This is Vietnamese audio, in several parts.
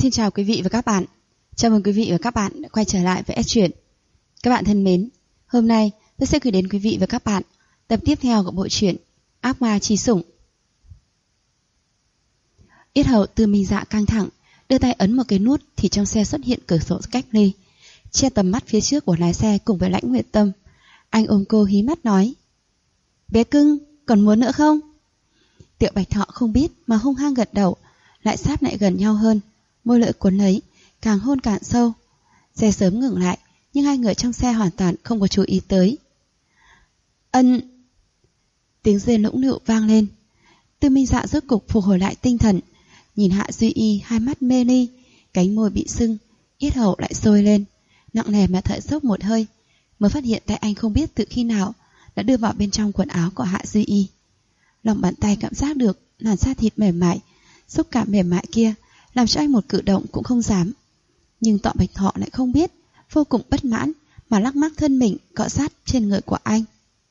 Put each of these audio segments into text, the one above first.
Xin chào quý vị và các bạn. Chào mừng quý vị và các bạn đã quay trở lại với S Truyện. Các bạn thân mến, hôm nay tôi sẽ gửi đến quý vị và các bạn tập tiếp theo của bộ truyện Ác Ma Chi Sủng. Yết hầu Tư Minh Dạ căng thẳng, đưa tay ấn một cái nút thì trong xe xuất hiện cửa sổ cách ly, che tầm mắt phía trước của lái xe cùng với Lãnh Nguyệt Tâm. Anh ôm cô hí mắt nói: "Bé cưng, còn muốn nữa không?" Tiểu Bạch Thọ không biết mà hung hăng gật đầu, lại sát lại gần nhau hơn, môi lưỡi cuốn lấy, càng hôn càng sâu. Xe sớm ngừng lại, nhưng hai người trong xe hoàn toàn không có chú ý tới. Tiếng rên nũng nịu vang lên. Tư Minh Dạ rốt cục phục hồi lại tinh thần, nhìn Hạ Duy Y, hai mắt mê ly, cánh môi bị sưng, yết hầu lại sôi lên, nặng nề mà thở dốc một hơi, mới phát hiện tay anh không biết từ khi nào đã đưa vào bên trong quần áo của Hạ Duy Y. Lòng bàn tay cảm giác được làn da thịt mềm mại, xúc cảm mềm mại kia làm cho anh một cử động cũng không dám. Nhưng Tọ Bạch Thọ lại không biết, vô cùng bất mãn mà lắc mắc thân mình cọ sát trên người của anh.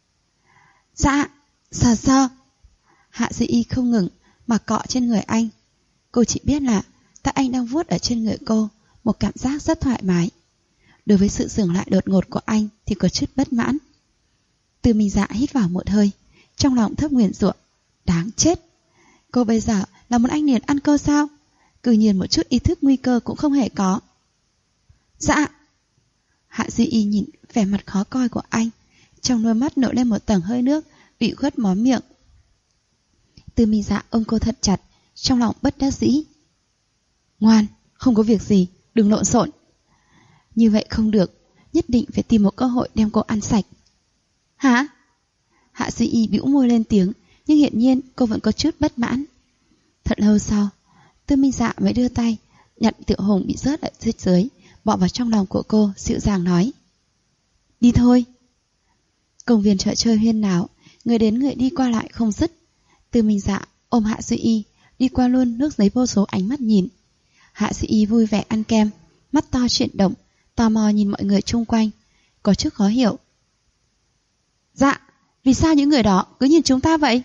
Dạ, sờ. Hạ Duy Y không ngừng mà cọ trên người anh. Cô chỉ biết là tay anh đang vuốt ở trên người cô, một cảm giác rất thoải mái. Đối với sự dừng lại đột ngột của anh thì có chút bất mãn. Tư Minh Dạ hít vào một hơi, trong lòng thấp nguyền rủa, đáng chết. Cô bây giờ là một anh liền ăn câu sao? Cứ nhiên một chút ý thức nguy cơ cũng không hề có. Dạ. Hạ Duy Y nhìn vẻ mặt khó coi của anh, trong đôi mắt nổi lên một tầng hơi nước, ủy khuất móm miệng. Tư Minh Dạ ôm cô thật chặt, trong lòng bất đắc dĩ. Ngoan, không có việc gì, đừng lộn xộn. Như vậy không được, nhất định phải tìm một cơ hội đem cô ăn sạch. Hả? Hạ Duy Y bĩu môi lên tiếng, nhưng hiển nhiên cô vẫn có chút bất mãn. Thật lâu sau, Tư Minh Dạ mới đưa tay nhặt Tiểu Hùng bị rớt ở dưới, bỏ vào trong lòng của cô, dịu dàng nói: Đi thôi. Công viên chợ chơi huyên náo, người đến người đi qua lại không dứt. Tư Minh Dạ ôm Hạ Duy Y đi qua luôn nước giấy vô số ánh mắt nhìn. Hạ Duy Y vui vẻ ăn kem, mắt to chuyển động, tò mò nhìn mọi người chung quanh, có chút khó hiểu. Dạ, vì sao những người đó cứ nhìn chúng ta vậy?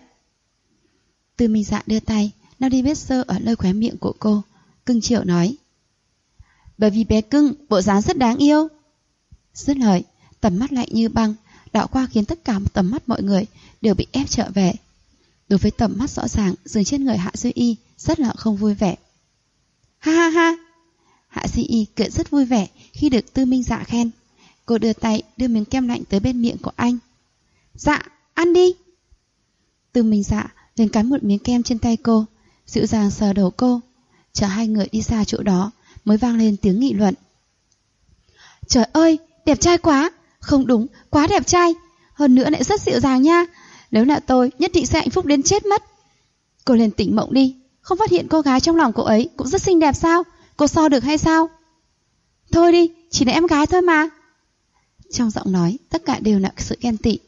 Tư Minh Dạ đưa tay lau đi vết sơ ở nơi khóe miệng của cô, cưng chiều nói: Bởi vì bé cưng bộ dáng rất đáng yêu. Dứt lời, tầm mắt lạnh như băng đảo qua khiến tất cả tầm mắt mọi người đều bị ép trở về. Đối với tầm mắt rõ ràng dừng trên người Hạ Duy Y, rất là không vui vẻ. Ha ha ha. Hạ Duy Y cười rất vui vẻ khi được Tư Minh Dạ khen. Cô đưa tay đưa miếng kem lạnh tới bên miệng của anh. Dạ, ăn đi. Tư Minh Dạ liền cắn một miếng kem trên tay cô, dịu dàng sờ đầu cô. Chờ hai người đi xa chỗ đó mới vang lên tiếng nghị luận. Trời ơi, đẹp trai quá. Không đúng, quá đẹp trai. Hơn nữa lại rất dịu dàng nha. Nếu là tôi nhất định sẽ hạnh phúc đến chết mất. Cô lên tỉnh mộng đi, không phát hiện cô gái trong lòng cô ấy cũng rất xinh đẹp sao? Cô so được hay sao? Thôi đi, chỉ là em gái thôi mà. Trong giọng nói tất cả đều là sự ghen tị.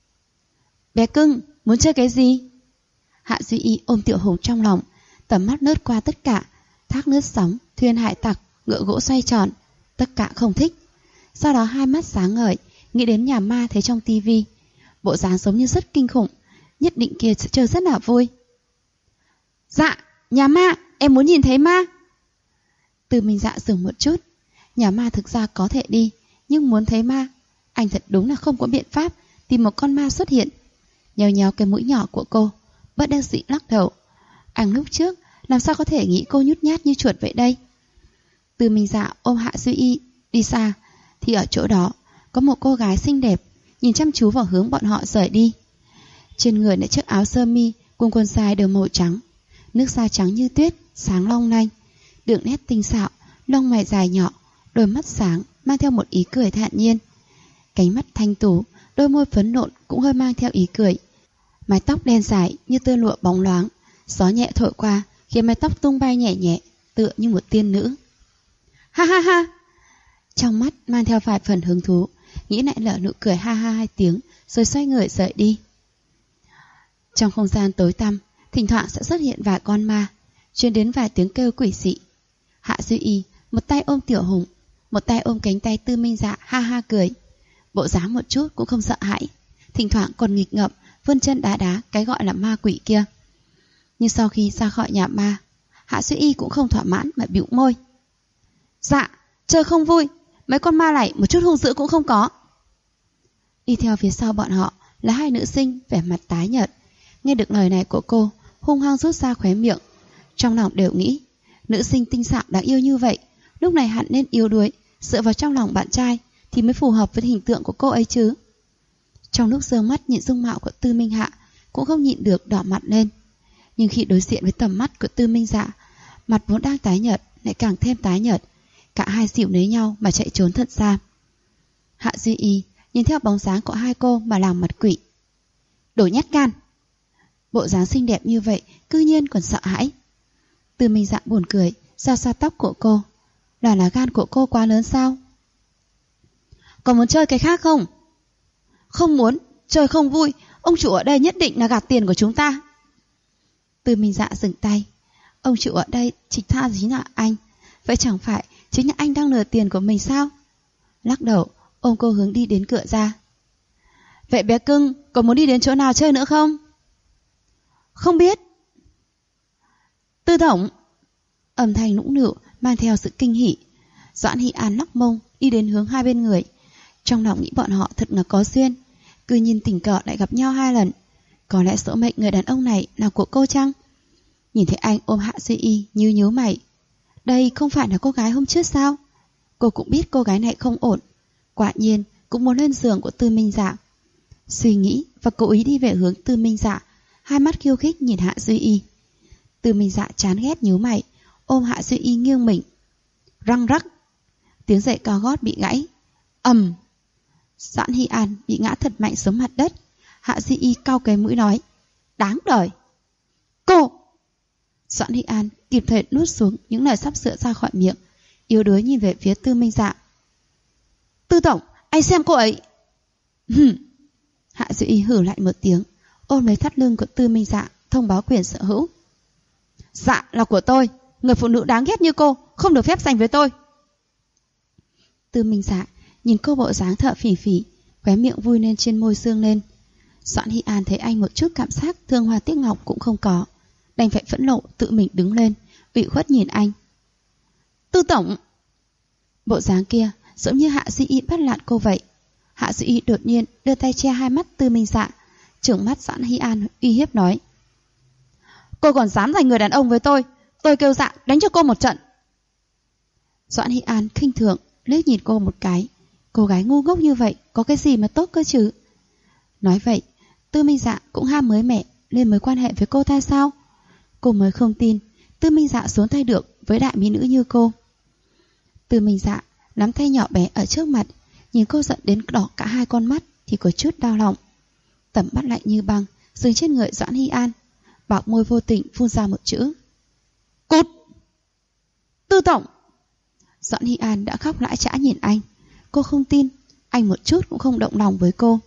Bé cưng, muốn chơi cái gì? Hạ Duy Y ôm Tiểu Hùng trong lòng, tầm mắt lướt qua tất cả, thác nước sóng, thuyền hải tặc, ngựa gỗ xoay tròn, tất cả không thích. Sau đó hai mắt sáng ngời, nghĩ đến nhà ma thấy trong tivi, bộ dáng giống như rất kinh khủng, nhất định kia sẽ chơi rất là vui. Dạ, nhà ma, em muốn nhìn thấy ma. Tư Minh Dạ dừng một chút. Nhà ma thực ra có thể đi, nhưng muốn thấy ma, anh thật đúng là không có biện pháp tìm một con ma xuất hiện. Nhéo nhéo cái mũi nhỏ của cô, bất đắc dĩ lắc đầu. Anh lúc trước làm sao có thể nghĩ cô nhút nhát như chuột vậy đây? Tư Minh Dạ ôm Hạ Duy Y đi xa, thì ở chỗ đó có một cô gái xinh đẹp nhìn chăm chú vào hướng bọn họ rời đi. Trên người là chiếc áo sơ mi cùng quần dài đều màu trắng, nước da trắng như tuyết, sáng long lanh, đường nét tinh xảo, lông mày dài nhỏ, đôi mắt sáng mang theo một ý cười thản nhiên. Cánh mắt thanh tú, đôi môi phấn nộn cũng hơi mang theo ý cười. Mái tóc đen dài như tơ lụa bóng loáng, gió nhẹ thổi qua khiến mái tóc tung bay nhẹ nhẹ, tựa như một tiên nữ. Ha ha ha. Trong mắt mang theo vài phần hứng thú, nghĩ lại lỡ nụ cười ha ha hai tiếng, rồi xoay người rời đi. Trong không gian tối tăm, thỉnh thoảng sẽ xuất hiện vài con ma, truyền đến vài tiếng kêu quỷ dị. Hạ Duy Y một tay ôm Tiểu Hùng, một tay ôm cánh tay Tư Minh Dạ, ha ha cười. Bộ dáng một chút cũng không sợ hãi, thỉnh thoảng còn nghịch ngợm vươn chân đá đá cái gọi là ma quỷ kia. Nhưng sau khi ra khỏi nhà ma, Hạ Duy Y cũng không thỏa mãn mà bĩu môi. Dạ, chơi không vui, mấy con ma này một chút hung dữ cũng không có. Đi theo phía sau bọn họ là hai nữ sinh vẻ mặt tái nhợt. Nghe được lời này của cô, hung hăng rút ra khóe miệng. Trong lòng đều nghĩ, nữ sinh tinh xảo đáng yêu như vậy, lúc này hẳn nên yếu đuối, dựa vào trong lòng bạn trai thì mới phù hợp với hình tượng của cô ấy chứ. Trong lúc giơ mắt nhìn dung mạo của Tư Minh Hạ, cũng không nhịn được đỏ mặt lên. Nhưng khi đối diện với tầm mắt của Tư Minh Dạ, mặt vốn đang tái nhợt lại càng thêm tái nhợt. Cả hai xỉu lấy nhau mà chạy trốn thật xa. Hạ Duy Y nhìn theo bóng dáng của hai cô mà làm mặt quỷ. Đồ nhát gan. Bộ dáng xinh đẹp như vậy cư nhiên còn sợ hãi. Tư Minh Dạ buồn cười, xoa xoa tóc của cô. Là gan của cô quá lớn sao? Còn muốn chơi cái khác không? Không muốn, chơi không vui. Ông chủ ở đây nhất định là gạt tiền của chúng ta. Tư Minh Dạ dừng tay. Ông chủ ở đây chính tha chính là anh. Vậy chẳng phải chính là anh đang lừa tiền của mình sao? Lắc đầu, ôm cô hướng đi đến cửa ra. Vậy bé cưng, có muốn đi đến chỗ nào chơi nữa không? Không biết. Tư tổng. Âm thanh nũng nịu mang theo sự kinh hỉ. Doãn Hy An lắc mông đi đến hướng hai bên người. Trong lòng nghĩ bọn họ thật là có duyên, cứ nhìn tình cờ lại gặp nhau hai lần. Có lẽ số mệnh người đàn ông này là của cô chăng? Nhìn thấy anh ôm Hạ Duy Y như nhớ mày. Đây không phải là cô gái hôm trước sao? Cô cũng biết cô gái này không ổn, quả nhiên cũng muốn lên giường của Tư Minh Dạ. Suy nghĩ và cố ý đi về hướng Tư Minh Dạ, hai mắt khiêu khích nhìn Hạ Duy Y. Tư Minh Dạ chán ghét nhíu mày, ôm Hạ Duy Y nghiêng mình. Răng rắc, tiếng giày cao gót bị gãy. Ầm. Doãn Hy An bị ngã thật mạnh xuống mặt đất. Hạ Duy Y cau cái mũi nói, đáng đời. Cô. Doãn Hy An kịp thời nuốt xuống những lời sắp sửa ra khỏi miệng, yếu đuối nhìn về phía Tư Minh Dạ. Tư tổng, anh xem cô ấy. Hạ Duy Y hử lại một tiếng, ôm lấy thắt lưng của Tư Minh Dạ, thông báo quyền sở hữu. Dạ là của tôi, người phụ nữ đáng ghét như cô không được phép giành với tôi. Tư Minh Dạ nhìn cô bộ dáng thợ phỉ phỉ, khóe miệng vui lên trên môi dương lên. Doãn Hy An thấy anh một chút cảm giác thương hoa tiếc ngọc cũng không có, đành phải phẫn nộ tự mình đứng lên, ủy khuất nhìn anh. Tư tổng. Bộ dáng kia giống như Hạ Duy Y bắt nạt cô vậy. Hạ Duy Y đột nhiên đưa tay che hai mắt Tư Minh Dạ, trừng mắt Doãn Hy An uy hiếp nói, cô còn dám giành người đàn ông với tôi kêu Dạ đánh cho cô một trận. Doãn Hy An khinh thường liếc nhìn cô một cái. Cô gái ngu ngốc như vậy có cái gì mà tốt cơ chứ? Nói vậy, Tư Minh Dạ cũng ham mới mẻ lên mối quan hệ với cô ta sao? Cô mới không tin Tư Minh Dạ xuống tay được với đại mỹ nữ như cô. Tư Minh Dạ nắm tay nhỏ bé ở trước mặt, nhìn cô giận đến đỏ cả hai con mắt thì có chút đau lòng. Tầm mắt lạnh như băng dừng trên người Doãn Hy An, bạo môi vô tình phun ra một chữ: cút. Tư tổng. Doãn Hy An đã khóc lã chã nhìn anh. Cô không tin anh một chút cũng không động lòng với cô.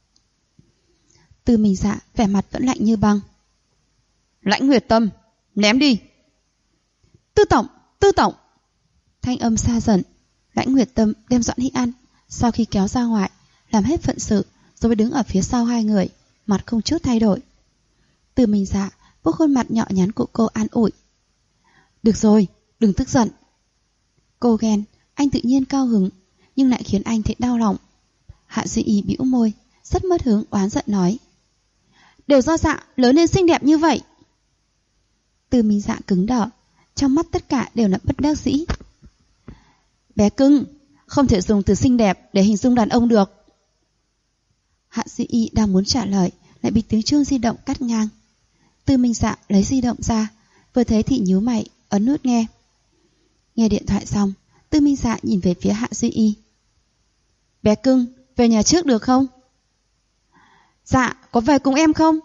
Tư Minh Dạ vẻ mặt vẫn lạnh như băng. Lãnh Nguyệt Tâm, ném đi. Tư tổng, Tư tổng. Thanh âm xa dần. Lãnh Nguyệt Tâm đem Doãn Hy An sau khi kéo ra ngoài, làm hết phận sự rồi đứng ở phía sau hai người, mặt không chút thay đổi. Tư Minh Dạ vuốt khuôn mặt nhỏ nhắn của cô an ủi. Được rồi, đừng tức giận. Cô ghen, anh tự nhiên cao hứng, nhưng lại khiến anh thấy đau lòng. Hạ Duy Y bĩu môi, rất mất hứng oán giận nói. Đều do Dạ lớn lên xinh đẹp như vậy. Tư Minh Dạ cứng đỏ, trong mắt tất cả đều là bất đắc dĩ. Bé cưng, không thể dùng từ xinh đẹp để hình dung đàn ông được. Hạ Duy Y đang muốn trả lời, lại bị tiếng chuông di động cắt ngang. Tư Minh Dạ lấy di động ra, vừa thấy thì nhíu mày, ấn nút nghe. Nghe điện thoại xong, Tư Minh Dạ nhìn về phía Hạ Duy Y. Bé cưng, về nhà trước được không? Dạ, có về cùng em không?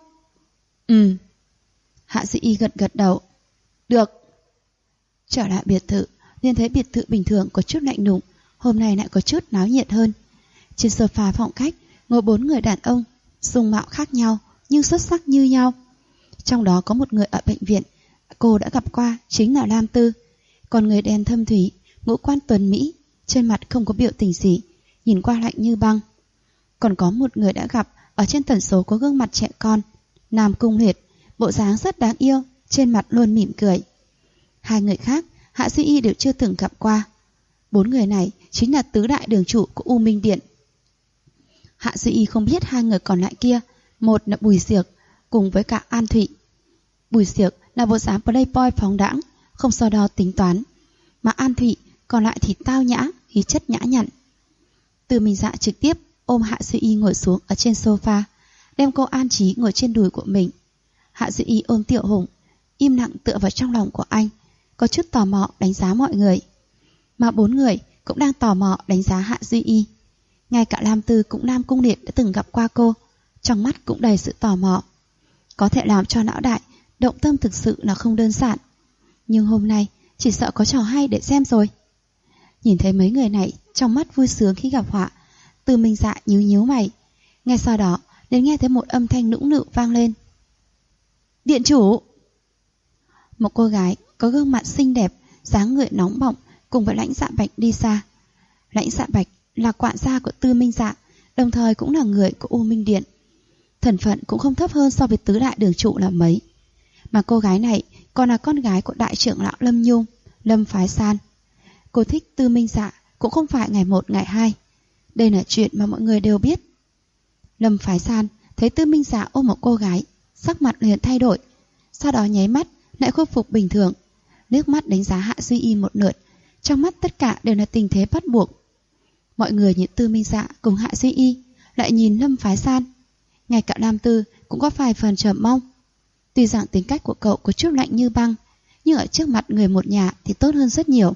Hạ Duy Y gật gật đầu. Được. Trở lại biệt thự, liền thấy biệt thự bình thường có chút lạnh lùng, hôm nay lại có chút náo nhiệt hơn. Trên sofa phòng khách ngồi 4 người đàn ông, dung mạo khác nhau nhưng xuất sắc như nhau. Trong đó có một người ở bệnh viện cô đã gặp qua, chính là Lam Tư. Còn người đen thâm thủy, ngũ quan tuấn mỹ, trên mặt không có biểu tình gì, nhìn qua lạnh như băng. Còn có một người đã gặp ở trên tần số có gương mặt trẻ con, Nam Cung Liệt, bộ dáng rất đáng yêu, trên mặt luôn mỉm cười. Hai người khác Hạ Duy Y đều chưa từng gặp qua. 4 người này chính là tứ đại đường chủ của U Minh Điện. Hạ Duy Y không biết hai người còn lại kia, một là Bùi Diệc cùng với cả An Thụy. Bùi Diệc là bộ dáng playboy phóng đãng, không so đo tính toán, mà An Thụy còn lại thì tao nhã, khí chất nhã nhặn. Từ Minh Dạ trực tiếp ôm Hạ Duy Y ngồi xuống ở trên sofa, đem cô an trí ngồi trên đùi của mình. Hạ Duy Y ôm Tiểu Hùng, im lặng tựa vào trong lòng của anh, có chút tò mò đánh giá mọi người. Mà 4 người cũng đang tò mò đánh giá Hạ Duy Y. Ngay cả Lam Tư cũng Nam Cung Liệt đã từng gặp qua cô, trong mắt cũng đầy sự tò mò. Có thể làm cho lão đại động tâm thực sự là không đơn giản. Nhưng hôm nay chỉ sợ có trò hay để xem rồi. Nhìn thấy mấy người này trong mắt vui sướng khi gặp họa, Từ Minh Dạ nhíu nhíu mày. Ngay sau đó liền nghe thấy một âm thanh nũng nịu vang lên. Điện chủ! Một cô gái có gương mặt xinh đẹp, dáng người nóng bỏng cùng với Lãnh Dạ Bạch đi xa. Lãnh Dạ Bạch là quản gia của Tư Minh Dạ, đồng thời cũng là người của U Minh Điện. Thân phận cũng không thấp hơn so với tứ đại đường chủ là mấy. Mà cô gái này còn là con gái của đại trưởng lão Lâm Nhung, Lâm Phái San. Cô thích Tư Minh Dạ cũng không phải ngày 1 ngày 2. Đây là chuyện mà mọi người đều biết. Lâm Phái San thấy Tư Minh Dạ ôm một cô gái, sắc mặt liền thay đổi, sau đó nháy mắt lại khôi phục bình thường, nước mắt đánh giá Hạ Duy Y một lượt, trong mắt tất cả đều là tình thế bắt buộc. Mọi người nhìn Tư Minh Dạ cùng Hạ Duy Y, lại nhìn Lâm Phái San. Ngay cả Lam Tư cũng có vài phần chờ mong. Tuy rằng tính cách của cậu có chút lạnh như băng, nhưng ở trước mặt người một nhà thì tốt hơn rất nhiều.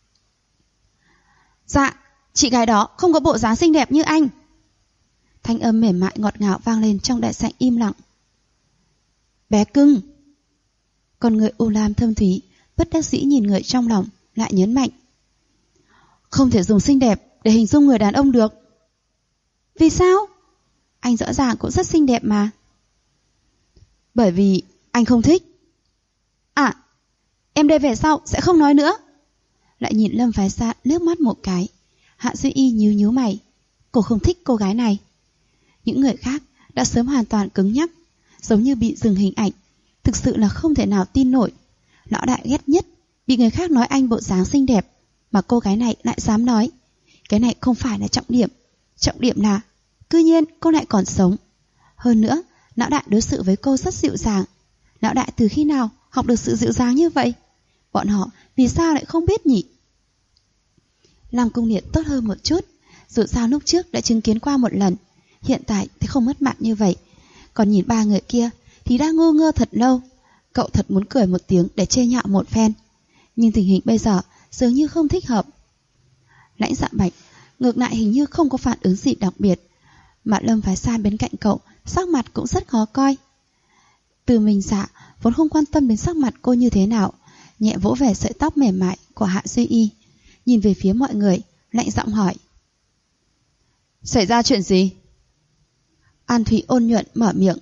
Dạ, chị gái đó không có bộ dáng xinh đẹp như anh. Thanh âm mềm mại ngọt ngào vang lên trong đại sảnh im lặng. Bé cưng! Còn người u lam thâm thúy bất đắc dĩ nhìn người trong lòng, lại nhấn mạnh. Không thể dùng xinh đẹp để hình dung người đàn ông được. Vì sao? Anh rõ ràng cũng rất xinh đẹp mà. Bởi vì anh không thích. À, em đây về sau sẽ không nói nữa. Lại nhìn Lâm Phái San nước mắt một cái. Hạ Duy Y nhíu nhíu mày. Cô không thích cô gái này. Những người khác đã sớm hoàn toàn cứng nhắc, giống như bị dừng hình ảnh. Thực sự là không thể nào tin nổi. Lão đại ghét nhất bị người khác nói anh bộ dáng xinh đẹp, mà cô gái này lại dám nói. Cái này không phải là trọng điểm. Trọng điểm là cư nhiên cô lại còn sống. Hơn nữa, lão đại đối xử với cô rất dịu dàng. Lão đại từ khi nào học được sự dịu dàng như vậy? Bọn họ vì sao lại không biết nhỉ? Lam Cung Liệt tốt hơn một chút, dù sao lúc trước đã chứng kiến qua một lần, hiện tại thì không mất mặt như vậy. Còn nhìn 3 người kia thì đã ngu ngơ thật lâu. Cậu thật muốn cười một tiếng để chê nhạo một phen, nhưng tình hình bây giờ dường như không thích hợp. Lãnh Dạ Bạch ngược lại hình như không có phản ứng gì đặc biệt, mà Lâm Phái San bên cạnh cậu sắc mặt cũng rất khó coi. Từ Minh Dạ vốn không quan tâm đến sắc mặt cô như thế nào, nhẹ vỗ về sợi tóc mềm mại của Hạ Duy Y, nhìn về phía mọi người, lạnh giọng hỏi. Xảy ra chuyện gì? An Thụy ôn nhuận mở miệng.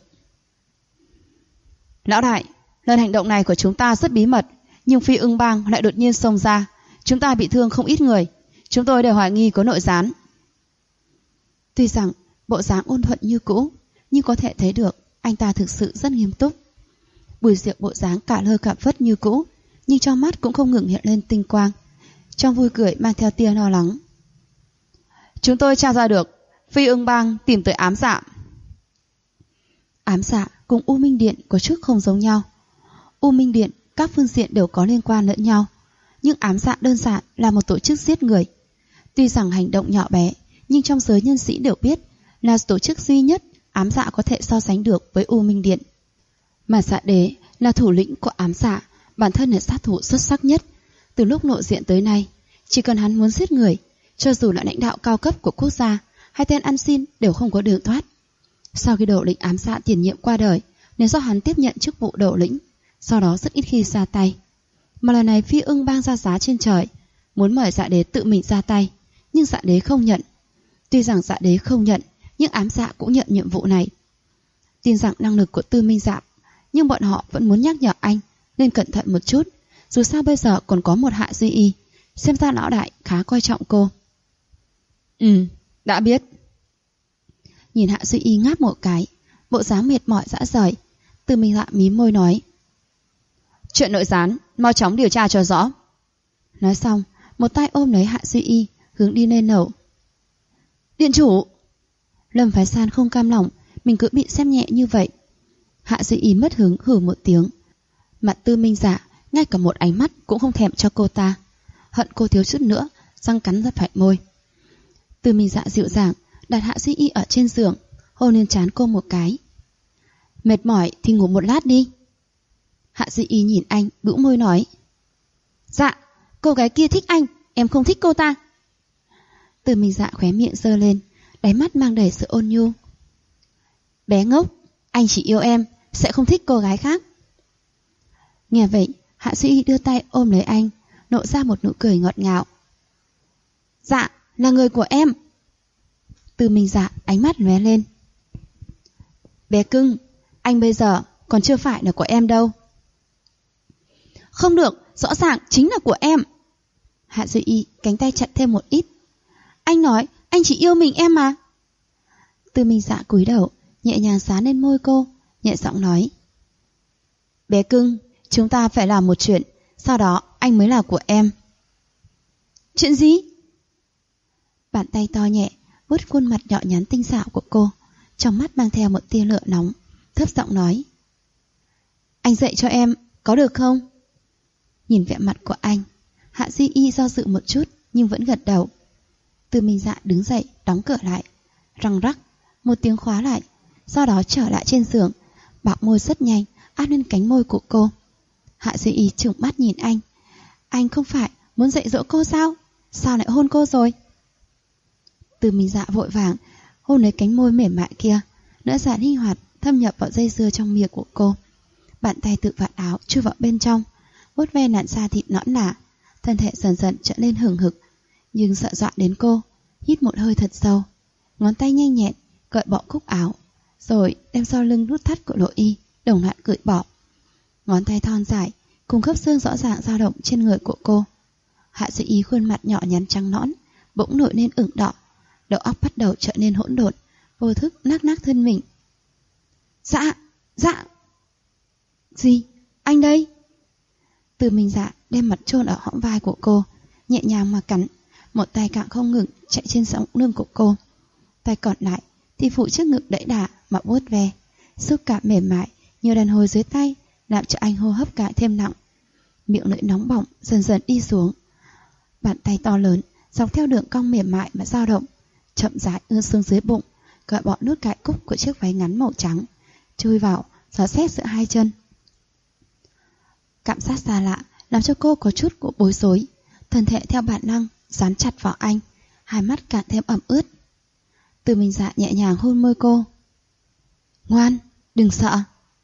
Lão đại, lần hành động này của chúng ta rất bí mật, nhưng Phi Ưng Bang lại đột nhiên xông ra, chúng ta bị thương không ít người, chúng tôi đều hoài nghi có nội gián. Tuy rằng bộ dáng ôn thuận như cũ, nhưng có thể thấy được anh ta thực sự rất nghiêm túc. Bùi Diệc bộ dáng cả lơ cả phất như cũ, nhưng trong mắt cũng không ngừng hiện lên tinh quang, trong vui cười mang theo tia lo lắng. Chúng tôi tra ra được Phi Ưng Bang tìm tới Ám Dạ. Ám Dạ cùng U Minh Điện có chút không giống nhau. U Minh Điện các phương diện đều có liên quan lẫn nhau, nhưng Ám Dạ đơn giản là một tổ chức giết người. Tuy rằng hành động nhỏ bé, nhưng trong giới nhân sĩ đều biết là tổ chức duy nhất Ám Dạ có thể so sánh được với U Minh Điện. Mà Dạ Đế là thủ lĩnh của Ám Dạ, bản thân là sát thủ xuất sắc nhất. Từ lúc lộ diện tới nay, chỉ cần hắn muốn giết người, cho dù là lãnh đạo cao cấp của quốc gia hay tên ăn xin đều không có đường thoát. Sau khi đầu lĩnh Ám Dạ tiền nhiệm qua đời, nên do hắn tiếp nhận chức vụ đầu lĩnh, sau đó rất ít khi ra tay. Mà lần này Phi Ưng Bang ra giá trên trời, muốn mời Dạ Đế tự mình ra tay, nhưng Dạ Đế không nhận. Tuy rằng Dạ Đế không nhận, nhưng Ám Dạ cũng nhận nhiệm vụ này. Tin rằng năng lực của Tư Minh Dạ, nhưng bọn họ vẫn muốn nhắc nhở anh nên cẩn thận một chút. Dù sao bây giờ còn có một Hạ Duy Y, xem ra lão đại khá coi trọng cô. Đã biết. Nhìn Hạ Duy Y ngáp một cái, bộ dáng mệt mỏi rã rời, Tư Minh Dạ mím môi nói. Chuyện nội gián, mau chóng điều tra cho rõ. Nói xong, một tay ôm lấy Hạ Duy Y, hướng đi lên lầu. Điện chủ! Lâm Phái San không cam lòng mình cứ bị xem nhẹ như vậy. Hạ Duy Y mất hứng hử một tiếng. Mặt Tư Minh Dạ ngay cả một ánh mắt cũng không thèm cho cô ta. Hận cô thiếu chút nữa, răng cắn ra phải môi. Tư Minh Dạ dịu dàng đặt Hạ Duy Y ở trên giường, hôn lên trán cô một cái. Mệt mỏi thì ngủ một lát đi. Hạ Duy Y nhìn anh, bĩu môi nói. Dạ, cô gái kia thích anh, em không thích cô ta. Tư Minh Dạ khóe miệng giơ lên, đáy mắt mang đầy sự ôn nhu. Bé ngốc, anh chỉ yêu em, sẽ không thích cô gái khác. Nghe vậy, Hạ Duy Y đưa tay ôm lấy anh, nộ ra một nụ cười ngọt ngào. Dạ, là người của em. Tư Minh Dạ ánh mắt lóe lên. Bé cưng, anh bây giờ còn chưa phải là của em đâu. Không được, rõ ràng chính là của em. Hạ Duy Y cánh tay chặn thêm một ít. Anh nói anh chỉ yêu mình em mà. Tư Minh Dạ cúi đầu, nhẹ nhàng dán lên môi cô, nhẹ giọng nói. Bé cưng, chúng ta phải làm một chuyện, sau đó anh mới là của em. Chuyện gì? Bàn tay to nhẹ vuốt khuôn mặt nhỏ nhắn tinh xảo của cô, trong mắt mang theo một tia lửa nóng, thấp giọng nói. Anh dạy cho em, có được không? Nhìn vẻ mặt của anh, Hạ Duy Y do dự một chút nhưng vẫn gật đầu. Tư Minh Dạ đứng dậy, đóng cửa lại, răng rắc, một tiếng khóa lại, sau đó trở lại trên giường, bạo môi rất nhanh áp lên cánh môi của cô. Hạ Duy Y trừng mắt nhìn anh. Anh không phải muốn dạy dỗ cô sao? Sao lại hôn cô rồi? Tư Minh Dạ vội vàng hôn lấy cánh môi mềm mại kia, nỡ dạn linh hoạt thâm nhập vào dây dưa trong miệng của cô. Bàn tay tự vạt áo chui vào bên trong, vuốt ve làn da thịt nõn nà, thân thể dần dần trở nên hừng hực, nhưng sợ dọa đến cô. Hít một hơi thật sâu, ngón tay nhanh nhẹn cởi bỏ cúc áo, rồi đem sau lưng nút thắt của Lộ Y đồng loạt cởi bỏ. Ngón tay thon dài cùng khớp xương rõ ràng dao động trên người của cô. Hạ Duy Y khuôn mặt nhỏ nhắn trắng nõn bỗng nổi lên ửng đỏ, đầu óc bắt đầu trở nên hỗn độn, vô thức nắc nắc thân mình. Dạ, dạ. Gì? Anh đây? Tư Minh Dạ đem mặt chôn ở hõm vai của cô, nhẹ nhàng mà cắn, một tay càng không ngừng chạy trên sống lưng của cô. Tay còn lại thì phụ trước ngực đẩy đà mà vuốt ve, xúc cảm mềm mại như đàn hồi dưới tay, làm cho anh hô hấp càng thêm nặng. Miệng lưỡi nóng bỏng dần dần đi xuống. Bàn tay to lớn dọc theo đường cong mềm mại mà dao động, chậm rãi ươn xuống dưới bụng, gợi bỏ nút cài cúc của chiếc váy ngắn màu trắng, chui vào, xỏ xét giữa hai chân. Cảm giác xa lạ làm cho cô có chút của bối rối, thân thể theo bản năng dán chặt vào anh, hai mắt càng thêm ẩm ướt. Tư Minh Dạ nhẹ nhàng hôn môi cô. Ngoan, đừng sợ.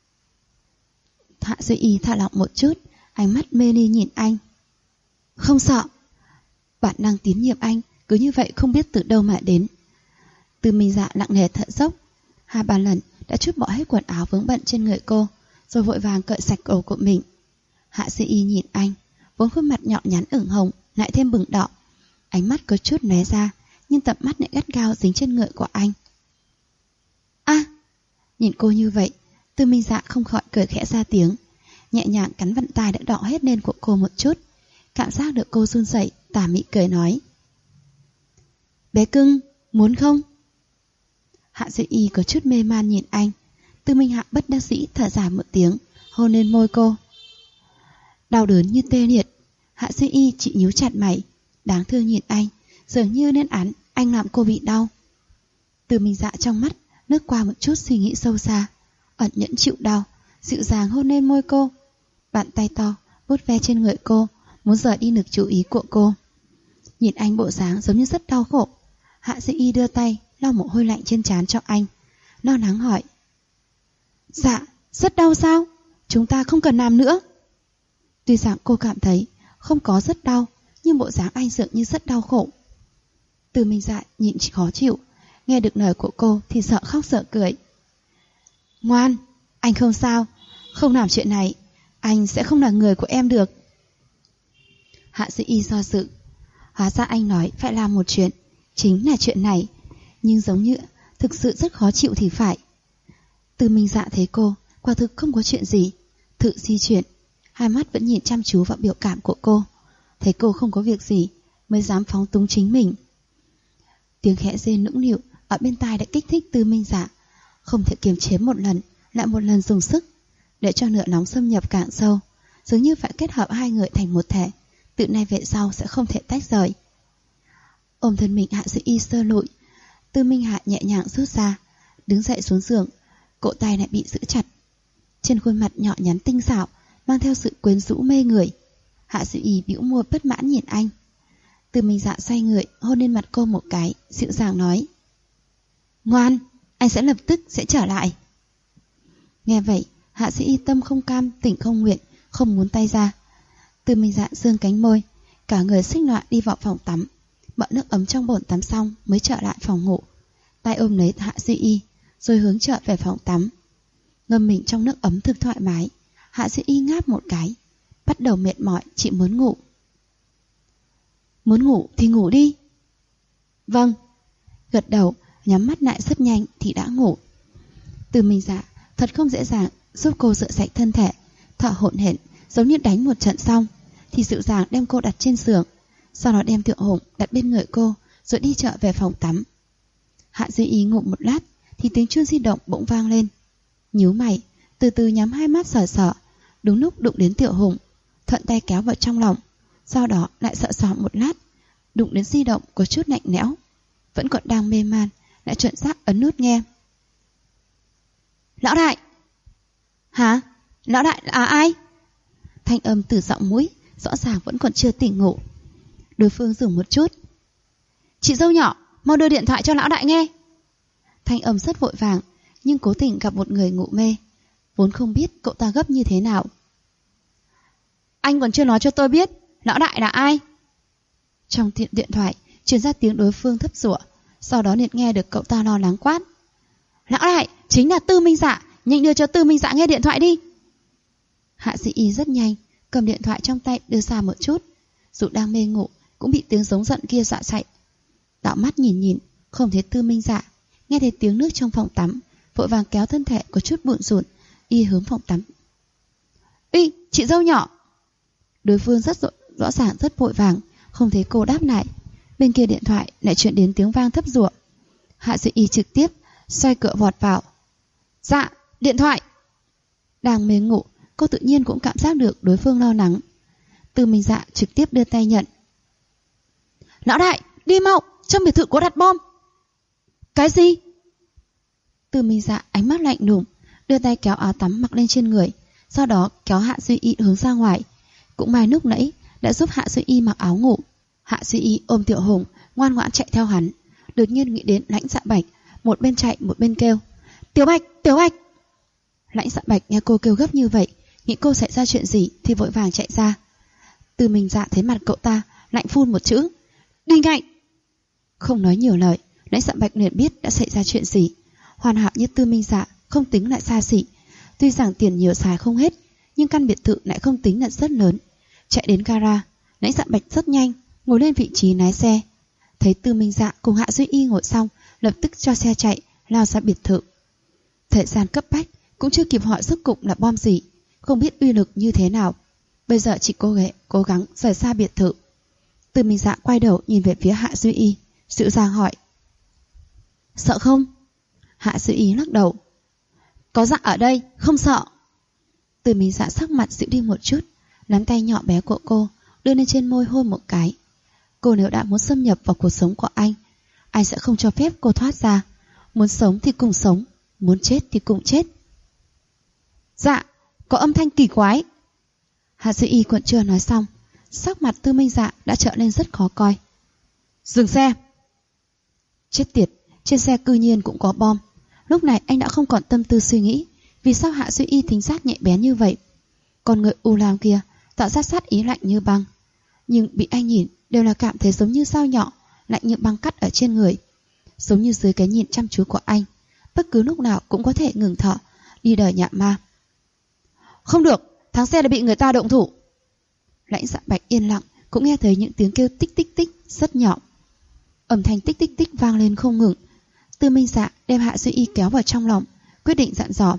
Hạ Duy Y thả lỏng một chút, ánh mắt mê ly nhìn anh. Không sợ. Bản năng tín nhiệm anh cứ như vậy không biết từ đâu mà đến. Tư Minh Dạ nặng nề thở dốc, 2-3 lần đã trút bỏ hết quần áo vướng bận trên người cô, rồi vội vàng cởi sạch đồ của mình. Hạ Duy Y nhìn anh, vốn khuôn mặt nhọn nhắn ửng hồng lại thêm bừng đỏ, ánh mắt có chút lóe ra, nhưng tập mắt lại gắt gao dính trên người của anh. A! Nhìn cô như vậy, Tư Minh Dạ không khỏi cười khẽ ra tiếng, nhẹ nhàng cắn vặn tai đã đỏ hết lên của cô một chút, cảm giác được cô run rẩy, tà mị cười nói. Bé cưng, muốn không? Hạ Duy Y có chút mê man nhìn anh. Tư Minh Hạ bất đắc dĩ thở dài một tiếng, hôn lên môi cô. Đau đớn như tê liệt, Hạ Duy Y chỉ nhíu chặt mày, đáng thương nhìn anh, dường như lên án anh làm cô bị đau. Tư Minh Dạ trong mắt lướt qua một chút suy nghĩ sâu xa, ẩn nhẫn chịu đau, dịu dàng hôn lên môi cô, bàn tay to vuốt ve trên người cô, muốn rời đi lực chú ý của cô. Nhìn anh bộ dáng giống như rất đau khổ, Hạ Duy Y đưa tay lau mồ hôi lạnh trên trán cho anh, lo lắng hỏi. Dạ, rất đau sao? Chúng ta không cần làm nữa. Tuy rằng cô cảm thấy không có rất đau, nhưng bộ dáng anh dường như rất đau khổ. Tư Minh Dạ nhịn chỉ khó chịu, nghe được lời của cô thì sợ khóc sợ cười. Ngoan, anh không sao, không làm chuyện này, anh sẽ không là người của em được. Hạ Duy Y do dự, hóa ra anh nói phải làm một chuyện, chính là chuyện này, nhưng giống như thực sự rất khó chịu thì phải. Tư Minh Dạ thấy cô quả thực không có chuyện gì, thử di chuyển, hai mắt vẫn nhìn chăm chú vào biểu cảm của cô. Thấy cô không có việc gì, mới dám phóng túng chính mình. Tiếng khẽ rên nũng nịu ở bên tai đã kích thích Tư Minh Dạ, không thể kiềm chế một lần, lại một lần dùng sức, để cho lửa nóng xâm nhập càng sâu, dường như phải kết hợp hai người thành một thể, từ nay về sau sẽ không thể tách rời. Ôm thân mình Hạ Duy Y sơ lụi, Tư Minh Hạ nhẹ nhàng rút ra, đứng dậy xuống giường, cổ tay lại bị giữ chặt. Trên khuôn mặt nhỏ nhắn tinh xảo mang theo sự quyến rũ mê người. Hạ Duy Y bĩu môi bất mãn nhìn anh. Tư Minh Dạ xoay người hôn lên mặt cô một cái, dịu dàng nói: Ngoan, anh sẽ lập tức sẽ trở lại. Nghe vậy, Hạ Duy Y tâm không cam tình không nguyện, không muốn tay ra. Tư Minh Dạ dương cánh môi, cả người xích loạn đi vào phòng tắm, bận nước ấm trong bồn tắm xong mới trở lại phòng ngủ, tay ôm lấy Hạ Duy Y, rồi hướng trở về phòng tắm. Ngâm mình trong nước ấm thực thoải mái, Hạ Duy Y ngáp một cái, bắt đầu mệt mỏi, chỉ muốn ngủ. Muốn ngủ thì ngủ đi. Vâng. Gật đầu, nhắm mắt lại rất nhanh thì đã ngủ. Tư Minh Dạ thật không dễ dàng giúp cô rửa sạch thân thể, thở hổn hển giống như đánh một trận xong, thì dịu dàng đem cô đặt trên giường, sau đó đem Tiểu Hùng đặt bên người cô, rồi đi trở về phòng tắm. Hạ Duy Y ngủ một lát thì tiếng chuông di động bỗng vang lên. Nhíu mày, từ từ nhắm hai mắt sờ sờ, đúng lúc đụng đến Tiểu Hùng, thuận tay kéo vào trong lòng, sau đó lại sợ sọ một lát, đụng đến di động có chút lạnh lẽo, vẫn còn đang mê man, lại chuẩn xác ấn nút nghe. Lão đại. Hả? Lão đại là ai? Thanh âm từ giọng mũi rõ ràng vẫn còn chưa tỉnh ngủ. Đối phương dừng một chút. Chị dâu nhỏ, mau đưa điện thoại cho lão đại nghe. Thanh âm rất vội vàng, nhưng cố tình gặp một người ngủ mê, vốn không biết cậu ta gấp như thế nào. Anh còn chưa nói cho tôi biết lão đại là ai. Trong điện thoại truyền ra tiếng đối phương thấp giụa, sau đó liền nghe được cậu ta lo lắng quát: Lão đại chính là Tư Minh Dạ, nhanh đưa cho Tư Minh Dạ nghe điện thoại đi. Hạ Duy Y rất nhanh cầm điện thoại trong tay đưa xa một chút, dù đang mê ngủ cũng bị tiếng giống giận kia dọa chạy. Đảo mắt nhìn nhìn, không thấy Tư Minh Dạ, nghe thấy tiếng nước trong phòng tắm, vội vàng kéo thân thể có chút bủn rủn, y hướng phòng tắm. Ý, chị dâu nhỏ. Đối phương rất rõ ràng rất vội vàng, không thấy cô đáp lại. Bên kia điện thoại lại truyền đến tiếng vang thấp giụa. Hạ Duy Y trực tiếp xoay cửa vọt vào. Dạ, điện thoại. Đang mê ngủ, cô tự nhiên cũng cảm giác được đối phương lo lắng. Tư Minh Dạ trực tiếp đưa tay nhận. Lão đại, đi mau, trong biệt thự có đặt bom. Cái gì? Tư Minh Dạ ánh mắt lạnh lùng, đưa tay kéo áo tắm mặc lên trên người, sau đó kéo Hạ Duy Y hướng ra ngoài. Cũng may lúc nãy đã giúp Hạ Duy Y mặc áo ngủ. Hạ Duy Y ôm Tiểu Hùng ngoan ngoãn chạy theo hắn. Đột nhiên nghĩ đến Lãnh Dạ Bạch, một bên chạy một bên kêu: Tiểu Bạch, Tiểu Bạch. Lãnh Dạ Bạch nghe cô kêu gấp như vậy, nghĩ cô xảy ra chuyện gì thì vội vàng chạy ra. Tư Minh Dạ thấy mặt cậu ta, lạnh phun một chữ: Đinh Hạnh. Không nói nhiều lời, Lãnh Dạ Bạch liền biết đã xảy ra chuyện gì. Hoàn hảo như Tư Minh Dạ không tính lại xa xỉ, tuy rằng tiền nhiều xài không hết, nhưng căn biệt thự lại không tính là rất lớn. Chạy đến gara, Lãnh Dạ Bạch rất nhanh ngồi lên vị trí lái xe. Thấy Tư Minh Dạ cùng Hạ Duy Y ngồi xong, lập tức cho xe chạy lao ra biệt thự. Thời gian cấp bách, cũng chưa kịp hỏi rốt cục là bom gì, không biết uy lực như thế nào. Bây giờ chỉ cố gắng rời xa biệt thự. Tư Minh Dạ quay đầu nhìn về phía Hạ Duy Y, dịu dàng hỏi: Sợ không? Hạ Duy Y lắc đầu: Có Dạ ở đây, không sợ. Tư Minh Dạ sắc mặt dịu đi một chút, nắm tay nhỏ bé của cô đưa lên trên môi hôn một cái. Cô nếu đã muốn xâm nhập vào cuộc sống của anh sẽ không cho phép cô thoát ra. Muốn sống thì cùng sống, muốn chết thì cùng chết. Dạ, có âm thanh kỳ quái. Hạ Duy Y còn chưa nói xong, sắc mặt Tư Minh Dạ đã trở nên rất khó coi. Dừng xe. Chết tiệt, trên xe cư nhiên cũng có bom. Lúc này anh đã không còn tâm tư suy nghĩ vì sao Hạ Duy Y thính giác nhạy bén như vậy. Còn người u lam kia tạo ra sát ý lạnh như băng, nhưng bị anh nhìn đều là cảm thấy giống như dao nhọn, lạnh như băng cắt ở trên người. Giống như dưới cái nhìn chăm chú của anh, bất cứ lúc nào cũng có thể ngừng thở, đi đời nhạ ma. Không được, thằng xe đã bị người ta động thủ. Lãnh Dạ Bạch yên lặng, cũng nghe thấy những tiếng kêu tích tích tích rất nhỏ. Âm thanh tích tích tích vang lên không ngừng. Tư Minh Dạ đem Hạ Duy Y kéo vào trong lòng, quyết định dặn dò: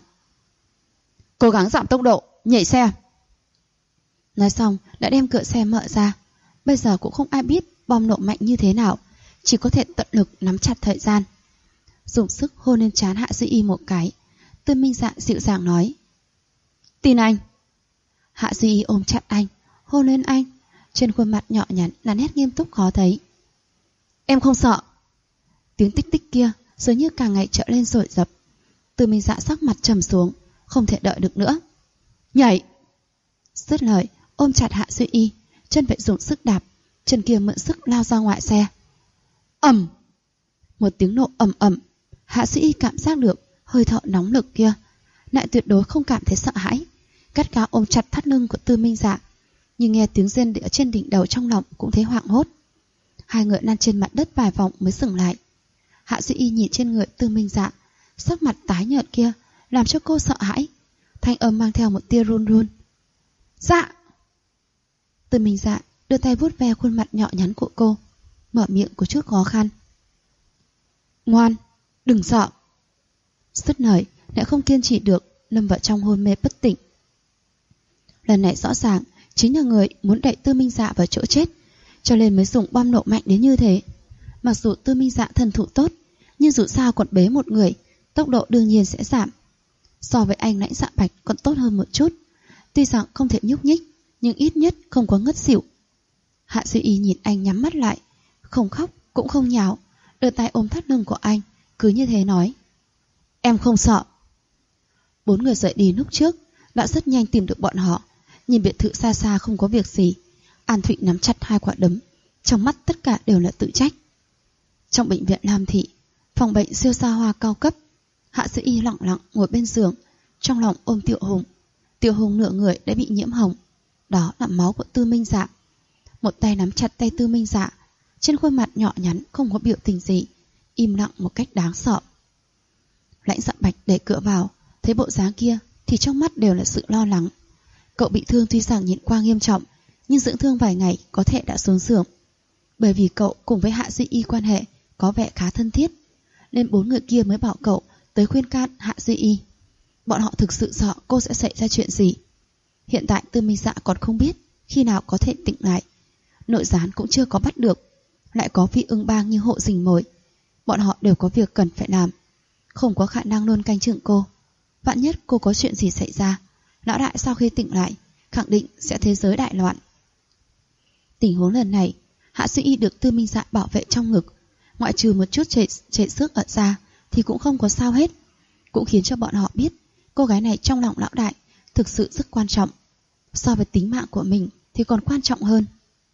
Cố gắng giảm tốc độ, nhảy xe. Nói xong đã đem cửa xe mở ra. Bây giờ cũng không ai biết bom nổ mạnh như thế nào, chỉ có thể tận lực nắm chặt thời gian. Dùng sức hôn lên trán Hạ Duy Y một cái, Tư Minh Dạ dịu dàng nói: tin anh. Hạ Duy Y ôm chặt anh, hôn lên anh. Trên khuôn mặt nhỏ nhắn là nét nghiêm túc khó thấy. Em không sợ. Tiếng tích tích kia dường như càng ngày trở lên dội dập. Tư Minh Dạ sắc mặt trầm xuống, không thể đợi được nữa. Nhảy. Dứt lời, ôm chặt Hạ Duy Y, chân phải dùng sức đạp, chân kia mượn sức lao ra ngoài xe. Ầm. Một tiếng nổ ầm ầm. Hạ Duy Y cảm giác được hơi thở nóng lực kia, lại tuyệt đối không cảm thấy sợ hãi, gắt gao ôm chặt thắt lưng của Tư Minh Dạ. Nhưng nghe tiếng rên ở trên đỉnh đầu, trong lòng cũng thấy hoảng hốt. Hai người lăn trên mặt đất vài vòng mới dừng lại. Hạ Duy Y nhìn trên người Tư Minh Dạ, sắc mặt tái nhợt kia làm cho cô sợ hãi, thanh âm mang theo một tia run run. Dạ. Tư Minh Dạ đưa tay vuốt ve khuôn mặt nhỏ nhắn của cô, mở miệng có chút khó khăn. Ngoan, đừng sợ. Dứt lời lại không kiên trì được, lâm vào trong hôn mê bất tỉnh. Lần này rõ ràng chính là người muốn đẩy Tư Minh Dạ vào chỗ chết, cho nên mới dùng bom nổ mạnh đến như thế. Mặc dù Tư Minh Dạ thần thủ tốt, nhưng dù sao còn bế một người, tốc độ đương nhiên sẽ giảm. So với anh Lãnh Dạ Bạch còn tốt hơn một chút. Tuy rằng không thể nhúc nhích, nhưng ít nhất không có ngất xỉu. Hạ Duy Y nhìn anh nhắm mắt lại, không khóc cũng không nhào, đưa tay ôm thắt lưng của anh, cứ như thế nói: Em không sợ. Bốn người rời đi lúc trước đã rất nhanh tìm được bọn họ. Nhìn biệt thự xa xa không có việc gì, An Thụy nắm chặt hai quả đấm, trong mắt tất cả đều là tự trách. Trong bệnh viện Lam Thị, phòng bệnh siêu xa hoa cao cấp, Hạ Duy Y lặng lặng ngồi bên giường, trong lòng ôm Tiểu Hùng. Tiểu Hùng nửa người đã bị nhiễm hồng, đó là máu của Tư Minh Dạ. Một tay nắm chặt tay Tư Minh Dạ, trên khuôn mặt nhỏ nhắn không có biểu tình gì, im lặng một cách đáng sợ. Lãnh Dạ Bạch đẩy cửa vào, thấy bộ dáng kia thì trong mắt đều là sự lo lắng. Cậu bị thương tuy rằng nhịn qua nghiêm trọng, nhưng dưỡng thương vài ngày có thể đã xuống giường. Bởi vì cậu cùng với Hạ Duy Y quan hệ có vẻ khá thân thiết, nên bốn người kia mới bảo cậu tới khuyên can Hạ Duy Y. Bọn họ thực sự sợ cô sẽ xảy ra chuyện gì. Hiện tại Tư Minh Dạ còn không biết khi nào có thể tỉnh lại, nội gián cũng chưa có bắt được, lại có vị ưng bang như hộ dình mồi. Bọn họ đều có việc cần phải làm, không có khả năng luôn canh chừng cô. Vạn nhất cô có chuyện gì xảy ra, lão đại sau khi tỉnh lại khẳng định sẽ thế giới đại loạn. Tình huống lần này, Hạ Duy Y được Tư Minh Dạ bảo vệ trong ngực, ngoại trừ một chút chảy xước ở da thì cũng không có sao hết, cũng khiến cho bọn họ biết cô gái này trong lòng lão đại thực sự rất quan trọng, so với tính mạng của mình thì còn quan trọng hơn.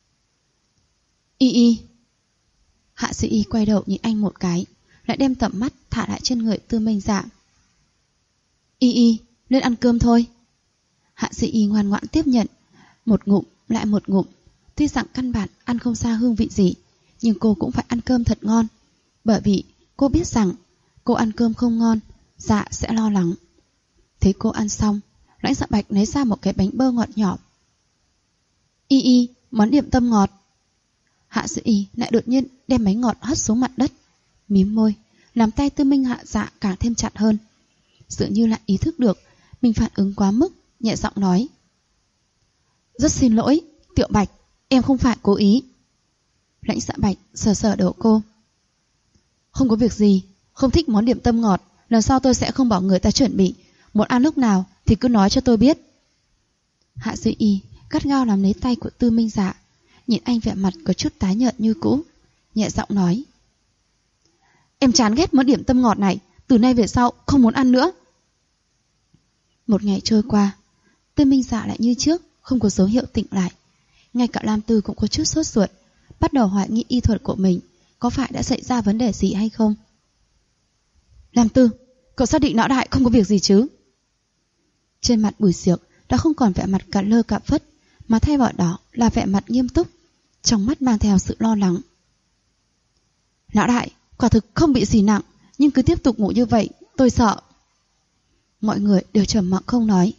Y. Hạ Duy Y quay đầu nhìn anh một cái, lại đem tầm mắt thả lại trên người Tư Minh Dạ. Y, lên ăn cơm thôi. Hạ Duy Y ngoan ngoãn tiếp nhận, một ngụm lại một ngụm. Tuy rằng căn bản ăn không ra hương vị gì, nhưng cô cũng phải ăn cơm thật ngon, bởi vì cô biết rằng cô ăn cơm không ngon, Dạ sẽ lo lắng. Thấy cô ăn xong, Lãnh Dạ Bạch lấy ra một cái bánh bơ ngọt nhỏ. Y, món điểm tâm ngọt. Hạ Duy Y lại đột nhiên đem bánh ngọt hất xuống mặt đất, mím môi, làm tay Tư Minh Dạ càng thêm chặt hơn. Dường như lại ý thức được mình phản ứng quá mức, nhẹ giọng nói: Rất xin lỗi, Tiểu Bạch, em không phải cố ý. Lãnh Dạ Bạch sờ sờ đầu cô. Không có việc gì, không thích món điểm tâm ngọt, lần sau tôi sẽ không bảo người ta chuẩn bị. Muốn ăn lúc nào thì cứ nói cho tôi biết. Hạ Duy Y gắt gao nắm lấy tay của Tư Minh Dạ, nhìn anh vẻ mặt có chút tái nhợt như cũ, nhẹ giọng nói: Em chán ghét món điểm tâm ngọt này, từ nay về sau không muốn ăn nữa. Một ngày trôi qua, Tư Minh Dạ lại như trước, không có dấu hiệu tỉnh lại. Ngay cả Lam Tư cũng có chút sốt ruột, bắt đầu hoài nghi y thuật của mình có phải đã xảy ra vấn đề gì hay không. Lam Tư, cậu xác định lão đại không có việc gì chứ? Trên mặt Bùi Diệc đã không còn vẻ mặt cả lơ cả phất, mà thay vào đó là vẻ mặt nghiêm túc, trong mắt mang theo sự lo lắng. Lão đại quả thực không bị gì nặng, nhưng cứ tiếp tục ngủ như vậy tôi sợ. Mọi người đều trầm mặc không nói.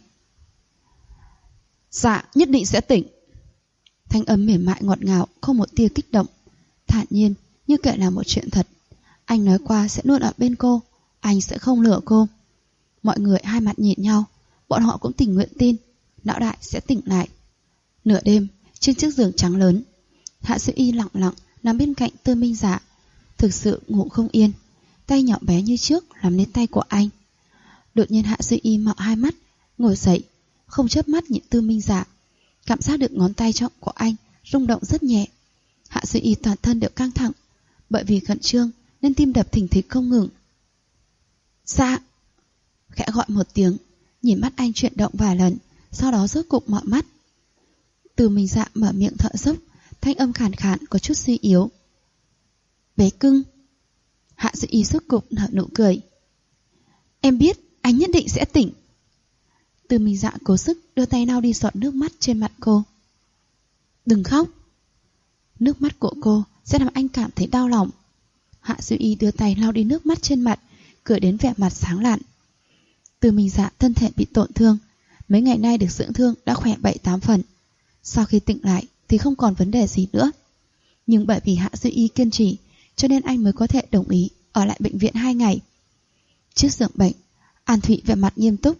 Dạ nhất định sẽ tỉnh. Thanh âm mềm mại ngọt ngào, không một tia kích động, thản nhiên như kể là một chuyện thật. Anh nói qua sẽ luôn ở bên cô, anh sẽ không lừa cô. Mọi người hai mặt nhìn nhau, bọn họ cũng tình nguyện tin lão đại sẽ tỉnh lại. Nửa đêm, trên chiếc giường trắng lớn, Hạ Sư Y lặng lặng nằm bên cạnh Tư Minh Dạ, thực sự ngủ không yên. Tay nhỏ bé như trước nắm lấy tay của anh. Đột nhiên Hạ Sư Y mở hai mắt, ngồi dậy, không chớp mắt nhìn Tư Minh Dạ, cảm giác được ngón tay trọng của anh rung động rất nhẹ. Hạ Sư Y toàn thân đều căng thẳng, bởi vì khẩn trương nên tim đập thình thịch không ngừng. Dạ, khẽ gọi một tiếng, nhìn mắt anh chuyển động vài lần, sau đó rốt cục mở mắt. Tư Minh Dạ mở miệng thở dốc, thanh âm khàn khàn có chút suy yếu. Bé cưng. Hạ Sư Y rốt cục nở nụ cười. Em biết anh nhất định sẽ tỉnh. Tư Minh Dạ cố sức đưa tay lau đi giọt nước mắt trên mặt cô. Đừng khóc. Nước mắt của cô sẽ làm anh cảm thấy đau lòng. Hạ Sư Y đưa tay lau đi nước mắt trên mặt, cười đến vẻ mặt sáng lạn. Tư Minh Dạ thân thể bị tổn thương, mấy ngày nay được dưỡng thương đã khỏe 7-8 phần. Sau khi tỉnh lại thì không còn vấn đề gì nữa. Nhưng bởi vì Hạ Sư Y kiên trì, cho nên anh mới có thể đồng ý ở lại bệnh viện 2 ngày. Trước giường bệnh, An Thụy vẻ mặt nghiêm túc.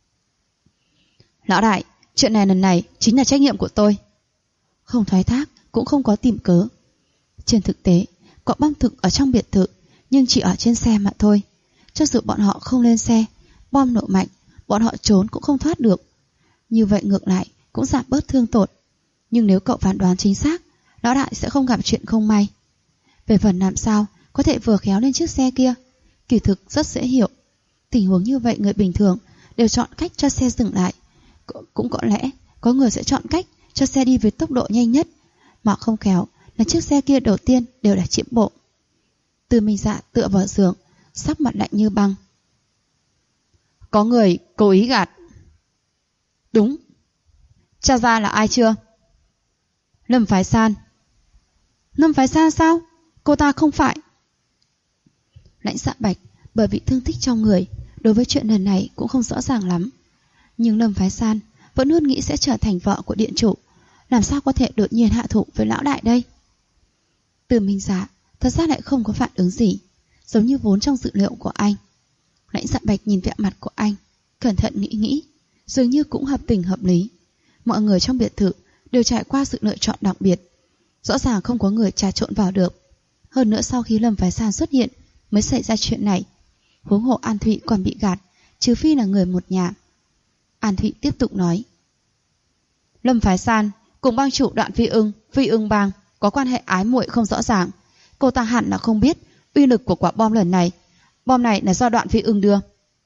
Lão đại, chuyện này lần này chính là trách nhiệm của tôi. Không thoái thác, cũng không có tìm cớ. Trên thực tế, có bom thực ở trong biệt thự, nhưng chỉ ở trên xe mà thôi. Cho dù bọn họ không lên xe, bom nổ mạnh, bọn họ trốn cũng không thoát được. Như vậy ngược lại cũng giảm bớt thương tổn. Nhưng nếu cậu phán đoán chính xác, lão đại sẽ không gặp chuyện không may. Về phần làm sao có thể vừa khéo lên chiếc xe kia, kỳ thực rất dễ hiểu. Tình huống như vậy người bình thường đều chọn cách cho xe dừng lại. Cũng có lẽ có người sẽ chọn cách cho xe đi với tốc độ nhanh nhất, mà không khéo là chiếc xe kia đầu tiên đều đã chiếm bộ. Tư Minh Dạ tựa vào giường, sắc mặt lạnh như băng. Có người cố ý gạt. Đúng. Tra ra là ai chưa? Lâm Phái San. Lâm Phái San sao? Cô ta không phải. Lãnh Dạ Bạch bởi vì thương tích trong người, đối với chuyện lần này cũng không rõ ràng lắm. Nhưng Lâm Phái San vẫn luôn nghĩ sẽ trở thành vợ của điện chủ, làm sao có thể đột nhiên hạ thủ với lão đại đây? Tư Minh Dạ thật ra lại không có phản ứng gì, giống như vốn trong dự liệu của anh. Lãnh Dạ Bạch nhìn vẻ mặt của anh, cẩn thận nghĩ, dường như cũng hợp tình hợp lý. Mọi người trong biệt thự đều trải qua sự lựa chọn đặc biệt, rõ ràng không có người trà trộn vào được. Hơn nữa sau khi Lâm Phái San xuất hiện mới xảy ra chuyện này. Huống hồ An Thụy còn bị gạt, trừ phi là người một nhà. An Thụy tiếp tục nói. Lâm Phái San cùng bang chủ Đoạn Phi Ưng bang có quan hệ ái muội không rõ ràng. Cô ta hẳn là không biết uy lực của quả bom lần này. Bom này là do Đoạn Phi Ưng đưa.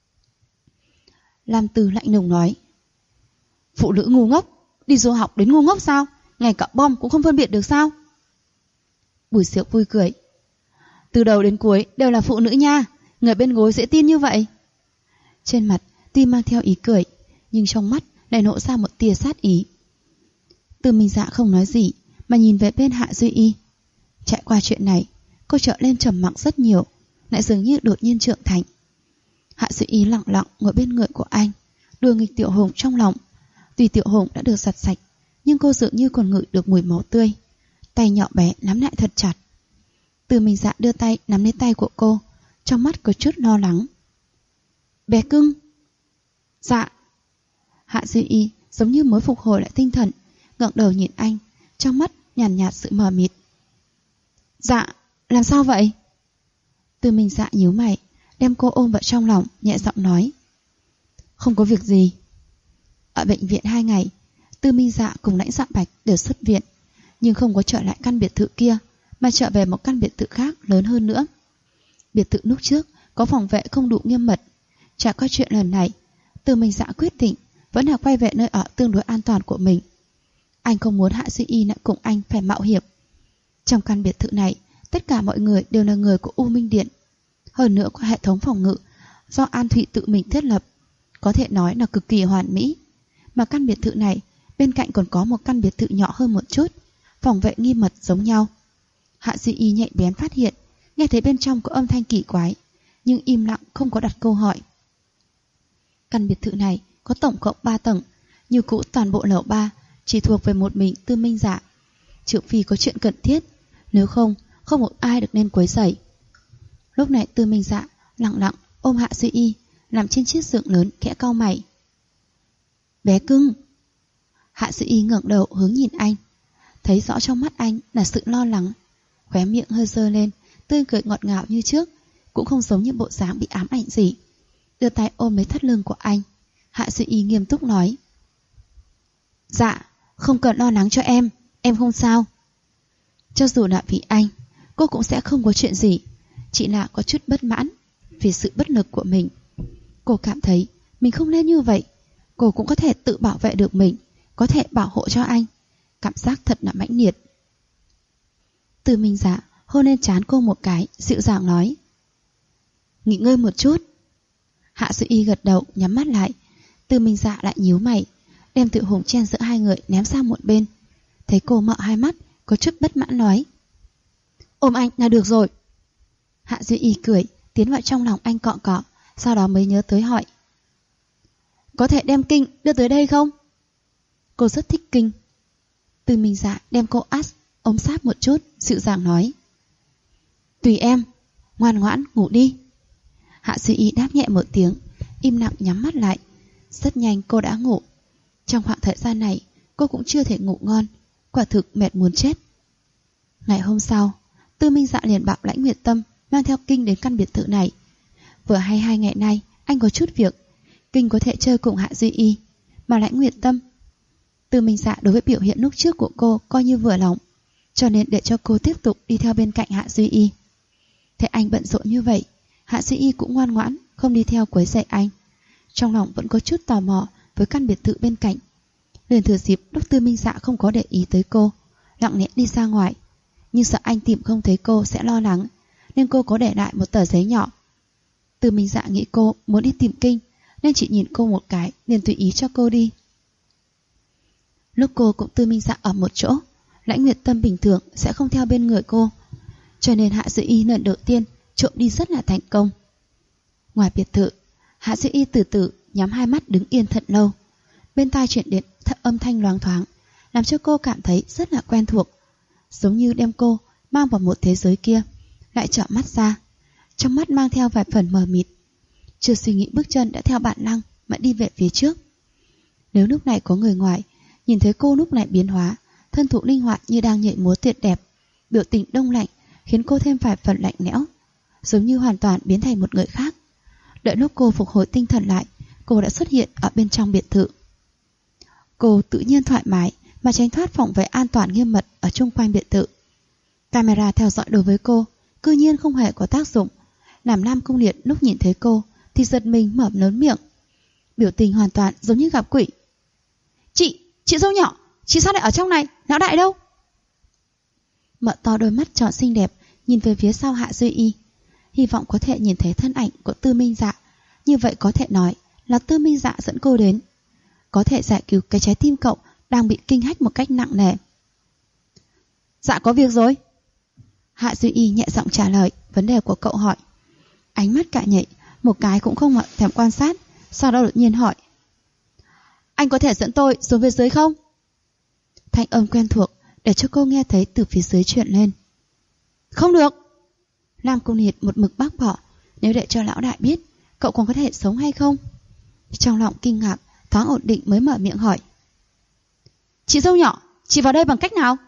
Lam Tư lạnh lùng nói. Phụ nữ ngu ngốc, đi du học đến ngu ngốc sao? Ngay cả bom cũng không phân biệt được sao? Bùi Siệu vui cười. Từ đầu đến cuối đều là phụ nữ nha, người bên gối dễ tin như vậy. Trên mặt tuy mang theo ý cười, nhưng trong mắt lại nộ ra một tia sát ý. Tư Minh Dạ không nói gì mà nhìn về bên Hạ Duy Y. Trải qua chuyện này, cô trở lên trầm mặc rất nhiều, lại dường như đột nhiên trưởng thành. Hạ Duy Y lặng lặng ngồi bên người của anh, đùa nghịch Tiểu Hùng trong lòng. Tuy Tiểu Hùng đã được giặt sạch, nhưng cô dường như còn ngửi được mùi máu tươi. Tay nhỏ bé nắm lại thật chặt. Tư Minh Dạ đưa tay nắm lấy tay của cô, trong mắt có chút lo lắng. Bé cưng. Dạ. Hạ Duy Y giống như mới phục hồi lại tinh thần, ngẩng đầu nhìn anh, trong mắt nhàn nhạt sự mờ mịt. Dạ, làm sao vậy? Tư Minh Dạ nhíu mày, đem cô ôm vào trong lòng, nhẹ giọng nói. Không có việc gì. Ở bệnh viện 2 ngày, Tư Minh Dạ cùng Lãnh Dạ Bạch đều xuất viện, nhưng không có trở lại căn biệt thự kia, mà trở về một căn biệt thự khác lớn hơn nữa. Biệt thự lúc trước có phòng vệ không đủ nghiêm mật. Trải qua chuyện lần này, Tư Minh Dạ quyết định vẫn là quay về nơi ở tương đối an toàn của mình. Anh không muốn Hạ Duy Y lại cùng anh phải mạo hiểm. Trong căn biệt thự này, tất cả mọi người đều là người của U Minh Điện. Hơn nữa có hệ thống phòng ngự do An Thụy tự mình thiết lập, có thể nói là cực kỳ hoàn mỹ. Mà căn biệt thự này bên cạnh còn có một căn biệt thự nhỏ hơn một chút, phòng vệ nghiêm mật giống nhau. Hạ Duy Y nhạy bén phát hiện, nghe thấy bên trong có âm thanh kỳ quái, nhưng im lặng không có đặt câu hỏi. Căn biệt thự này có tổng cộng 3 tầng, như cũ toàn bộ lầu 3 chỉ thuộc về một mình Tư Minh Dạ. Trừ phi có chuyện cần thiết, nếu không, không một ai được nên quấy rầy. Lúc này Tư Minh Dạ lặng lặng ôm Hạ Duy Y, nằm trên chiếc giường lớn khẽ cau mày. Bé cưng. Hạ Duy Y ngẩng đầu hướng nhìn anh. thấy rõ trong mắt anh là sự lo lắng. Khóe miệng hơi giơ lên, tươi cười ngọt ngào như trước, cũng không giống như bộ dáng bị ám ảnh gì. Đưa tay ôm lấy thắt lưng của anh. Hạ Duy Y nghiêm túc nói: Dạ, không cần lo lắng cho em không sao. Cho dù là vì anh, cô cũng sẽ không có chuyện gì, chỉ là có chút bất mãn vì sự bất lực của mình. Cô cảm thấy mình không nên như vậy. Cô cũng có thể tự bảo vệ được mình, có thể bảo hộ cho anh. Cảm giác thật là mãnh liệt. Từ Minh Dạ hôn lên trán cô một cái, dịu dàng nói: Nghỉ ngơi một chút. Hạ Duy Y gật đầu, nhắm mắt lại. Từ Minh Dạ lại nhíu mày, đem Tiểu Hùng chen giữa hai người ném sang một bên. Thấy cô mở hai mắt, có chút bất mãn nói: Ôm anh là được rồi. Hạ Duy Y cười, tiến vào trong lòng anh cọ cọ, sau đó mới nhớ tới hỏi: Có thể đem kinh đưa tới đây không? Cô rất thích kinh. Từ Minh Dạ đem cô ôm sát một chút, dịu dàng nói: Tùy em, ngoan ngoãn ngủ đi. Hạ Duy Y đáp nhẹ một tiếng, im lặng nhắm mắt lại. Rất nhanh cô đã ngủ. Trong khoảng thời gian này cô cũng chưa thể ngủ ngon, quả thực mệt muốn chết. Ngày hôm sau, Tư Minh Dạ liền bảo Lãnh Nguyệt Tâm mang theo Kinh đến căn biệt thự này. Vừa hay 2 ngày nay anh có chút việc, Kinh có thể chơi cùng Hạ Duy Y, mà Lãnh Nguyệt Tâm, Tư Minh Dạ đối với biểu hiện lúc trước của cô coi như vừa lòng, cho nên để cho cô tiếp tục đi theo bên cạnh Hạ Duy Y. Thấy anh bận rộn như vậy, Hạ Duy Y cũng ngoan ngoãn không đi theo quấy rầy anh. Trong lòng vẫn có chút tò mò với căn biệt thự bên cạnh. Liền thừa dịp lúc Tư Minh Dạ không có để ý tới cô, lặng lẽ đi ra ngoài. Nhưng sợ anh tìm không thấy cô sẽ lo lắng, nên cô có để lại một tờ giấy nhỏ. Tư Minh Dạ nghĩ cô muốn đi tìm Kinh, nên chỉ nhìn cô một cái liền tùy ý cho cô đi. Lúc cô cũng Tư Minh Dạ ở một chỗ, Lãnh Nguyệt Tâm bình thường sẽ không theo bên người cô, cho nên Hạ Duy Y lần đầu tiên trộm đi rất là thành công. Ngoài biệt thự, Hạ Duy Y từ từ nhắm hai mắt đứng yên thật lâu. Bên tai truyền đến âm thanh loáng thoáng, làm cho cô cảm thấy rất là quen thuộc, giống như đem cô mang vào một thế giới kia. Lại trợn mắt ra, trong mắt mang theo vài phần mờ mịt. Chưa suy nghĩ bước chân đã theo bản năng mà đi về phía trước. Nếu lúc này có người ngoài nhìn thấy cô lúc này biến hóa, thân thủ linh hoạt như đang nhảy múa tuyệt đẹp, biểu tình đông lạnh khiến cô thêm vài phần lạnh lẽo, giống như hoàn toàn biến thành một người khác. Đợi lúc cô phục hồi tinh thần lại, cô đã xuất hiện ở bên trong biệt thự. Cô tự nhiên thoải mái mà tránh thoát phòng vệ an toàn nghiêm mật ở chung quanh biệt thự. Camera theo dõi đối với cô cư nhiên không hề có tác dụng, làm Nam Cung Liệt lúc nhìn thấy cô thì giật mình mở lớn miệng, biểu tình hoàn toàn giống như gặp quỷ. Chị dâu nhỏ, chị sao lại ở trong này, lão đại đâu? Mở to đôi mắt tròn xinh đẹp nhìn về phía sau Hạ Duy Y, hy vọng có thể nhìn thấy thân ảnh của Tư Minh Dạ. Như vậy có thể nói là Tư Minh Dạ dẫn cô đến, có thể giải cứu cái trái tim cậu đang bị kinh hách một cách nặng nề. Dạ có việc rồi. Hạ Duy Y nhẹ giọng trả lời vấn đề của cậu hỏi, ánh mắt cả nhảy, một cái cũng không thèm quan sát, sau đó đột nhiên hỏi: Anh có thể dẫn tôi xuống phía dưới không? Thanh âm quen thuộc để cho cô nghe thấy từ phía dưới truyền lên. Không được. Nam Cung Liệt một mực bác bỏ, nếu để cho lão đại biết cậu còn có thể sống hay không. Trong lòng kinh ngạc thoáng ổn định mới mở miệng hỏi: Chị dâu nhỏ, chị vào đây bằng cách nào?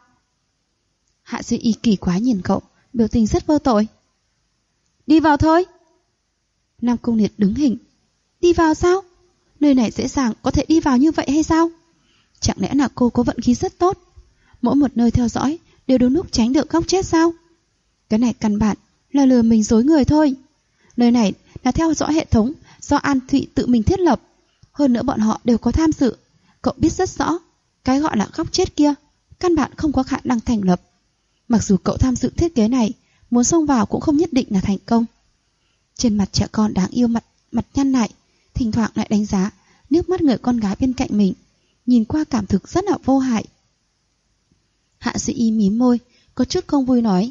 Hạ Duy Y kỳ quá nhìn cậu, biểu tình rất vô tội. Đi vào thôi. Nam Cung Liệt đứng hình. Đi vào sao? Nơi này dễ dàng có thể đi vào như vậy hay sao? Chẳng lẽ là cô có vận khí rất tốt, mỗi một nơi theo dõi đều đúng lúc tránh được góc chết sao? Cái này căn bản là lừa mình dối người thôi. Nơi này là theo dõi hệ thống do An Thụy tự mình thiết lập, hơn nữa bọn họ đều có tham dự. Cậu biết rất rõ, cái gọi là góc chết kia căn bản không có khả năng thành lập. Mặc dù cậu tham dự thiết kế này, muốn xông vào cũng không nhất định là thành công. Trên mặt trẻ con đáng yêu mặt nhăn lại, thỉnh thoảng lại đánh giá nước mắt người con gái bên cạnh mình, nhìn qua cảm thực rất là vô hại. Hạ Duy Y mím môi, có chút không vui nói: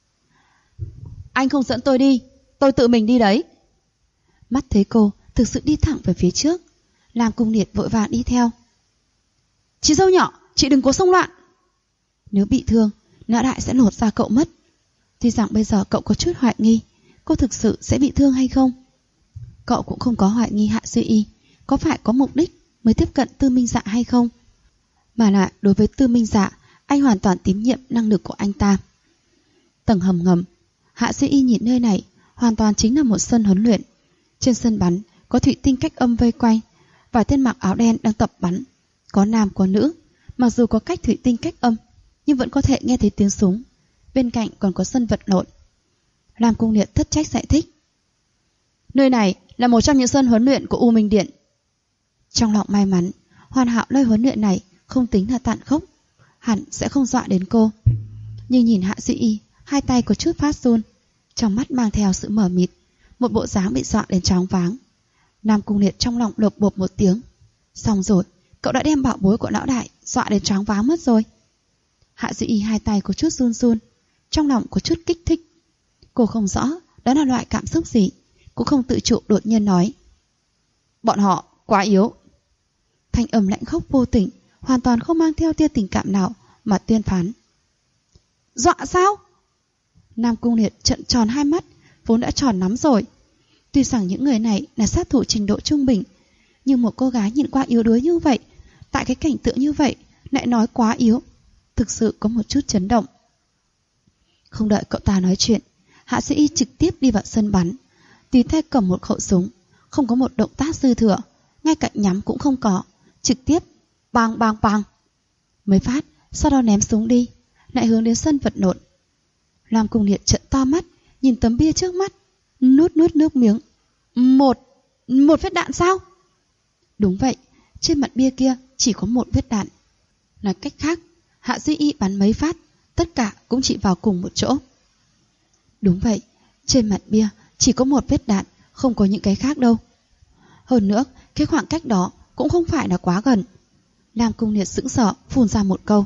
Anh không dẫn tôi đi, tôi tự mình đi đấy. Mắt thấy cô thực sự đi thẳng về phía trước, Lam Cung Liệt vội vàng đi theo. Chị dâu nhỏ, chị đừng có xông loạn. Nếu bị thương, lão đại sẽ lột da cậu mất. Tuy rằng bây giờ cậu có chút hoài nghi cô thực sự sẽ bị thương hay không. Cậu cũng không có hoài nghi Hạ Duy Y có phải có mục đích mới tiếp cận Tư Minh Dạ hay không, mà lại đối với Tư Minh Dạ anh hoàn toàn tín nhiệm năng lực của anh ta. Tầng hầm ngầm, Hạ Duy Y nhìn nơi này hoàn toàn chính là một sân huấn luyện. Trên sân bắn có thủy tinh cách âm vây quanh, vài tên mặc áo đen đang tập bắn, có nam có nữ. Mặc dù có cách thủy tinh cách âm, nhưng vẫn có thể nghe thấy tiếng súng. Bên cạnh còn có sân vật lộn. Lam Cung Liệt thất trách giải thích. Nơi này là một trong những sân huấn luyện của U Minh Điện. Trong lòng may mắn, hoàn hảo nơi huấn luyện này không tính là tàn khốc, hẳn sẽ không dọa đến cô. Nhưng nhìn Hạ Duy Y, hai tay có chút phát run, trong mắt mang theo sự mờ mịt, một bộ dáng bị dọa đến choáng váng. Lam Cung Liệt trong lòng lột bột một tiếng. Xong rồi, cậu đã đem bảo bối của lão đại dọa đến choáng váng mất rồi. Hạ Duy Y hai tay có chút run run, trong lòng có chút kích thích. Cô không rõ đó là loại cảm xúc gì, cũng không tự chủ đột nhiên nói. Bọn họ quá yếu. Thanh âm lạnh khốc vô tình, hoàn toàn không mang theo tia tình cảm nào mà tuyên phán. Dọa sao? Nam Cung Liệt trợn tròn hai mắt, vốn đã tròn lắm rồi. Tuy rằng những người này là sát thủ trình độ trung bình, nhưng một cô gái nhìn qua yếu đuối như vậy, tại cái cảnh tượng như vậy lại nói quá yếu, thực sự có một chút chấn động. Không đợi cậu ta nói chuyện, Hạ Sĩ Y trực tiếp đi vào sân bắn, tùy tay cầm một khẩu súng, không có một động tác dư thừa, ngay cả nhắm cũng không có, trực tiếp bang bang bang mấy phát, sau đó ném súng đi, lại hướng đến sân vật lộn. Lam Cung Liệt trợn to mắt, nhìn tấm bia trước mắt, nuốt nước miếng. Một vết đạn sao? Đúng vậy, trên mặt bia kia chỉ có một vết đạn. Nói cách khác, Hạ Duy Y bắn mấy phát, tất cả cũng chỉ vào cùng một chỗ. Đúng vậy, trên mặt bia chỉ có một vết đạn, không có những cái khác đâu. Hơn nữa, cái khoảng cách đó cũng không phải là quá gần. Lam Cung Liệt sững sờ phun ra một câu.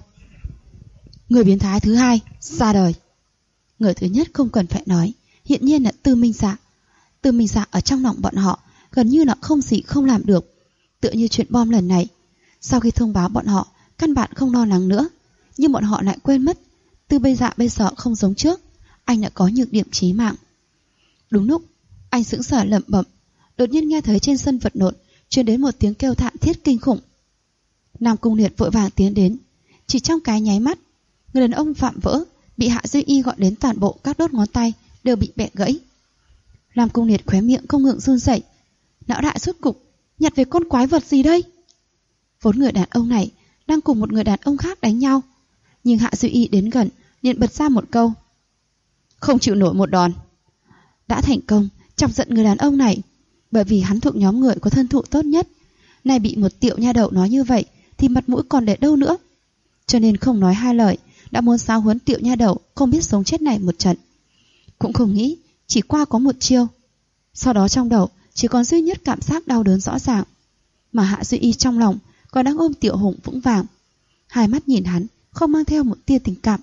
Người biến thái thứ hai ra đời. Người thứ nhất không cần phải nói, hiện nhiên là Tư Minh Dạ. Tư Minh Dạ ở trong lòng bọn họ gần như là không gì không làm được. Tựa như chuyện bom lần này, sau khi thông báo bọn họ căn bản không lo lắng nữa, nhưng bọn họ lại quên mất Tư Minh Dạ bây giờ không giống trước, anh đã có nhược điểm chí mạng. Đúng lúc anh sững sờ lẩm bẩm, đột nhiên nghe thấy trên sân vật lộn truyền đến một tiếng kêu thảm thiết kinh khủng. Nam Cung Liệt vội vàng tiến đến, chỉ trong cái nháy mắt, người đàn ông vạm vỡ bị Hạ Duy Y gọi đến toàn bộ các đốt ngón tay đều bị bẻ gãy. Nam Cung Liệt khóe miệng không ngừng run rẩy. Lão đại rốt cục nhặt về con quái vật gì đây? Vốn người đàn ông này đang cùng một người đàn ông khác đánh nhau, nhưng Hạ Duy Y đến gần liền bật ra một câu. Không chịu nổi một đòn. Đã thành công chọc giận người đàn ông này, bởi vì hắn thuộc nhóm người có thân thụ tốt nhất. Này bị một tiểu nha đầu nói như vậy thì mặt mũi còn để đâu nữa, cho nên không nói hai lời đã muốn giáo huấn tiểu nha đầu không biết sống chết này một trận. Cũng không nghĩ chỉ qua có một chiêu, sau đó trong đầu chỉ còn duy nhất cảm giác đau đớn rõ ràng, mà Hạ Duy Y trong lòng còn đang ôm Tiểu Hùng vững vàng, hai mắt nhìn hắn không mang theo một tia tình cảm,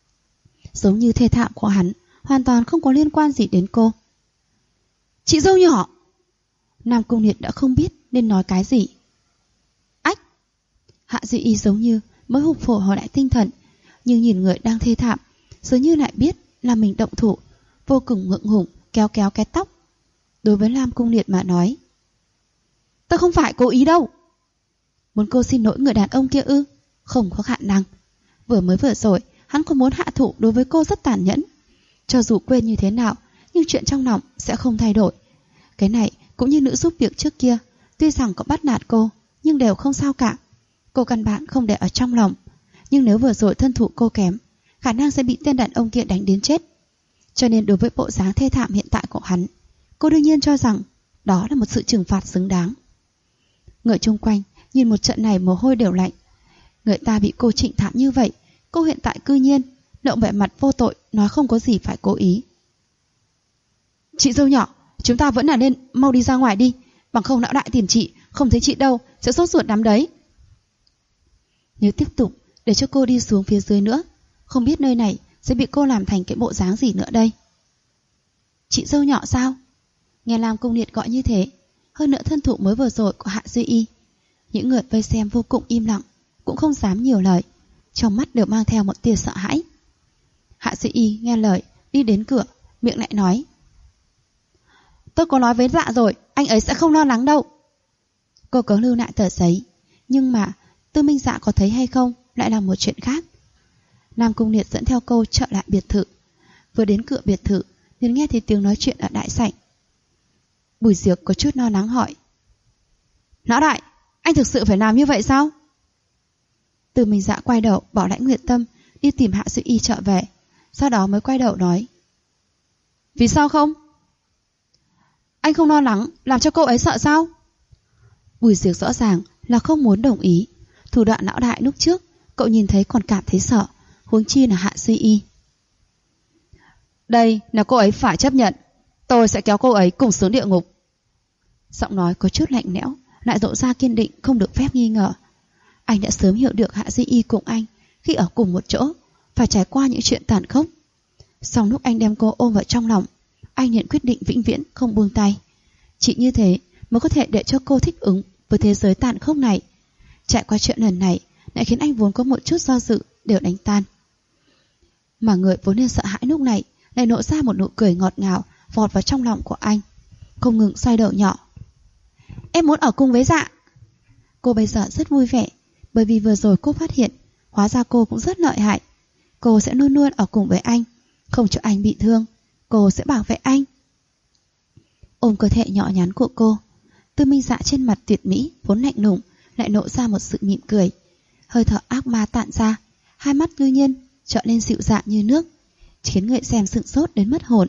giống như thê thảm của hắn hoàn toàn không có liên quan gì đến cô. Chị dâu nhỏ. Nam Cung Liệt đã không biết nên nói cái gì. Ách. Hạ Duy Y giống như mới hụt phổi hồi lại tinh thần, nhưng nhìn người đang thê thảm dường như lại biết là mình động thủ, vô cùng ngượng ngùng kéo cái tóc. Đối với Lam Cung Liệt mà nói, tôi không phải cố ý đâu. Muốn cô xin lỗi người đàn ông kia ư? Không có khả năng. Vừa rồi hắn còn muốn hạ thủ đối với cô rất tàn nhẫn. Cho dù quên như thế nào, nhưng chuyện trong lòng sẽ không thay đổi. Cái này cũng như nữ giúp việc trước kia, tuy rằng có bắt nạt cô nhưng đều không sao cả. Cô căn bản không để ở trong lòng. Nhưng nếu vừa rồi thân thủ cô kém, khả năng sẽ bị tên đàn ông kia đánh đến chết. Cho nên đối với bộ dáng thê thảm hiện tại của hắn, cô đương nhiên cho rằng đó là một sự trừng phạt xứng đáng. Người chung quanh nhìn một trận này mồ hôi đều lạnh. Người ta bị cô trịnh thảm như vậy, cô hiện tại cư nhiên lộng vẻ mặt vô tội, nói không có gì phải cố ý. Chị dâu nhỏ, chúng ta vẫn là nên mau đi ra ngoài đi, bằng không lão đại tìm chị, không thấy chị đâu sẽ sốt ruột lắm đấy. Nếu tiếp tục để cho cô đi xuống phía dưới nữa, không biết nơi này sẽ bị cô làm thành cái bộ dáng gì nữa đây. Chị dâu nhỏ sao? Nghe Lam Cung Liệt gọi như thế, hơn nữa thân thủ mới vừa rồi của Hạ Duy Y, những người vây xem vô cùng im lặng, cũng không dám nhiều lời, trong mắt đều mang theo một tia sợ hãi. Hạ Duy Y nghe lời đi đến cửa, miệng lại nói, tôi có nói với Dạ rồi, anh ấy sẽ không lo lắng đâu. Cô có lưu lại tờ giấy, nhưng mà Tư Minh Dạ có thấy hay không lại là một chuyện khác. Nam Cung Liệt dẫn theo cô trở lại biệt thự. Vừa đến cửa biệt thự liền nghe thấy tiếng nói chuyện ở đại sảnh. Bùi Diệc có chút lo lắng hỏi: Lão đại, anh thực sự phải làm như vậy sao? Từ Minh Dạ quay đầu bảo Lãnh Nguyệt Tâm đi tìm Hạ Duy Y trở về, sau đó mới quay đầu nói: Vì sao không? Anh không lo lắng làm cho cô ấy sợ sao? Bùi Diệc rõ ràng là không muốn đồng ý. Thủ đoạn lão đại lúc trước cậu nhìn thấy còn cảm thấy sợ, huống chi là Hạ Duy Y. Đây là cô ấy phải chấp nhận. Tôi sẽ kéo cô ấy cùng xuống địa ngục. Giọng nói có chút lạnh lẽo, lại lộ ra kiên định không được phép nghi ngờ. Anh đã sớm hiểu được Hạ Duy Y cùng anh khi ở cùng một chỗ phải trải qua những chuyện tàn khốc. Song lúc anh đem cô ôm vào trong lòng, anh nhận quyết định vĩnh viễn không buông tay. Chỉ như thế mới có thể để cho cô thích ứng với thế giới tàn khốc này. Trải qua chuyện lần này lại khiến anh vốn có một chút do dự đều đánh tan. Mà người vốn nên sợ hãi lúc này lại nổ ra một nụ cười ngọt ngào vọt vào trong lòng của anh, không ngừng xoay đầu nhỏ. Em muốn ở cùng với Dạ. Cô bây giờ rất vui vẻ, bởi vì vừa rồi cô phát hiện hóa ra cô cũng rất lợi hại. Cô sẽ luôn luôn ở cùng với anh, không cho anh bị thương. Cô sẽ bảo vệ anh. Ôm cơ thể nhỏ nhắn của cô, Tư Minh Dạ trên mặt tuyệt mỹ vốn lạnh lùng lại nộ ra một sự mỉm cười. Hơi thở ác ma tản ra, hai mắt ngư nhiên trở nên dịu dàng như nước, khiến người xem sửng sốt đến mất hồn.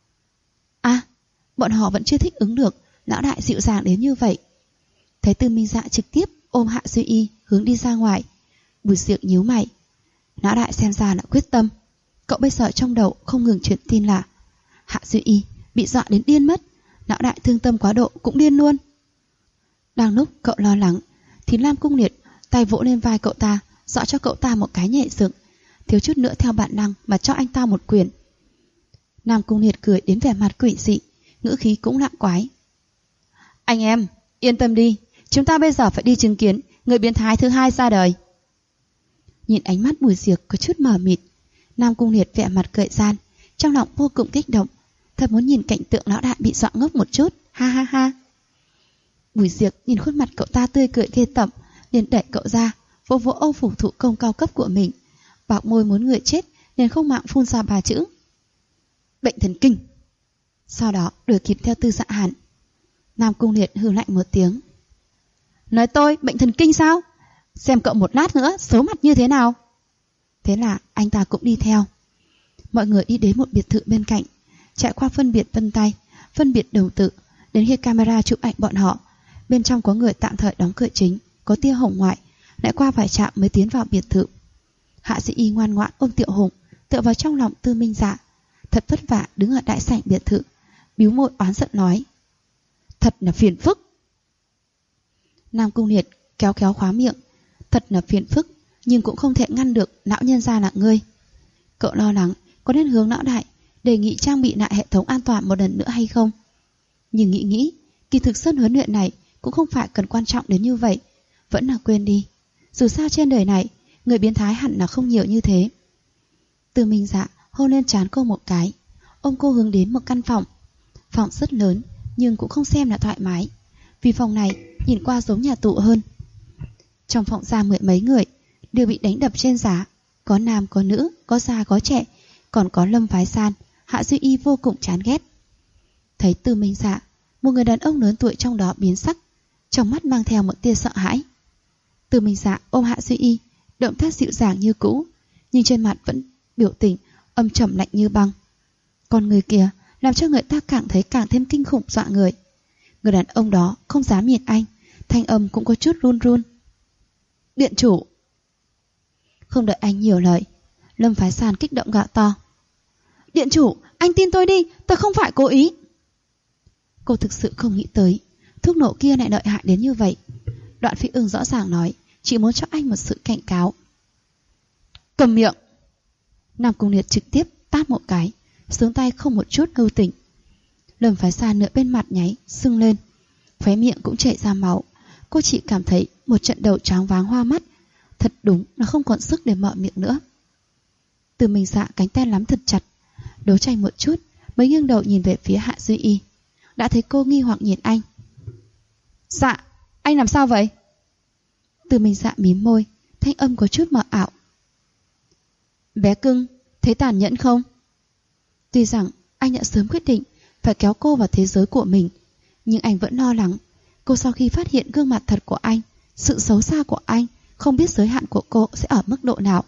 Bọn họ vẫn chưa thích ứng được lão đại dịu dàng đến như vậy. Thấy Tư Minh Dạ trực tiếp ôm Hạ Duy Y hướng đi ra ngoài, Bùi Diệc nhíu mày. Lão đại xem ra là quyết tâm. Cậu bây giờ trong đầu không ngừng truyền tin là Hạ Duy Y bị dọa đến điên mất, lão đại thương tâm quá độ cũng điên luôn. Đang lúc cậu lo lắng thì Nam Cung Liệt tay vỗ lên vai cậu ta, dọa cho cậu ta một cái nhẹ dựng, thiếu chút nữa theo bản năng mà cho anh ta một quyền. Nam Cung Liệt cười đến vẻ mặt quỷ dị, ngữ khí cũng lạ quái. Anh em, yên tâm đi, chúng ta bây giờ phải đi chứng kiến người biến thái thứ hai ra đời. Nhìn ánh mắt Bùi Diệc có chút mờ mịt, Nam Cung Liệt vẻ mặt cười gian, trong lòng vô cùng kích động, thật muốn nhìn cảnh tượng lão đại bị dọa ngốc một chút, ha ha ha. Bùi Diệc nhìn khuôn mặt cậu ta tươi cười ghê tởm, liền đẩy cậu ra, vỗ vỗ âu phục thủ công cao cấp của mình, bạc môi muốn người chết nên không mạng phun ra 3 chữ: bệnh thần kinh. Sau đó đuổi kịp theo Tư Dạ Hàn. Nam Cung Liệt hừ lạnh một tiếng. Nói tôi bệnh thần kinh sao? Xem cậu một lát nữa xấu mặt như thế nào. Thế là anh ta cũng đi theo. Mọi người đi đến một biệt thự bên cạnh, trải qua phân biệt vân tay, phân biệt đầu tự, đến khi camera chụp ảnh bọn họ. Bên trong có người tạm thời đóng cửa chính, có tia hồng ngoại, lại qua vài trạm mới tiến vào biệt thự. Hạ Sĩ Y ngoan ngoãn ôm Tiểu Hùng, tựa vào trong lòng Tư Minh Dạ, thật vất vả đứng ở đại sảnh biệt thự, bĩu môi oán giận nói: Thật là phiền phức. Nam Cung Liệt kéo kéo khóa miệng. Thật là phiền phức, nhưng cũng không thể ngăn được lão nhân gia là ngươi. Cậu lo lắng có nên hướng lão đại đề nghị trang bị lại hệ thống an toàn một lần nữa hay không? Nhưng nghĩ kỳ thực sân huấn luyện này cũng không phải cần quan trọng đến như vậy, vẫn là quên đi. Dù sao trên đời này người biến thái hẳn là không nhiều như thế. Tư Minh Dạ hôn lên trán cô một cái, ôm cô hướng đến một căn phòng. Phòng rất lớn nhưng cũng không xem là thoải mái, vì phòng này nhìn qua giống nhà tù hơn. Trong phòng ra 10 mấy người đều bị đánh đập trên giá, có nam có nữ, có già có trẻ, còn có Lâm Phái San, Hạ Duy Y vô cùng chán ghét. Thấy Tư Minh Dạ, một người đàn ông lớn tuổi trong đó biến sắc, trong mắt mang theo một tia sợ hãi. Tư Minh Dạ ôm Hạ Duy Y, động tác dịu dàng như cũ, nhưng trên mặt vẫn biểu tình âm trầm lạnh như băng. Con người kia làm cho người ta càng thấy càng thêm kinh khủng dọa người. Người đàn ông đó không dám nhìn anh, thanh âm cũng có chút run run. Điện chủ. Không đợi anh nhiều lời, Lâm Phái San kích động gào to: Điện chủ, anh tin tôi đi, tôi không phải cố ý. Cô thực sự không nghĩ tới thuốc nổ kia lại lợi hại đến như vậy. Đoạn Phi Ưng rõ ràng nói chỉ muốn cho anh một sự cảnh cáo. Cầm miệng. Nam Cung Liệt trực tiếp tát một cái, xuống tay không một chút lưu tình. Lâm Phái San nửa bên mặt nháy sưng lên, khóe miệng cũng chảy ra máu. Cô chỉ cảm thấy một trận đầu choáng váng hoa mắt, thật đúng là không còn sức để mở miệng nữa. Từ Minh Dạ cánh tay nắm thật chặt, đấu tranh một chút mới nghiêng đầu nhìn về phía Hạ Duy Y. Đã thấy cô nghi hoặc nhìn anh. Dạ, anh làm sao vậy? Từ Minh Dạ mím môi, thanh âm có chút mờ ảo. Bé cưng, thấy tàn nhẫn không? Tuy rằng anh đã sớm quyết định phải kéo cô vào thế giới của mình, nhưng anh vẫn lo lắng cô sau khi phát hiện gương mặt thật của anh, sự xấu xa của anh, không biết giới hạn của cô sẽ ở mức độ nào.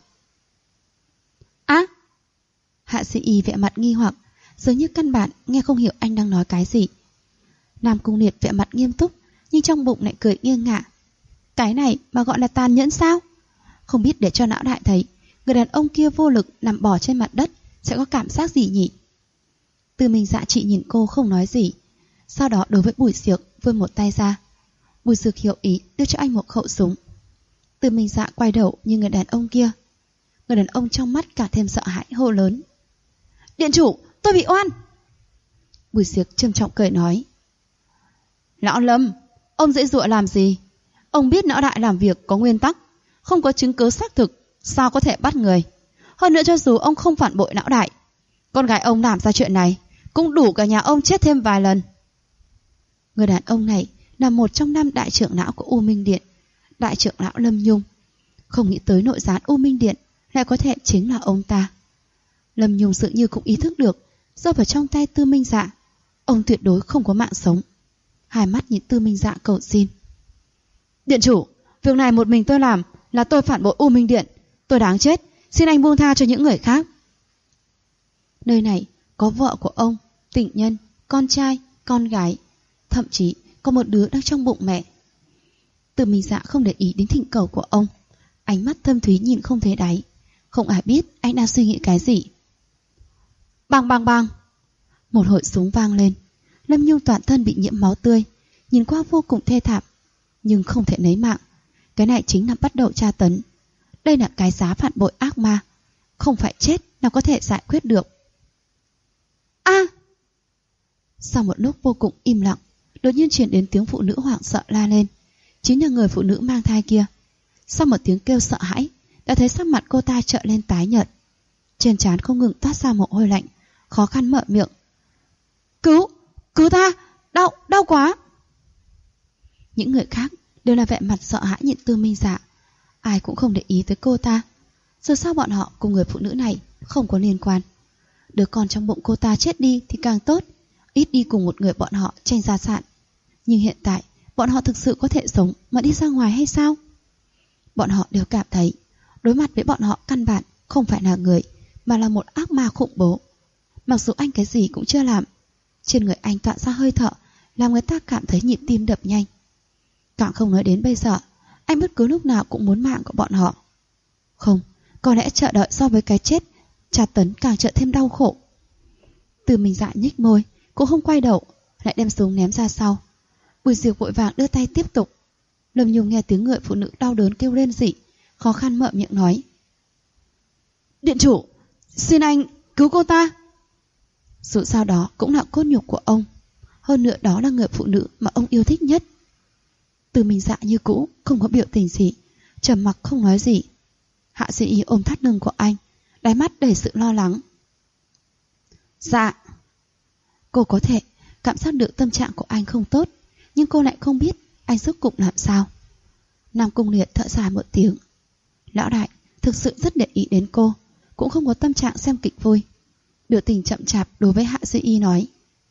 Hạ Sĩ Y vẻ mặt nghi hoặc, dường như căn bản nghe không hiểu anh đang nói cái gì. Nam Cung Liệt vẻ mặt nghiêm túc, nhưng trong bụng lại cười nghiêng ngả. Cái này mà gọi là tàn nhẫn sao? Không biết để cho não đại thấy người đàn ông kia vô lực nằm bò trên mặt đất sẽ có cảm giác gì nhỉ? Tư Minh Dạ chỉ nhìn cô không nói gì. Sau đó đối với Bùi Diệc vươn một tay ra. Bùi Diệc hiểu ý đưa cho anh một khẩu súng. Tư Minh Dạ quay đầu như người đàn ông kia. Người đàn ông trong mắt càng thêm sợ hãi hô lớn. Điện chủ, tôi bị oan. Bùi Diệc trầm trọng cười nói. Lão Lâm, ông dễ dụa làm gì? Ông biết não đại làm việc có nguyên tắc, không có chứng cứ xác thực, sao có thể bắt người? Hơn nữa cho dù ông không phản bội não đại, con gái ông làm ra chuyện này cũng đủ cả nhà ông chết thêm vài lần. Người đàn ông này là một trong 5 đại trưởng lão của U Minh Điện, đại trưởng lão Lâm Nhung. Không nghĩ tới nội gián U Minh Điện lại có thể chính là ông ta. Lâm Nhung dường như cũng ý thức được, rơi vào trong tay Tư Minh Dạ, ông tuyệt đối không có mạng sống. Hai mắt nhìn Tư Minh Dạ cầu xin. Điện chủ, việc này một mình tôi làm, là tôi phản bội U Minh Điện, tôi đáng chết, xin anh buông tha cho những người khác. Nơi này có vợ của ông, tình nhân, con trai, con gái, thậm chí có một đứa đang trong bụng mẹ. Tư Minh Dạ không để ý đến thỉnh cầu của ông, ánh mắt thâm thúy nhìn không thấy đáy. Không ai biết anh đang suy nghĩ cái gì. Bang bang bang, một hồi súng vang lên. Lâm Nhung toàn thân bị nhiễm máu tươi, nhìn qua vô cùng thê thảm, nhưng không thể lấy mạng. Cái này chính là bắt đầu tra tấn. Đây là cái giá phản bội ác ma, không phải chết nào có thể giải quyết được. Sau một lúc vô cùng im lặng, đột nhiên truyền đến tiếng phụ nữ hoảng sợ la lên. Chính là người phụ nữ mang thai kia. Sau một tiếng kêu sợ hãi, đã thấy sắc mặt cô ta trợn lên tái nhợt, trên trán không ngừng toát ra mồ hôi lạnh, khó khăn mở miệng. Cứu ta, đau quá. Những người khác đều là vẻ mặt sợ hãi nhìn Tư Minh Dạ, ai cũng không để ý tới cô ta. Dù sao bọn họ cùng người phụ nữ này không có liên quan. Đứa con trong bụng cô ta chết đi thì càng tốt, ít đi cùng một người bọn họ tranh gia sản. Nhưng hiện tại bọn họ thực sự có thể sống mà đi ra ngoài hay sao? Bọn họ đều cảm thấy đối mặt với bọn họ căn bản không phải là người, mà là một ác ma khủng bố. Mặc dù anh cái gì cũng chưa làm, trên người anh tỏa ra hơi thở làm người ta cảm thấy nhịp tim đập nhanh. Càng không nói đến bây giờ, anh bất cứ lúc nào cũng muốn mạng của bọn họ. Không, có lẽ chờ đợi so với cái chết, tra tấn càng trở thêm đau khổ. Tư Minh Dạ nhếch môi, cũng không quay đầu, lại đem súng ném ra sau. Bùi Diệc vội vàng đưa tay tiếp tục. Lâm Nhung nghe tiếng người phụ nữ đau đớn kêu lên rỉ, khó khăn mở miệng nói. Điện chủ, xin anh cứu cô ta. Dù sao đó cũng là cốt nhục của ông, hơn nữa đó là người phụ nữ mà ông yêu thích nhất. Tư Minh Dạ như cũ không có biểu tình gì, trầm mặc không nói gì. Hạ Sĩ Y ôm thắt lưng của anh, đáy mắt đầy sự lo lắng. Dạ. Cô có thể cảm giác được tâm trạng của anh không tốt, nhưng cô lại không biết anh rốt cục làm sao. Nam Cung Liệt thở dài một tiếng. Lão đại thực sự rất để ý đến cô, cũng không có tâm trạng xem kịch vui. Biểu tình chậm chạp đối với Hạ Sĩ Y nói.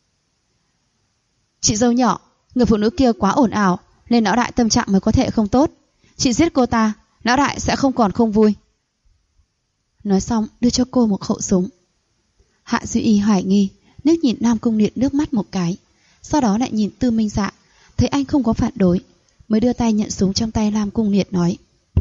Chị dâu nhỏ, người phụ nữ kia quá ồn ào, nên lão đại tâm trạng mới có thể không tốt. Chị giết cô ta, lão đại sẽ không còn không vui. Nói xong đưa cho cô một khẩu súng. Hạ Sĩ Y hoài nghi, liếc nhìn Nam Cung Liệt nước mắt một cái, sau đó lại nhìn Tư Minh Dạ, thấy anh không có phản đối, mới đưa tay nhận súng trong tay Nam Cung Liệt nói.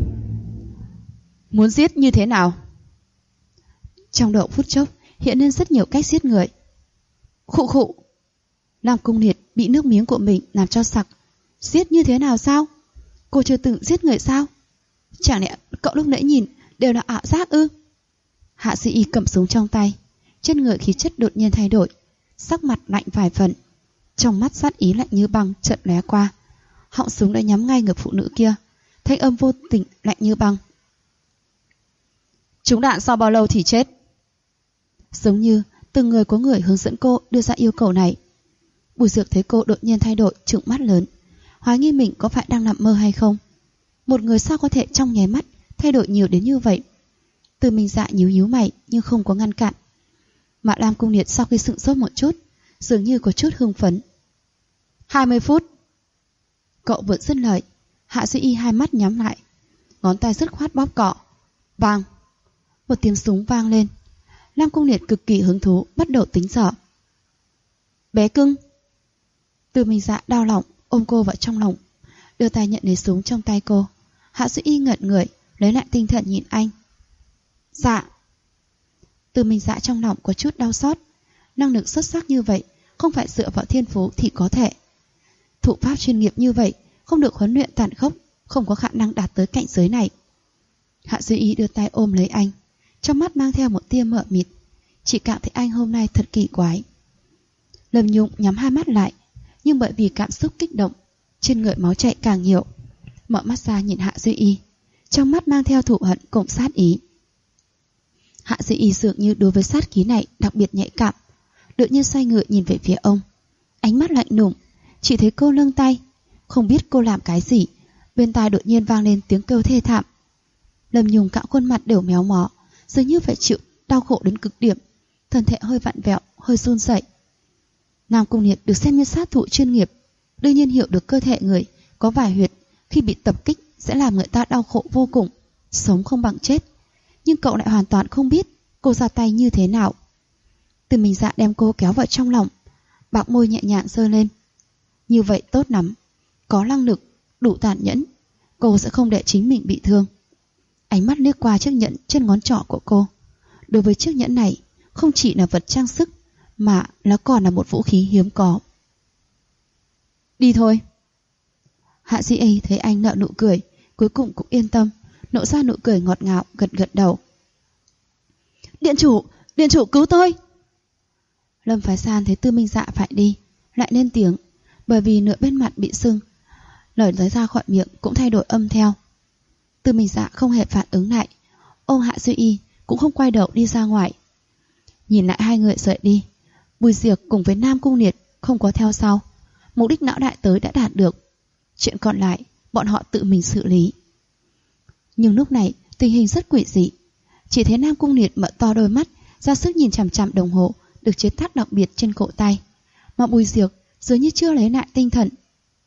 Muốn giết như thế nào? Trong đầu phút chốc hiện lên rất nhiều cách giết người. Khụ khụ. Nam Cung Liệt bị nước miếng của mình làm cho sặc. Giết như thế nào sao? Cô chưa từng giết người sao? Chẳng lẽ cậu lúc nãy nhìn đều là ảo giác ư? Hạ Sĩ Y cầm súng trong tay, trên người khí chất đột nhiên thay đổi, sắc mặt lạnh vài phần, trong mắt sát ý lạnh như băng chợt lóe qua. Họng súng đã nhắm ngay người phụ nữ kia, thanh âm vô tình lạnh như băng. Trúng đạn sau bao lâu thì chết? Giống như từng người có người hướng dẫn cô đưa ra yêu cầu này. Bùi Diệc thấy cô đột nhiên thay đổi, trừng mắt lớn, hoài nghi mình có phải đang nằm mơ hay không. Một người sao có thể trong nháy mắt thay đổi nhiều đến như vậy? Từ Minh Dạ nhíu nhíu mày nhưng không có ngăn cản. Mà Lam Cung Liệt sau khi sững sốt một chút, dường như có chút hưng phấn. 20 phút. Cậu vừa dứt lời, Hạ Duy Y hai mắt nhắm lại, ngón tay dứt khoát bóp cọ. Vang. Một tiếng súng vang lên. Lam Cung Liệt cực kỳ hứng thú, bắt đầu tính giờ. Bé cưng. Từ Minh Dạ đau lòng, ôm cô vào trong lòng, đưa tay nhận lấy súng trong tay cô. Hạ Duy Y ngẩn người, lấy lại tinh thần nhìn anh. Dạ. Từ Minh Dạ trong lòng có chút đau xót. Năng lực xuất sắc như vậy không phải dựa vào thiên phú thì có thể. Thủ pháp chuyên nghiệp như vậy không được huấn luyện tàn khốc, không có khả năng đạt tới cảnh giới này. Hạ Duy Y đưa tay ôm lấy anh, trong mắt mang theo một tia mờ mịt. Chỉ cảm thấy anh hôm nay thật kỳ quái. Lâm Nhung nhắm hai mắt lại, nhưng bởi vì cảm xúc kích động, trên người máu chảy càng nhiều. Mở mắt ra nhìn Hạ Duy Y, trong mắt mang theo thù hận cùng sát ý. Hạ Duy Y dường như đối với sát khí này đặc biệt nhạy cảm, đột nhiên xoay người nhìn về phía ông, ánh mắt lạnh lùng. Chỉ thấy cô nâng tay, không biết cô làm cái gì, bên tai đột nhiên vang lên tiếng kêu thê thảm. Lâm Nhung cả khuôn mặt đều méo mó, dường như phải chịu đau khổ đến cực điểm, thân thể hơi vặn vẹo, hơi run rẩy. Nam Cung Liệt được xem như sát thủ chuyên nghiệp, đương nhiên hiểu được cơ thể người có vài huyệt khi bị tập kích sẽ làm người ta đau khổ vô cùng, sống không bằng chết. Nhưng cậu lại hoàn toàn không biết cô ra tay như thế nào. Từ Minh Dạ đem cô kéo vào trong lòng, bạc môi nhẹ nhàng giơ lên. Như vậy tốt lắm, có năng lực, đủ tàn nhẫn, cô sẽ không để chính mình bị thương. Ánh mắt liếc qua chiếc nhẫn trên ngón trỏ của cô. Đối với chiếc nhẫn này, không chỉ là vật trang sức, mà nó còn là một vũ khí hiếm có. Đi thôi. Hạ Di A thấy anh nở nụ cười, cuối cùng cũng yên tâm, nộ ra nụ cười ngọt ngào, gật gật đầu. Điện chủ cứu tôi. Lâm Phái San thấy Tư Minh Dạ phải đi, lại lên tiếng, bởi vì nửa bên mặt bị sưng, lời nói ra khỏi miệng cũng thay đổi âm theo. Tư Minh Dạ không hề phản ứng lại, ôm Hạ Duy Y cũng không quay đầu đi ra ngoài. Nhìn lại hai người rời đi, Bùi Diệc cùng với Nam Cung Liệt không có theo sau. Mục đích não đại tới đã đạt được, chuyện còn lại bọn họ tự mình xử lý. Nhưng lúc này tình hình rất quỷ dị. Chỉ thấy Nam Cung Liệt mở to đôi mắt, ra sức nhìn chằm chằm đồng hồ được chế tác đặc biệt trên cổ tay, mà Bùi Diệc dường như chưa lấy lại tinh thần.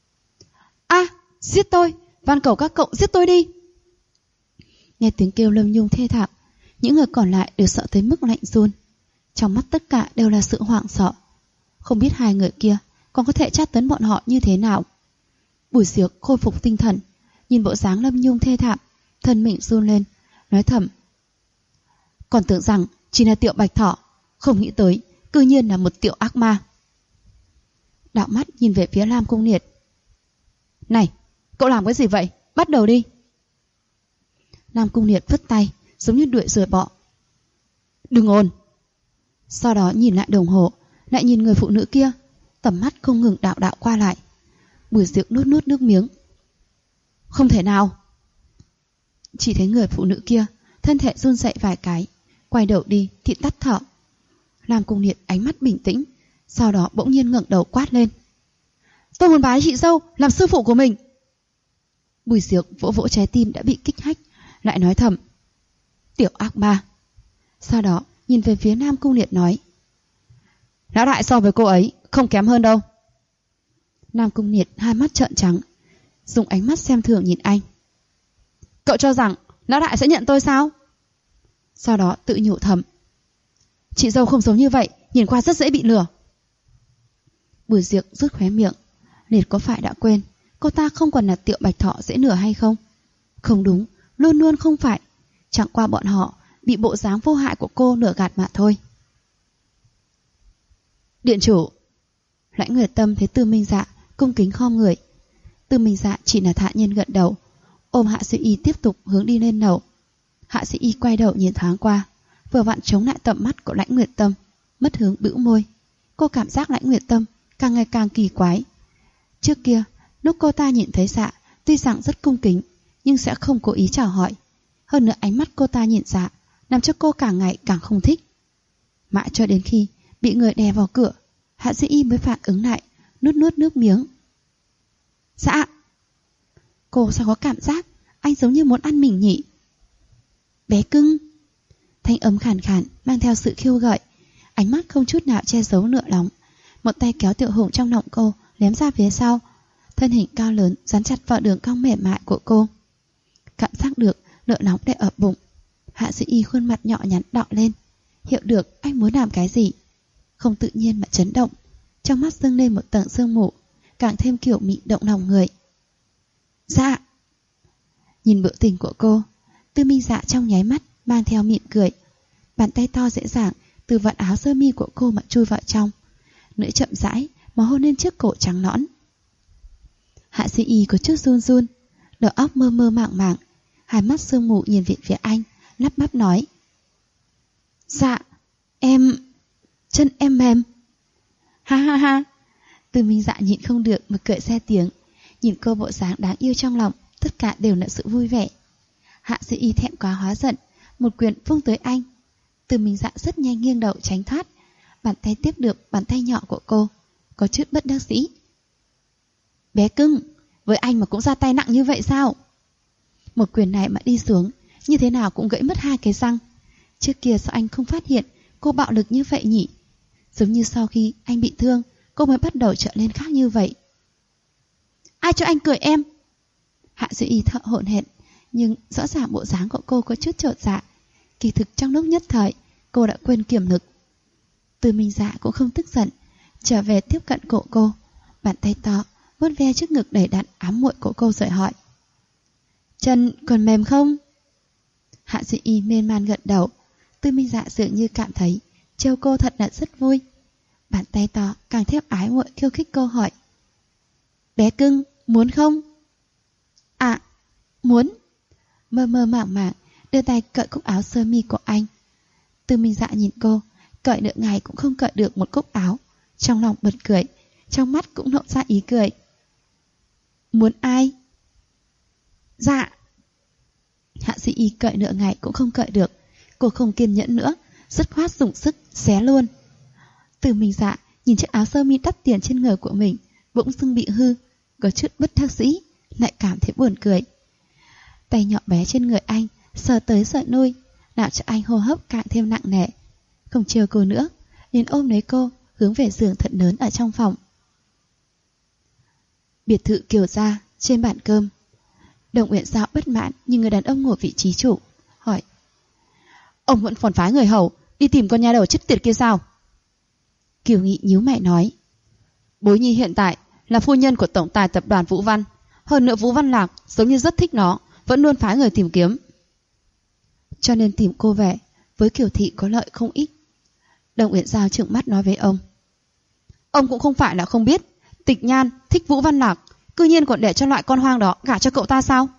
Giết tôi, van cầu các cậu giết tôi đi. Nghe tiếng kêu Lâm Nhung thê thảm, những người còn lại đều sợ tới mức lạnh run. Trong mắt tất cả đều là sự hoảng sợ, không biết hai người kia còn có thể tra tấn bọn họ như thế nào. Bùi Diệc khôi phục tinh thần, nhìn bộ dáng Lâm Nhung thê thảm, thân mình run lên, nói thầm: còn tưởng rằng chỉ là tiểu bạch thỏ, không nghĩ tới cư nhiên là một tiểu ác ma. Đạo mắt nhìn về phía Lam Cung Liệt. Này, cậu làm cái gì vậy? Bắt đầu đi. Lam Cung Liệt vứt tay, giống như đuổi ruồi bọ. Đừng ồn. Sau đó nhìn lại đồng hồ, lại nhìn người phụ nữ kia, tầm mắt không ngừng đạo đạo qua lại. Bùi Diệc nuốt nuốt nước miếng. Không thể nào. Chỉ thấy người phụ nữ kia thân thể run rẩy vài cái, quay đầu đi thì tắt thở. Lam Cung Liệt ánh mắt bình tĩnh, sau đó bỗng nhiên ngẩng đầu quát lên: tôi muốn bái chị dâu làm sư phụ của mình. Bùi Diệc vỗ vỗ trái tim đã bị kích hách, lại nói thầm: tiểu ác ma. Sau đó nhìn về phía Nam Cung Liệt nói: lão đại so với cô ấy không kém hơn đâu. Nam Cung Liệt hai mắt trợn trắng, dùng ánh mắt xem thường nhìn anh. Cậu cho rằng lão đại sẽ nhận tôi sao? Sau đó tự nhủ thầm: chị dâu không giống như vậy, nhìn qua rất dễ bị lừa. Bùi Diệc rút khóe miệng. Liệt có phải đã quên cô ta không còn là tiểu bạch thỏ dễ lừa hay không? Không đúng, luôn luôn không phải. Chẳng qua bọn họ bị bộ dáng vô hại của cô lừa gạt mà thôi. Điện chủ. Lãnh Nguyệt Tâm thấy Tư Minh Dạ cung kính khom người. Tư Minh Dạ chỉ là thản nhiên gật đầu, ôm Hạ Sĩ Y tiếp tục hướng đi lên lầu. Hạ Sĩ Y quay đầu nhìn thoáng qua, vừa vặn chống lại tầm mắt của Lãnh Nguyệt Tâm, mất hướng bĩu môi. Cô cảm giác Lãnh Nguyệt Tâm càng ngày càng kỳ quái. Trước kia, lúc cô ta nhìn thấy Dạ, tuy rằng rất cung kính, nhưng sẽ không cố ý chào hỏi. Hơn nữa ánh mắt cô ta nhìn Dạ làm cho cô càng ngày càng không thích. Mãi cho đến khi bị người đè vào cửa, Hạ Sĩ Y mới phản ứng lại, nuốt nuốt nước miếng. Dạ. Cô sao có cảm giác anh giống như muốn ăn mình nhỉ? Bé cưng. Thanh âm khàn khàn mang theo sự khiêu gợi, ánh mắt không chút nào che giấu nửa lòng. Một tay kéo Tiểu Hùng trong lòng cô, ném ra phía sau. Thân hình cao lớn dán chặt vào đường cong mềm mại của cô. Cảm giác được nợ nóng đè ở bụng. Hạ Duy Y khuôn mặt nhỏ nhắn đỏ lên, hiểu được anh muốn làm cái gì. Không tự nhiên mà chấn động, trong mắt dâng lên một tầng sương mù, càng thêm kiểu mị động lòng người. Dạ. Nhìn biểu tình của cô, Tư Minh Dạ trong nháy mắt mang theo mỉm cười. Bàn tay to dễ dàng từ vạt áo sơ mi của cô mà chui vào trong, lưỡi chậm rãi mà hôn lên chiếc cổ trắng nõn. Hạ Duy Y có chút run run, đầu óc mơ mơ màng màng, hai mắt sương mù nhìn về phía anh, lắp bắp nói: Dạ, chân em mềm. Ha ha ha. Tư Minh Dạ nhịn không được mà cười ra tiếng, nhìn cô bộ dáng đáng yêu trong lòng, tất cả đều là sự vui vẻ. Hạ Duy Y thẹn quá hóa giận, một quyền vung tới anh. Tư Minh Dạ rất nhanh nghiêng đầu tránh thoát, bàn tay tiếp được bàn tay nhỏ của cô, có chút bất đắc dĩ. Bé cưng, với anh mà cũng ra tay nặng như vậy sao? Một quyền này mà đi xuống, như thế nào cũng gãy mất 2 cái răng. Trước kia sao anh không phát hiện cô bạo lực như vậy nhỉ? Giống như sau khi anh bị thương, cô mới bắt đầu trở nên khác như vậy. Ai cho anh cười em? Hạ Duy Y thở hổn hển, nhưng rõ ràng bộ dáng của cô có chút chột dạ. Kỳ thực trong lúc nhất thời, cô đã quên kiềm lực. Tư Minh Dạ cũng không tức giận, trở về tiếp cận cổ cô, bàn tay to vuốt ve trước ngực đầy đặn ám muội của cô rồi hỏi: Chân còn mềm không? Hạ Duy Y mê man gật đầu. Tư Minh Dạ dường như cảm thấy trêu cô thật là rất vui. Bàn tay to càng thêm ái muội khiêu khích cô hỏi: Bé cưng, muốn không? À, muốn. Mơ mơ màng màng đưa tay cởi cúc áo sơ mi của anh. Tư Minh Dạ nhìn cô, cởi nửa ngày cũng không cởi được một cúc áo, trong lòng bật cười, trong mắt cũng lộ ra ý cười. Muốn ai? Dạ. Hạ Duy Y cởi nửa ngày cũng không cởi được, cô không kiên nhẫn nữa, dứt khoát dùng sức xé luôn. Tư Minh Dạ nhìn chiếc áo sơ mi đắt tiền trên người của mình bỗng dưng bị hư, có chút bất đắc dĩ, lại cảm thấy buồn cười. Tay nhỏ bé trên người anh sờ tới sợi nuôi, làm cho anh hô hấp càng thêm nặng nề. Không chờ cô nữa, liền ôm lấy cô hướng về giường thật lớn ở trong phòng. Biệt thự Kiều gia, trên bàn cơm, Đồng Uyển Giao bất mãn nhìn người đàn ông ngồi vị trí chủ, hỏi: Ông vẫn còn phái người hầu đi tìm con nhà đầu chết tiệt kia sao? Kiều Nghị nhíu mày nói: Bối nhi hiện tại là phu nhân của tổng tài tập đoàn Vũ Văn, hơn nữa Vũ Văn Lạc giống như rất thích nó, vẫn luôn phái người tìm kiếm. Cho nên tìm cô về với Kiều thị có lợi không ít. Đồng Uyển Giao trừng mắt nói với ông: Ông cũng không phải là không biết, Tịch Nhan thích Vũ Văn Lạc, cư nhiên còn để cho loại con hoang đó gả cho cậu ta sao?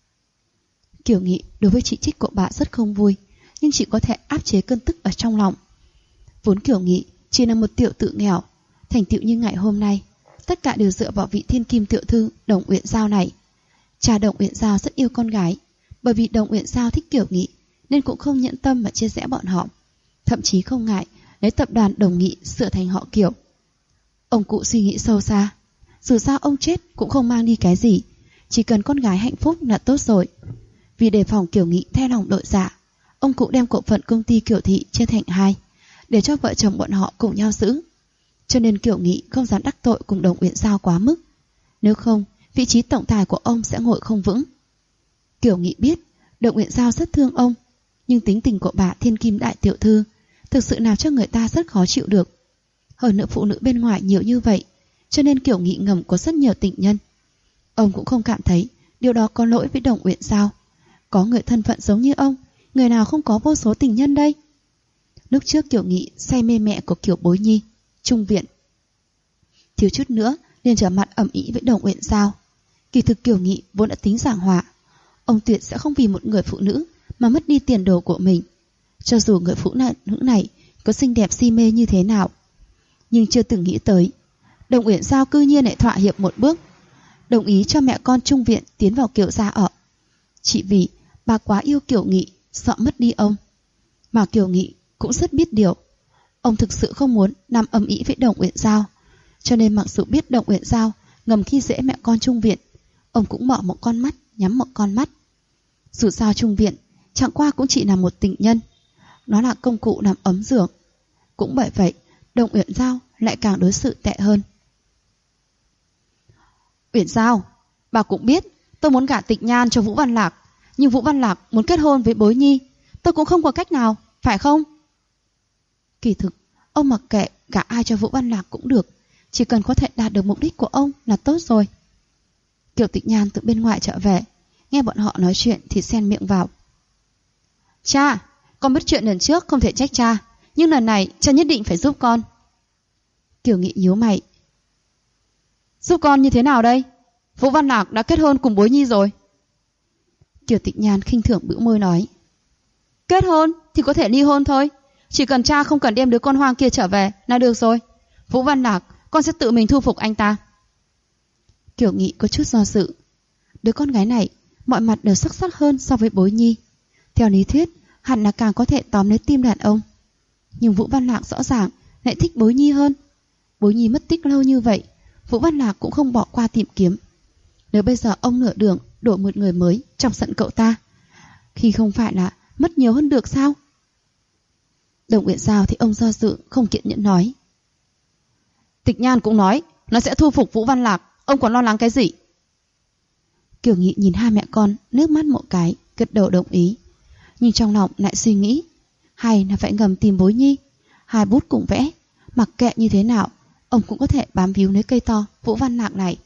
Kiều Nghị đối với chỉ trích của bà rất không vui, nhưng chỉ có thể áp chế cơn tức ở trong lòng. Vốn Kiều Nghị chỉ là một tiểu tự nghèo, thành tựu như ngày hôm nay, tất cả đều dựa vào vị thiên kim tiểu thư Đồng Uyển Giao này. Cha Đồng Uyển Giao rất yêu con gái, bởi vì Đồng Uyển Giao thích Kiều Nghị nên cũng không nhẫn tâm mà chia rẽ bọn họ, thậm chí không ngại lấy tập đoàn Đồng Nghị sửa thành họ Kiều. Ông cụ suy nghĩ sâu xa, dù sao ông chết cũng không mang đi cái gì, chỉ cần con gái hạnh phúc là tốt rồi. Vì đề phòng Kiều Nghị theo lòng đội dạ, ông cụ đem cổ phần công ty Kiều thị chia thành 2, để cho vợ chồng bọn họ cùng nhau giữ. Cho nên Kiều Nghị không dám đắc tội cùng Đồng Uyển Giao quá mức, nếu không vị trí tổng tài của ông sẽ ngồi không vững. Kiều Nghị biết Đồng Uyển Giao rất thương ông, nhưng tính tình của bà thiên kim đại tiểu thư thực sự làm cho người ta rất khó chịu được. Hơn nữa phụ nữ bên ngoài nhiều như vậy, cho nên Kiều Nghị ngầm có rất nhiều tình nhân. Ông cũng không cảm thấy điều đó có lỗi với Đồng Uyển Giao. Có người thân phận giống như ông, người nào không có vô số tình nhân đây? Lúc trước Kiều Nghị say mê mẹ của Kiều Bối Nhi, Trung Viện, thiếu chút nữa liền trở mặt ầm ĩ với Đồng Uyển Giao. Kỳ thực Kiều Nghị vốn đã tính giảng hòa, ông tuyệt sẽ không vì một người phụ nữ mà mất đi tiền đồ của mình, cho dù người phụ nữ này có xinh đẹp si mê như thế nào. Nhưng chưa từng nghĩ tới Đồng Uyển Giao cư nhiên lại thỏa hiệp một bước, đồng ý cho mẹ con Trung Viện tiến vào Kiều gia ở. Chỉ vì bà quá yêu Kiều Nghị, sợ mất đi ông. Mà Kiều Nghị cũng rất biết điều, ông thực sự không muốn nằm ầm ĩ với Đồng Uyển Giao, cho nên mặc dù biết Đồng Uyển Giao ngầm khi dễ mẹ con Trung Viện, ông cũng mở một con mắt nhắm một con mắt. Dù sao Trung Viện chẳng qua cũng chỉ là một tình nhân, nó là công cụ làm ấm giường. Cũng bởi vậy, Đồng Uyển Giao lại càng đối xử tệ hơn. Uyển Giao, bà cũng biết tôi muốn gả Tịch Nhan cho Vũ Văn Lạc, nhưng Vũ Văn Lạc muốn kết hôn với Bối Nhi, tôi cũng không có cách nào, phải không? Kỳ thực, ông mặc kệ gả ai cho Vũ Văn Lạc cũng được, chỉ cần có thể đạt được mục đích của ông là tốt rồi. Kiều Tịch Nhan từ bên ngoài trở về, nghe bọn họ nói chuyện thì xen miệng vào. Cha, con biết chuyện lần trước không thể trách cha, nhưng lần này cha nhất định phải giúp con. Kiều Nghị nhíu mày. Giúp con như thế nào đây? Vũ Văn Lạc đã kết hôn cùng Bối Nhi rồi. Kiều Tịch Nhan khinh thường bĩu môi nói. Kết hôn thì có thể ly hôn thôi, chỉ cần cha không cần đem đứa con hoang kia trở về là được rồi. Vũ Văn Lạc, con sẽ tự mình thu phục anh ta. Kiều Nghị có chút do dự. Đứa con gái này mọi mặt đều sắc sắc hơn so với Bối Nhi. Theo lý thuyết hẳn là càng có thể tóm lấy tim đàn ông. Nhưng Vũ Văn Lạc rõ ràng lại thích Bối Nhi hơn. Bối Nhi mất tích lâu như vậy, Vũ Văn Lạc cũng không bỏ qua tìm kiếm. Nếu bây giờ ông nửa đường đổi một người mới chọc giận cậu ta, khi không phải là mất nhiều hơn được sao? Đồng Uyển Giao thì ông do dự không kiên nhẫn nói. Tịch Nhan cũng nói nó sẽ thu phục Vũ Văn Lạc, ông còn lo lắng cái gì? Kiều Nghị nhìn hai mẹ con nước mắt một cái, gật đầu đồng ý. Nhưng trong lòng lại suy nghĩ, hay là phải ngầm tìm Bối Nhi, hai bút cùng vẽ, mặc kệ như thế nào ông cũng có thể bám víu lấy cây to Vũ Văn Lạc này.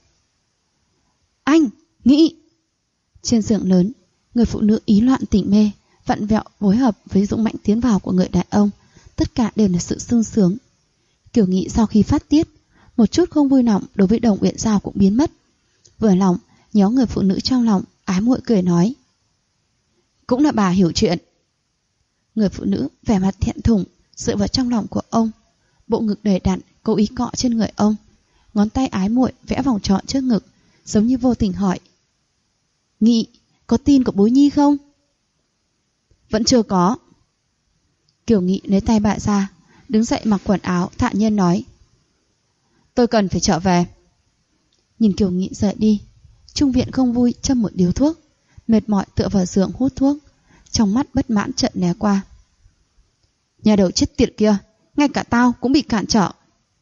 Anh, nghĩ! Trên giường lớn, người phụ nữ ý loạn tỉnh mê, vặn vẹo phối hợp với dũng mãnh tiến vào của người đàn ông, tất cả đều là sự sung sướng. Kiều Nghị sau khi phát tiết, một chút không vui lòng đối với Đồng Uyển Giao cũng biến mất. Vừa lòng, nhó người phụ nữ trong lòng, ái muội cười nói. Cũng là bà hiểu chuyện. Người phụ nữ vẻ mặt thẹn thùng, dựa vào trong lòng của ông, bộ ngực đầy đặn, cố ý cọ trên người ông, ngón tay ái muội vẽ vòng tròn trước ngực, giống như vô tình hỏi. Nghị, có tin của Bối Nhi không? Vẫn chưa có. Kiều Nghị lấy tay bà ra, đứng dậy mặc quần áo, thản nhiên nói. Tôi cần phải trở về. Nhìn Kiều Nghị rời đi, Trung Viện không vui châm một điếu thuốc, mệt mỏi tựa vào giường hút thuốc, trong mắt bất mãn chợt né qua. Nhà đầu chết tiệt kia, ngay cả tao cũng bị cản trở.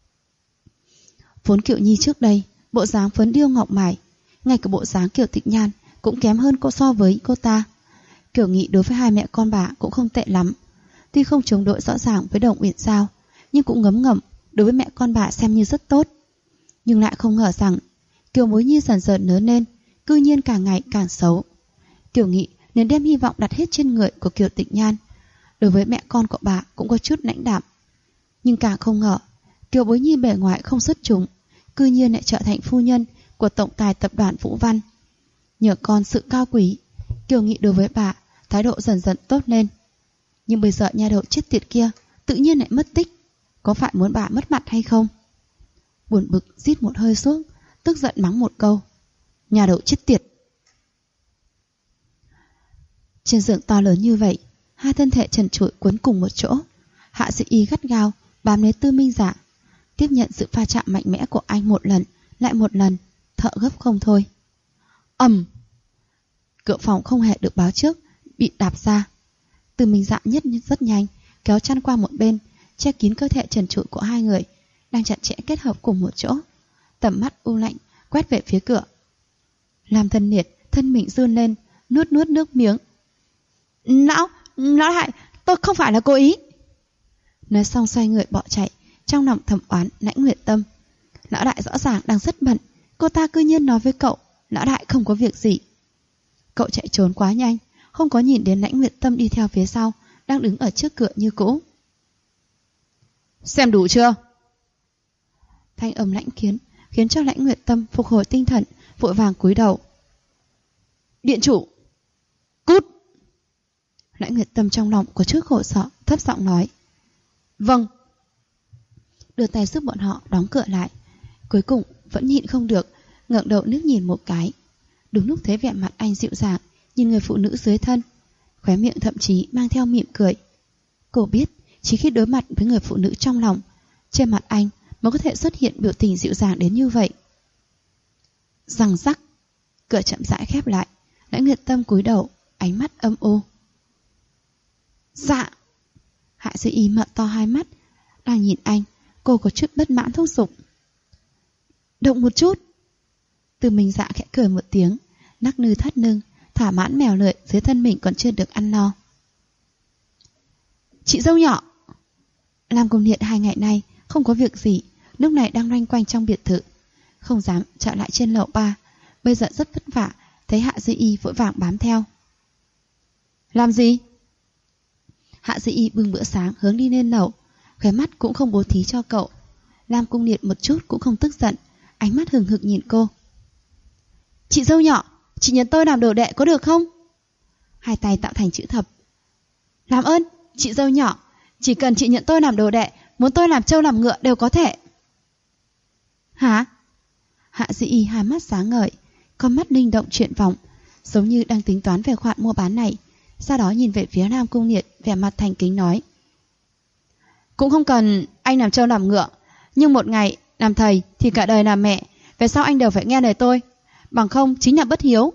Vốn Kiều Nhi trước đây bộ dáng phấn điêu ngọc mài, ngay cả bộ dáng Kiều Tịch Nhan cũng kém hơn cô so với cô ta. Kiều Nghị đối với hai mẹ con bà cũng không tệ lắm, tuy không chống đối rõ ràng với Đồng Uyển Giao, nhưng cũng ngấm ngầm đối với mẹ con bà xem như rất tốt. Nhưng lại không ngờ rằng Kiều Bối Nhi dần dần lớn lên, cư nhiên càng ngày càng xấu. Kiều Nghị nên đem hy vọng đặt hết trên người của Kiều Tịch Nhan, đối với mẹ con của bà cũng có chút lãnh đạm. Nhưng càng không ngờ Kiều Bối Nhi bề ngoài không xuất chúng, cư nhiên lại trở thành phu nhân của tổng tài tập đoàn Vũ Văn. Nhờ con sự cao quý, Kiều Nghị đối với bà thái độ dần dần tốt lên. Nhưng bây giờ nhà đầu chết tiệt kia tự nhiên lại mất tích, có phải muốn bà mất mặt hay không? Buồn bực rít một hơi xuống, tức giận mắng một câu. Nhà đầu chết tiệt! Trên giường to lớn như vậy, hai thân thể trần trụi quấn cùng một chỗ. Hạ Sĩ Y gắt gao bám lấy Tư Minh Dạ, tiếp nhận sự pha chạm mạnh mẽ của anh một lần lại một lần, thở gấp không thôi. Ầm! Cửa phòng không hề được báo trước bị đạp ra. Tư Minh Dạ nhất rất nhanh kéo chăn qua một bên, che kín cơ thể trần trụi của hai người đang chặt chẽ kết hợp cùng một chỗ. Tầm mắt u lạnh quét về phía cửa. Lam Thân Liệt thân mình run lên, nuốt nước miếng. Lão đại, tôi không phải là cố ý. Nói xong xoay người bỏ chạy, trong lòng thầm oán Lãnh Nguyệt Tâm. Lão đại rõ ràng đang rất bận, cô ta cư nhiên nói với cậu lão đại không có việc gì. Cậu chạy trốn quá nhanh, không có nhìn đến Lãnh Nguyệt Tâm đi theo phía sau, đang đứng ở trước cửa như cũ. Xem đủ chưa? Thanh âm lãnh khiến cho Lãnh Nguyệt Tâm phục hồi tinh thần, vội vàng cúi đầu. Điện chủ! Cút! Lãnh Nguyệt Tâm trong lòng có chút khổ sợ, thấp giọng nói. Vâng. Đưa tay giúp bọn họ đóng cửa lại. Cuối cùng vẫn nhịn không được, ngẩng đầu nước nhìn một cái. Đúng lúc thấy vẻ mặt anh dịu dàng nhìn người phụ nữ dưới thân, khóe miệng thậm chí mang theo mỉm cười. Cô biết chỉ khi đối mặt với người phụ nữ trong lòng, trên mặt anh mới có thể xuất hiện biểu tình dịu dàng đến như vậy. Răng rắc, cửa chậm rãi khép lại. Lãnh Nguyệt Tâm cúi đầu, ánh mắt âm u. Dạ. Hạ Duy Y mở to hai mắt, đang nhìn anh. Cô có chút bất mãn thúc giục. Động một chút. Từ Minh Dạ khẽ cười một tiếng, nắc nư thắt lưng, thỏa mãn mèo lưỡi dưới thân mình còn chưa được ăn no. Chị dâu nhỏ. Lam Cung Liệt 2 ngày nay không có việc gì, lúc này đang loanh quanh trong biệt thự, không dám trở lại trên lầu 3. Bây giờ rất vất vả, thấy Hạ Duy Y vội vàng bám theo. Làm gì? Hạ Duy Y bưng bữa sáng hướng đi lên lầu, khóe mắt cũng không bố thí cho cậu. Lam Cung Liệt một chút cũng không tức giận, ánh mắt hừng hực nhìn cô. Chị dâu nhỏ, chị nhận tôi làm đồ đệ có được không? Hai tay tạo thành chữ thập. Làm ơn, chị dâu nhỏ, chỉ cần chị nhận tôi làm đồ đệ, muốn tôi làm trâu làm ngựa đều có thể. Hả? Hạ Duy Y hai mắt sáng ngời, con mắt linh động chuyển vòng, giống như đang tính toán về khoản mua bán này. Sau đó nhìn về phía Lam Cung Liệt, vẻ mặt thành kính nói. Cũng không cần anh làm trâu làm ngựa, nhưng một ngày làm thầy thì cả đời làm mẹ, về sau anh đều phải nghe lời tôi, bằng không chính là bất hiếu.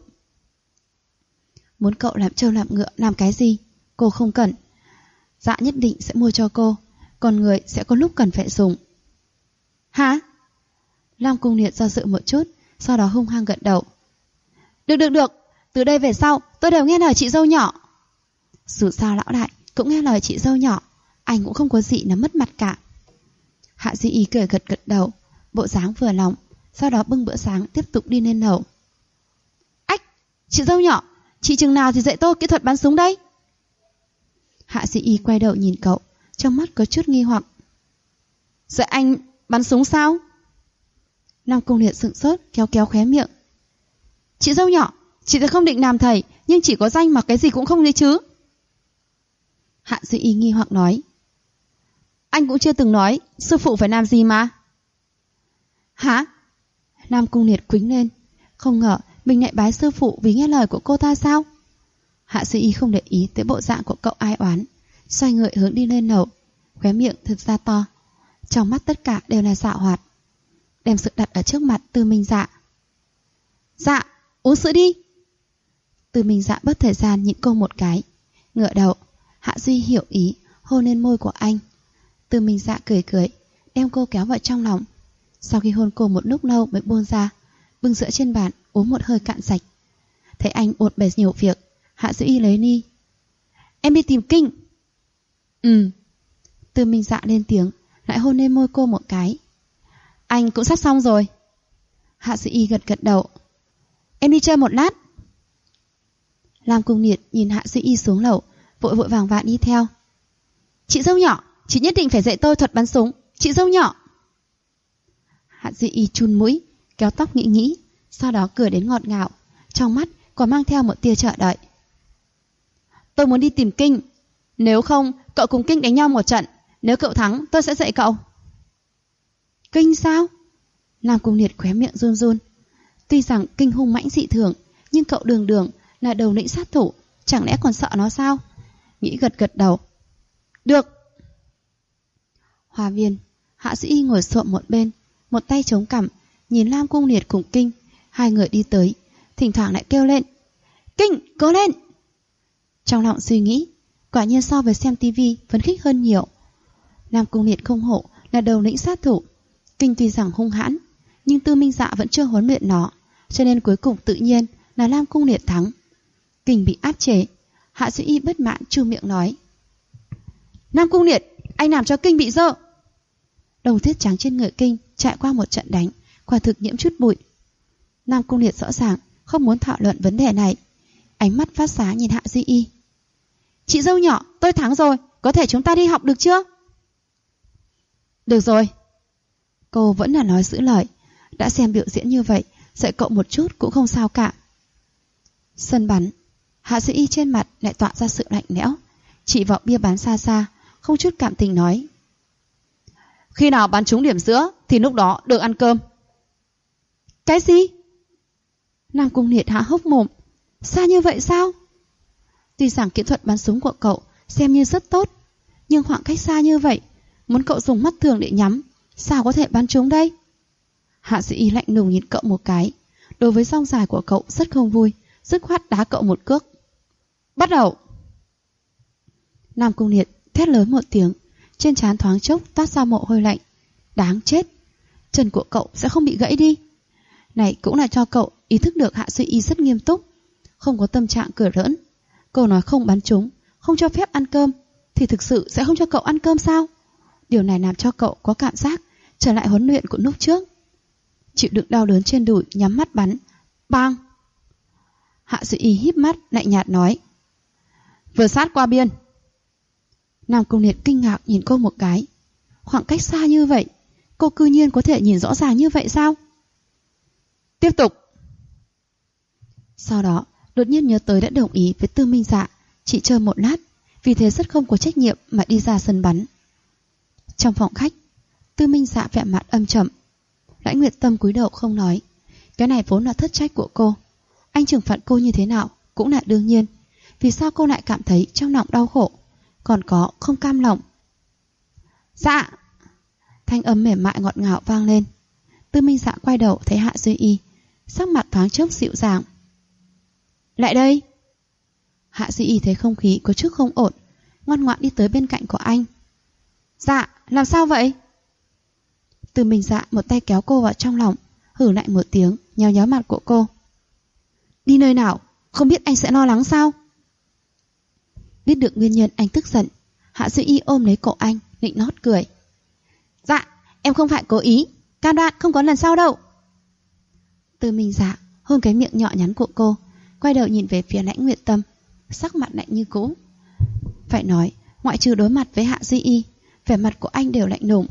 Muốn cậu làm trâu làm ngựa làm cái gì? Cô không cần. Dạ nhất định sẽ mua cho cô, còn người sẽ có lúc cần phải dùng. Hả? Lam Cung Liệt do dự một chút, sau đó hung hăng gật đầu. Được, từ đây về sau tôi đều nghe lời chị dâu nhỏ. Dù sao lão đại cũng nghe lời chị dâu nhỏ, anh cũng không có gì là mất mặt cả. Hạ Duy Y cười gật đầu, bộ dáng vừa lòng, sau đó bưng bữa sáng tiếp tục đi lên lầu. Ách, chị dâu nhỏ, chị chừng nào thì dạy tôi kỹ thuật bắn súng đây? Hạ Duy Y quay đầu nhìn cậu, trong mắt có chút nghi hoặc. Dạy anh bắn súng sao? Lam Cung Liệt sững sốt, kéo khóe miệng. Chị dâu nhỏ, chị thì không định làm thầy, nhưng chỉ có danh mà cái gì cũng không đấy chứ. Hạ Duy Y nghi hoặc nói. Anh cũng chưa từng nói sư phụ phải làm gì mà. Hả? Lam Cung Liệt quýnh lên, không ngờ mình lại bái sư phụ vì nghe lời của cô ta sao? Hạ Duy Y không để ý tới bộ dạng của cậu ai oán, xoay người hướng đi lên lầu, khóe miệng thực ra to, trong mắt tất cả đều là dạo hoạt, đem sự đặt ở trước mặt Từ Minh Dạ. Dạ, uống sữa đi. Từ Minh Dạ bớt thời gian nhịn cô một cái, ngửa đầu. Hạ Duy hiểu ý, hôn lên môi của anh. Từ Minh Dạ cười, đem cô kéo vào trong lòng. Sau khi hôn cô một lúc lâu mới buông ra, bưng sữa trên bàn uống một hơi cạn sạch. Thấy anh bột bề nhiều việc, Hạ Duy Y lấy ly. Em đi tìm Kinh. Từ Minh Dạ lên tiếng, lại hôn lên môi cô một cái. Anh cũng sắp xong rồi. Hạ Duy Y gật đầu. Em đi chơi một lát. Lam Cung Liệt nhìn Hạ Duy Y xuống lầu, vội vàng đi theo. Chị dâu nhỏ, chị nhất định phải dạy tôi thuật bắn súng, chị dâu nhỏ. Hạ Duy Y chun mũi, kéo tóc nghĩ, sau đó cười đến ngọt ngào, trong mắt còn mang theo một tia chờ đợi. Tôi muốn đi tìm Kinh, nếu không cậu cùng Kinh đánh nhau một trận, nếu cậu thắng tôi sẽ dạy cậu. Kinh sao? Lam Cung Liệt khóe miệng run. Tuy rằng Kinh hung mãnh dị thường, nhưng cậu đường là đầu lĩnh sát thủ, chẳng lẽ còn sợ nó sao? Nghĩ gật đầu. Được. Hoa viên, Hạ Duy Y ngồi xổm một bên, một tay chống cằm, nhìn Lam Cung Liệt cùng Kinh, hai người đi tới, thỉnh thoảng lại kêu lên. Kinh, cố lên! Trong lòng suy nghĩ, quả nhiên so với xem tivi phấn khích hơn nhiều. Lam Cung Liệt không hổ là đầu lĩnh sát thủ. Kinh tuy rằng hung hãn, nhưng Tư Minh Dạ vẫn chưa huấn luyện nó, cho nên cuối cùng tự nhiên là Lam Cung Liệt thắng. Kinh bị áp chế, Hạ Duy Y bất mãn chu miệng nói. Lam Cung Liệt, anh làm cho Kinh bị dơ. Đầu thiết trắng trên người Kinh trải qua một trận đánh, quả thực nhiễm chút bụi. Lam Cung Liệt rõ ràng không muốn thảo luận vấn đề này, ánh mắt phát sáng nhìn Hạ Duy Y. Chị dâu nhỏ, tôi thắng rồi, có thể chúng ta đi học được chưa? Được rồi. Cô vẫn là nói giữ lời, đã xem biểu diễn như vậy, dạy cậu một chút cũng không sao cả. Sân bắn, Hạ Duy Y trên mặt lại tỏa ra sự lạnh lẽo, chỉ vào bia bán xa, không chút cảm tình nói. Khi nào bắn trúng điểm giữa thì lúc đó được ăn cơm. Cái gì? Nam Cung Liệt há hốc mồm. Xa như vậy sao? Tuy rằng kỹ thuật bắn súng của cậu xem như rất tốt, nhưng khoảng cách xa như vậy, muốn cậu dùng mắt thường để nhắm, sao có thể bắn trúng đây? Hạ Duy Y lạnh lùng nhìn cậu một cái, đối với song dài của cậu rất không vui, dứt khoát đá cậu một cước. Bắt đầu. Nam Cung Liệt thét lớn một tiếng, trên trán thoáng chốc toát ra mồ hôi lạnh. Đáng chết, chân của cậu sẽ không bị gãy đi. Này cũng là cho cậu ý thức được Hạ Duy Y rất nghiêm túc, không có tâm trạng cười rỡn. Cô nói không bắn trúng, không cho phép ăn cơm, thì thực sự sẽ không cho cậu ăn cơm sao? Điều này làm cho cậu có cảm giác trở lại huấn luyện của lúc trước. Chịu đựng đau đớn trên đùi, nhắm mắt bắn. Bang! Hạ Duy Y híp mắt lạnh nhạt nói, vừa sát qua biên. Nam Cung Liệt kinh ngạc nhìn cô một cái. Khoảng cách xa như vậy, cô cư nhiên có thể nhìn rõ ràng như vậy sao? Tiếp tục. Sau đó đột nhiên nhớ tới đã đồng ý với Tư Minh Dạ chỉ chơi một lát, vì thế rất không có trách nhiệm mà đi ra sân bắn. Trong phòng khách, Tư Minh Dạ vẻ mặt âm trầm. Lãnh Nguyệt Tâm cúi đầu không nói. Cái này vốn là thất trách của cô. Anh trừng phạt cô như thế nào cũng là đương nhiên. Vì sao cô lại cảm thấy trong lòng đau khổ, còn có không cam lòng? Dạ! Thanh âm mềm mại ngọt ngào vang lên. Tư Minh Dạ quay đầu thấy Hạ Duy Y, sắc mặt thoáng chốc dịu dàng. Lại đây! Hạ Duy Y thấy không khí có chút không ổn, ngoan ngoãn đi tới bên cạnh của anh. Dạ, làm sao vậy? Tư Minh Dạ một tay kéo cô vào trong lòng, hử lại một tiếng, nhéo nhéo mặt của cô. Đi nơi nào, không biết anh sẽ lo lắng sao? Biết được nguyên nhân anh tức giận, Hạ Duy Y ôm lấy cổ anh, nịnh nót cười. Dạ, em không phải cố ý, cam đoan không có lần sau đâu. Tư Minh Dạ hôn cái miệng nhỏ nhắn của cô, quay đầu nhìn về phía Lãnh Nguyệt Tâm, sắc mặt lạnh như cũ. Phải nói, ngoại trừ đối mặt với Hạ Duy Y, vẻ mặt của anh đều lạnh lùng.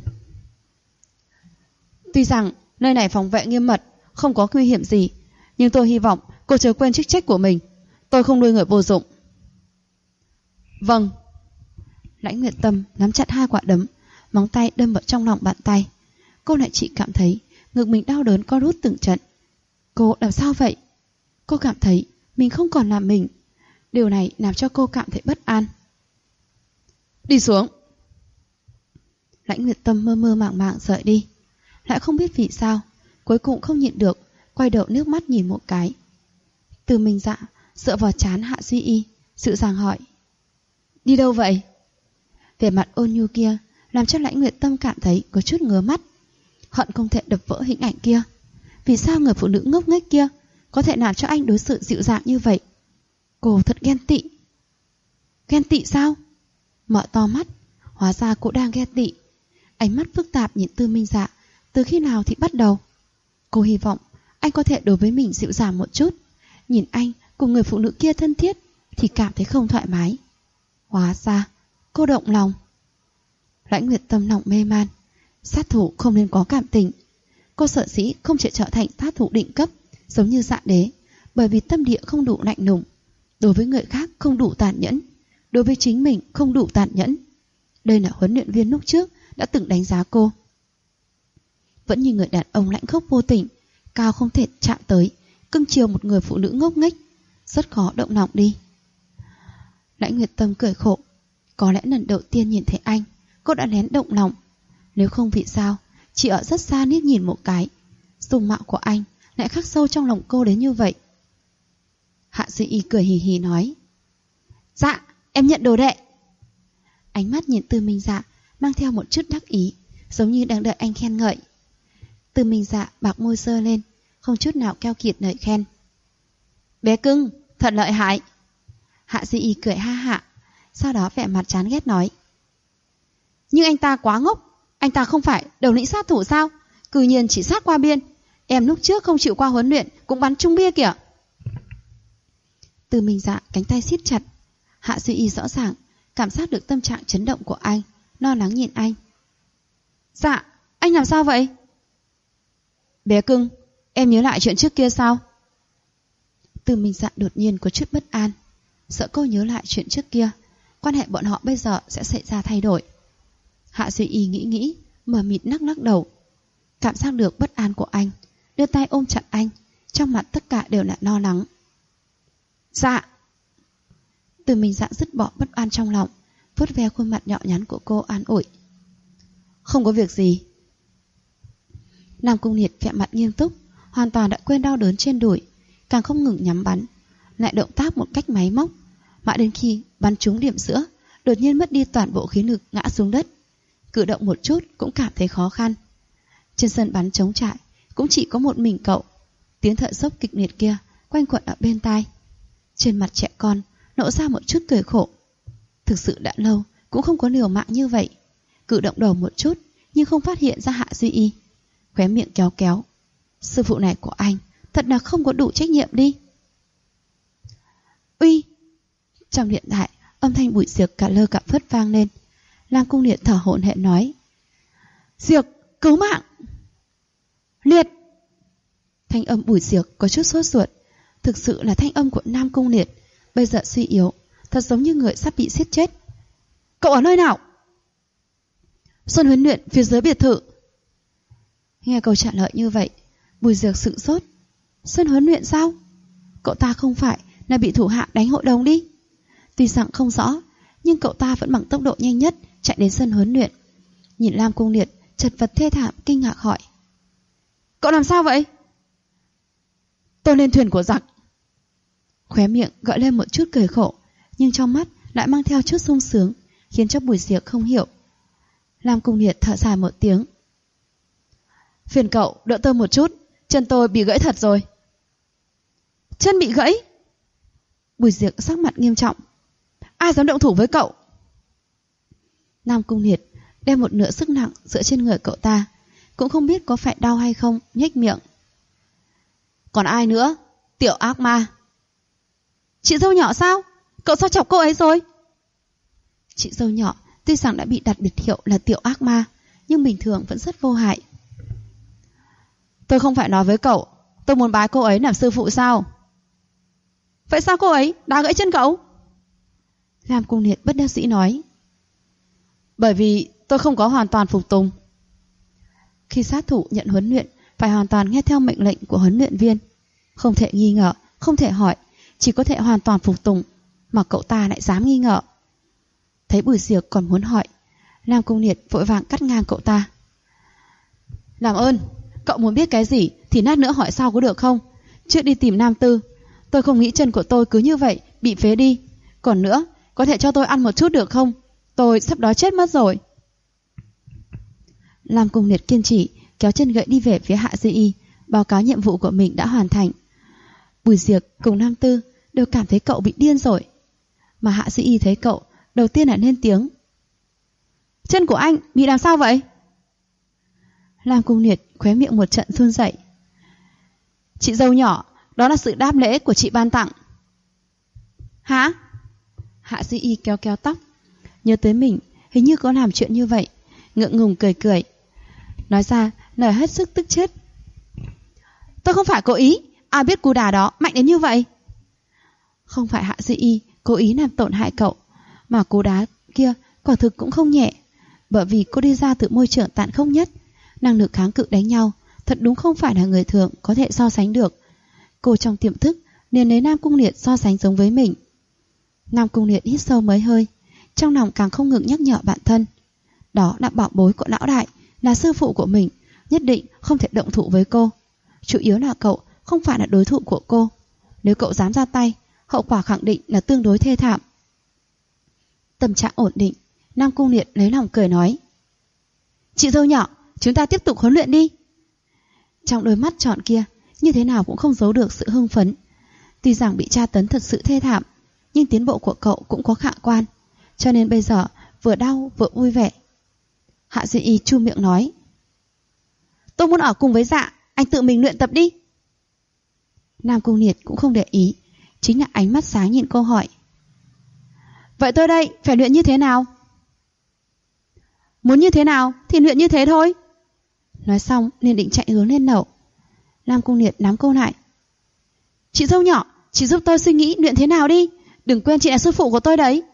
Tuy rằng nơi này phòng vệ nghiêm mật, không có nguy hiểm gì, nhưng tôi hy vọng cô chớ quên chức trách của mình. Tôi không nuôi người vô dụng. Vâng. Lãnh Nguyệt Tâm nắm chặt hai quả đấm, móng tay đâm vào trong lòng bàn tay. Cô lại chỉ cảm thấy ngực mình đau đớn co rút từng trận. Cô làm sao vậy? Cô cảm thấy mình không còn là mình. Điều này làm cho cô cảm thấy bất an. Đi xuống. Lãnh Nguyệt Tâm mơ mơ màng màng rời đi. Lại không biết vì sao, cuối cùng không nhịn được, quay đầu nước mắt nhìn một cái. Tư Minh Dạ dựa vào trán Hạ Duy Y, dịu dàng hỏi. Đi đâu vậy? Vẻ mặt ôn nhu kia làm cho Lãnh Nguyệt Tâm cảm thấy có chút ngứa mắt, hận không thể đập vỡ hình ảnh kia. Vì sao người phụ nữ ngốc nghếch kia có thể làm cho anh đối xử dịu dàng như vậy? Cô thật ghen tị. Ghen tị sao? Mở to mắt, hóa ra cô đang ghen tị. Ánh mắt phức tạp nhìn Tư Minh Dạ. Từ khi nào thì bắt đầu? Cô hy vọng anh có thể đối với mình dịu dàng một chút. Nhìn anh cùng người phụ nữ kia thân thiết thì cảm thấy không thoải mái. Hóa ra cô động lòng. Lãnh Nguyệt Tâm lòng mê man. Sát thủ không nên có cảm tình. Cô sợ dĩ không thể trở thành sát thủ định cấp giống như Dạ Đế, bởi vì tâm địa không đủ lạnh lùng, đối với người khác không đủ tàn nhẫn, đối với chính mình không đủ tàn nhẫn. Đây là huấn luyện viên lúc trước đã từng đánh giá cô. Vẫn như người đàn ông lãnh khốc vô tình, cao không thể chạm tới, cưng chiều một người phụ nữ ngốc nghếch, rất khó động lòng đi. Lãnh Nguyệt Tâm cười khổ. Có lẽ lần đầu tiên nhìn thấy anh, cô đã lén động lòng. Nếu không vì sao, chỉ ở rất xa liếc nhìn một cái, dung mạo của anh lại khắc sâu trong lòng cô đến như vậy. Hạ Duy Y cười hì hì nói. Dạ, em nhận đồ đệ. Ánh mắt nhìn Tư Minh Dạ mang theo một chút đắc ý, giống như đang đợi anh khen ngợi. Tư Minh Dạ bạc môi giơ lên, không chút nào keo kiệt lời khen. Bé cưng, thật lợi hại. Hạ Duy Y cười ha hạ, sau đó vẻ mặt chán ghét nói. Nhưng anh ta quá ngốc, anh ta không phải đầu lĩnh sát thủ sao? Cư nhiên chỉ sát qua biên. Em lúc trước không chịu qua huấn luyện cũng bắn trúng bia kìa. Tư Minh Dạ cánh tay siết chặt. Hạ Duy Y rõ ràng cảm giác được tâm trạng chấn động của anh, lo lắng nhìn anh. Dạ, anh làm sao vậy? Bé cưng, em nhớ lại chuyện trước kia sao? Tư Minh Dạ đột nhiên có chút bất an, sợ cô nhớ lại chuyện trước kia, quan hệ bọn họ bây giờ sẽ xảy ra thay đổi. Hạ Duy Y nghĩ, mờ mịt lắc đầu. Cảm giác được bất an của anh, đưa tay ôm chặt anh, trong mặt tất cả đều là lo lắng. Dạ. Tư Minh Dạ dứt bỏ bất an trong lòng, vuốt ve khuôn mặt nhỏ nhắn của cô an ủi. Không có việc gì. Nam Cung Liệt vẻ mặt nghiêm túc, hoàn toàn đã quên đau đớn trên đùi, càng không ngừng nhắm bắn, lại động tác một cách máy móc, mãi đến khi bắn trúng điểm giữa, đột nhiên mất đi toàn bộ khí lực ngã xuống đất. Cử động một chút cũng cảm thấy khó khăn. Trên sân bắn trống trải cũng chỉ có một mình cậu. Tiếng thở dốc kịch liệt kia quanh quẩn ở bên tai. Trên mặt trẻ con nổ ra một chút cười khổ. Thực sự đã lâu cũng không có liều mạng như vậy. Cử động đầu một chút nhưng không phát hiện ra Hạ Duy Y. Khóe miệng kéo kéo. Sư phụ này của anh thật là không có đủ trách nhiệm đi. Uy! Trong điện thoại, âm thanh Bùi Diệc cả lơ cả phất vang lên. Lam Cung Liệt thở hổn hển nói: Diệc, cứu mạng! Liệt! Thanh âm Bùi Diệc có chút sốt ruột. Thực sự là thanh âm của Nam Cung Liệt, bây giờ suy yếu, thật giống như người sắp bị giết chết. Cậu ở nơi nào? Xuân huấn luyện phía dưới biệt thự. Nghe câu trả lời như vậy, Bùi Diệc sững sốt. Xuân huấn luyện sao? Cậu ta không phải là bị thủ hạ đánh hội đồng đi? Tuy rằng không rõ, nhưng cậu ta vẫn bằng tốc độ nhanh nhất chạy đến sân huấn luyện. Nhìn Lam Cung Liệt chật vật thê thảm, kinh ngạc hỏi: Cậu làm sao vậy? Tôi lên thuyền của giặc. Khóe miệng gợi lên một chút cười khổ, nhưng trong mắt lại mang theo chút sung sướng, khiến cho Bùi Diệc không hiểu. Lam Cung Liệt thở dài một tiếng: Phiền cậu đỡ tôi một chút, chân tôi bị gãy thật rồi. Chân bị gãy? Bùi Diệc sắc mặt nghiêm trọng. Ai dám động thủ với cậu? Lam Cung Liệt đem một nửa sức nặng dựa trên người cậu ta, cũng không biết có phải đau hay không, nhếch miệng. Còn ai nữa? Tiểu ác ma. Chị dâu nhỏ sao? Cậu sao chọc cô ấy rồi? Chị dâu nhỏ tuy rằng đã bị đặt biệt hiệu là tiểu ác ma, nhưng bình thường vẫn rất vô hại. Tôi không phải nói với cậu, tôi muốn bái cô ấy làm sư phụ sao? Vậy sao cô ấy đá gãy chân cậu? Lam Cung Liệt bất đắc dĩ nói: Bởi vì tôi không có hoàn toàn phục tùng. Khi sát thủ nhận huấn luyện, phải hoàn toàn nghe theo mệnh lệnh của huấn luyện viên. Không thể nghi ngờ, không thể hỏi, chỉ có thể hoàn toàn phục tùng. Mà cậu ta lại dám nghi ngờ. Thấy Bùi Diệc còn muốn hỏi, Lam Cung Liệt vội vàng cắt ngang cậu ta: Làm ơn, cậu muốn biết cái gì thì lát nữa hỏi sau có được không? Trước đi tìm Nam Tư. Tôi không nghĩ chân của tôi cứ như vậy bị phế đi. Còn nữa, có thể cho tôi ăn một chút được không? Tôi sắp đói chết mất rồi. Lam Cung Liệt kiên trì kéo chân gậy đi về phía Hạ Duy Y, báo cáo nhiệm vụ của mình đã hoàn thành. Bùi Diệc cùng Nam Tư đều cảm thấy cậu bị điên rồi. Mà Hạ Duy Y thấy cậu, đầu tiên là lên tiếng: Chân của anh bị làm sao vậy? Lam Cung Liệt khóe miệng một trận run rẩy. Chị dâu nhỏ, đó là sự đáp lễ của chị ban tặng. Hả? Hạ Duy Y kéo kéo tóc, nhớ tới mình hình như có làm chuyện như vậy, ngượng ngùng cười cười, nói ra lời hết sức tức chết. Tôi không phải cố ý, ai biết cú đá đó mạnh đến như vậy? Không phải Hạ Duy Y cố ý làm tổn hại cậu, mà cú đá kia quả thực cũng không nhẹ. Bởi vì cô đi ra từ môi trường tàn khốc nhất, năng lực kháng cự đánh nhau thật đúng không phải là người thường có thể so sánh được. Cô trong tiềm thức liền lấy Nam Cung Liệt so sánh giống với mình. Nam Cung Liệt hít sâu mấy hơi, trong lòng càng không ngừng nhắc nhở bản thân. Đó là bảo bối của lão đại, là sư phụ của mình, nhất định không thể động thủ với cô. Chủ yếu là cậu không phải là đối thủ của cô. Nếu cậu dám ra tay, hậu quả khẳng định là tương đối thê thảm. Tâm trạng ổn định, Nam Cung Liệt lấy lòng cười nói: Chị dâu nhỏ, chúng ta tiếp tục huấn luyện đi. Trong đôi mắt tròn kia, như thế nào cũng không giấu được sự hưng phấn. Tuy rằng bị tra tấn thật sự thê thảm, nhưng tiến bộ của cậu cũng có khả quan, cho nên bây giờ vừa đau vừa vui vẻ. Hạ Duy Y chu miệng nói: Tôi muốn ở cùng với Dạ, anh tự mình luyện tập đi. Nam Cung Liệt cũng không để ý, chính là ánh mắt sáng nhìn cô hỏi: Vậy tôi đây phải luyện như thế nào? Muốn như thế nào thì luyện như thế thôi. Nói xong liền định chạy hướng lên lầu. Nam Cung Liệt nắm cô lại: Chị dâu nhỏ, chị giúp tôi suy nghĩ luyện thế nào đi, đừng quên chị là sư phụ của tôi đấy.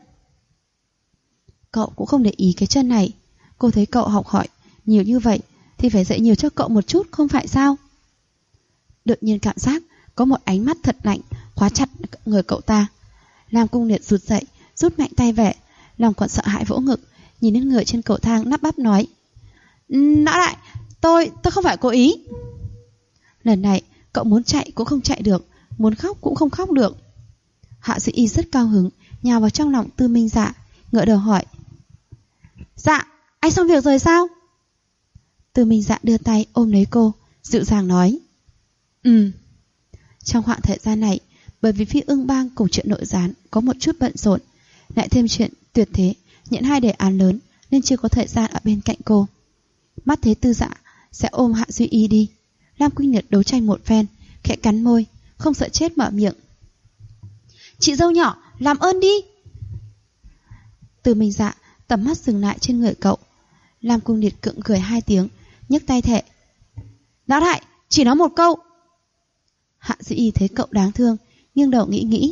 Cậu cũng không để ý cái chân này. Cô thấy cậu học hỏi nhiều như vậy thì phải dạy nhiều cho cậu một chút, không phải sao? Đột nhiên cảm giác có một ánh mắt thật lạnh khóa chặt người cậu ta. Nam Cung Liệt rụt dậy, rút mạnh tay về, lòng còn sợ hãi vỗ ngực, nhìn đến người trên cầu thang lắp bắp nói: Lão đại, tôi không phải cố ý. Lần này cậu muốn chạy cũng không chạy được, muốn khóc cũng không khóc được. Hạ Duy Y rất cao hứng, nhào vào trong lòng Tư Minh Dạ, ngỡ đầu hỏi: Dạ, anh xong việc rồi sao? Từ Minh Dạ đưa tay ôm lấy cô, dịu dàng nói: Trong khoảng thời gian này, bởi vì Phi Ưng Bang cùng chuyện nội gián có một chút bận rộn, lại thêm chuyện tuyệt thế nhận 2 đề án lớn, nên chưa có thời gian ở bên cạnh cô. Mắt thấy Tư Dạ sẽ ôm Hạ Duy Y đi, Lam Kinh Nguyệt đấu tranh một phen, khẽ cắn môi, không sợ chết mở miệng: Chị dâu nhỏ, làm ơn đi. Từ Minh Dạ tầm mắt dừng lại trên người cậu. Lam Cung Liệt cượng cười 2 tiếng, nhấc tay thệ: Lão đại, chỉ nói một câu. Hạ Duy Y thấy cậu đáng thương, nghiêng đầu nghĩ nghĩ: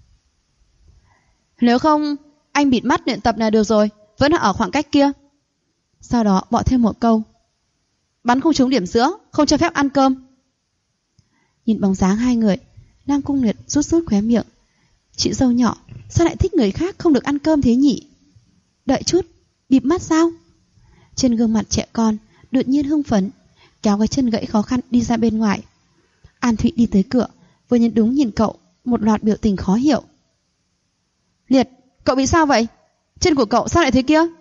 Nếu không, anh bịt mắt luyện tập là được rồi, vẫn ở khoảng cách kia. Sau đó bỏ thêm một câu: Bắn không trúng điểm giữa, không cho phép ăn cơm. Nhìn bóng dáng hai người, Lam Cung Liệt rút rút khóe miệng: Chị dâu nhỏ, sao lại thích người khác không được ăn cơm thế nhỉ? Đợi chút, bịt mắt sao? Trên gương mặt trẻ con đột nhiên hưng phấn, kéo cái chân gãy khó khăn đi ra bên ngoài. An Thụy đi tới cửa, vừa nhìn đúng nhìn cậu, một loạt biểu tình khó hiểu. Liệt, cậu bị sao vậy? Chân của cậu sao lại thế kia?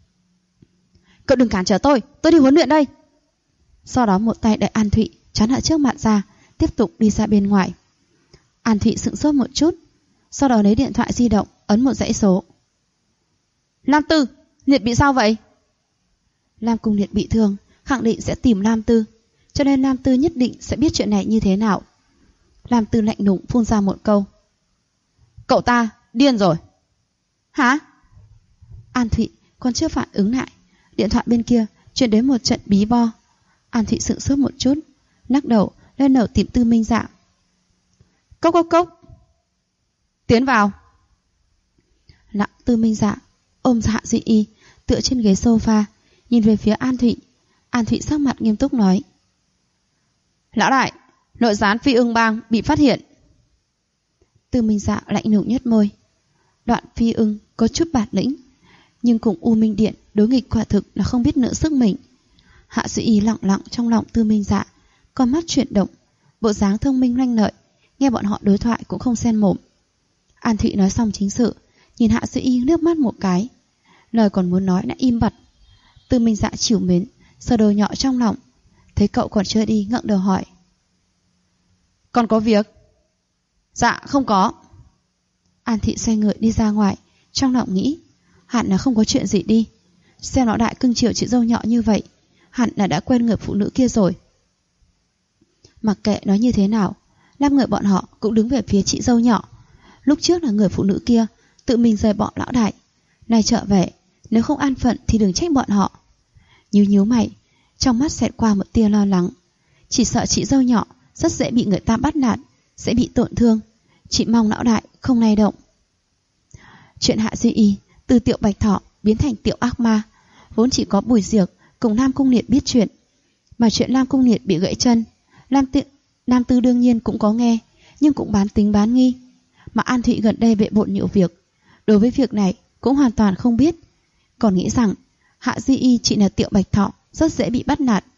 Cậu đừng cản trở tôi đi huấn luyện đây. Sau đó một tay đẩy An Thụy chắn ở trước mặt ra, tiếp tục đi ra bên ngoài. An Thụy sững sốt một chút, sau đó lấy điện thoại di động ấn một dãy số. Lam Tư, Liệt bị sao vậy? Lam Cung Liệt bị thương, khẳng định sẽ tìm Lam Tư, cho nên Lam Tư nhất định sẽ biết chuyện này như thế nào. Lam Tư lạnh lùng phun ra một câu: Cậu ta điên rồi. Hả? An Thụy còn chưa phản ứng lại, điện thoại bên kia truyền đến một trận bí bo. An Thụy sững sốt một chút, lắc đầu lên lầu tìm Tư Minh Dạ. Cốc cốc cốc. Tiến vào. Lặng Tư Minh Dạ ôm Hạ Duy Y tựa trên ghế sofa, nhìn về phía An Thụy. An Thụy sắc mặt nghiêm túc nói: Lão đại, nội gián Phi Ưng Bang bị phát hiện. Tư Minh Dạ lạnh lùng nhếch môi. Đoạn Phi Ưng có chút bản lĩnh, nhưng cùng U Minh Điện đối nghịch quả thực là không biết nỡ sức mình. Hạ Duy Y lặng lặng trong lòng Tư Minh Dạ, con mắt chuyển động, bộ dáng thông minh lanh lợi, nghe bọn họ đối thoại cũng không xen mồm. An Thụy nói xong chính sự, nhìn Hạ Duy Y nước mắt một cái, lời còn muốn nói đã im bặt. Tư Minh Dạ chịu mến, sờ đầu nhỏ trong lòng, thấy cậu còn chưa đi ngẩng đầu hỏi: Còn có việc? Dạ không có. An Thị xoay người đi ra ngoài, trong lòng nghĩ hẳn là không có chuyện gì đi. Xem lão đại cưng chiều chị dâu nhỏ như vậy, hẳn là đã quên người phụ nữ kia rồi. Mặc kệ nói như thế nào, 5 người bọn họ cũng đứng về phía chị dâu nhỏ. Lúc trước là người phụ nữ kia tự mình rời bỏ lão đại, nay trở về, nếu không an phận thì đừng trách bọn họ. Nhíu mày, trong mắt xẹt qua một tia lo lắng. Chỉ sợ chị dâu nhỏ rất dễ bị người ta bắt nạt, sẽ bị tổn thương. Chị mong lão đại không lay động. Chuyện Hạ Duy Y từ Tiểu Bạch Thỏ biến thành Tiểu Ác Ma, vốn chỉ có Bùi Diệc cùng Lam Cung Liệt biết chuyện. Mà chuyện Lam Cung Liệt bị gãy chân, Lam Tư đương nhiên cũng có nghe, nhưng cũng bán tính bán nghi. Mà An Thụy gần đây bệ bộn nhiều việc, đối với việc này cũng hoàn toàn không biết, còn nghĩ rằng Hạ Duy Y chỉ là Tiểu Bạch Thỏ, rất dễ bị bắt nạt.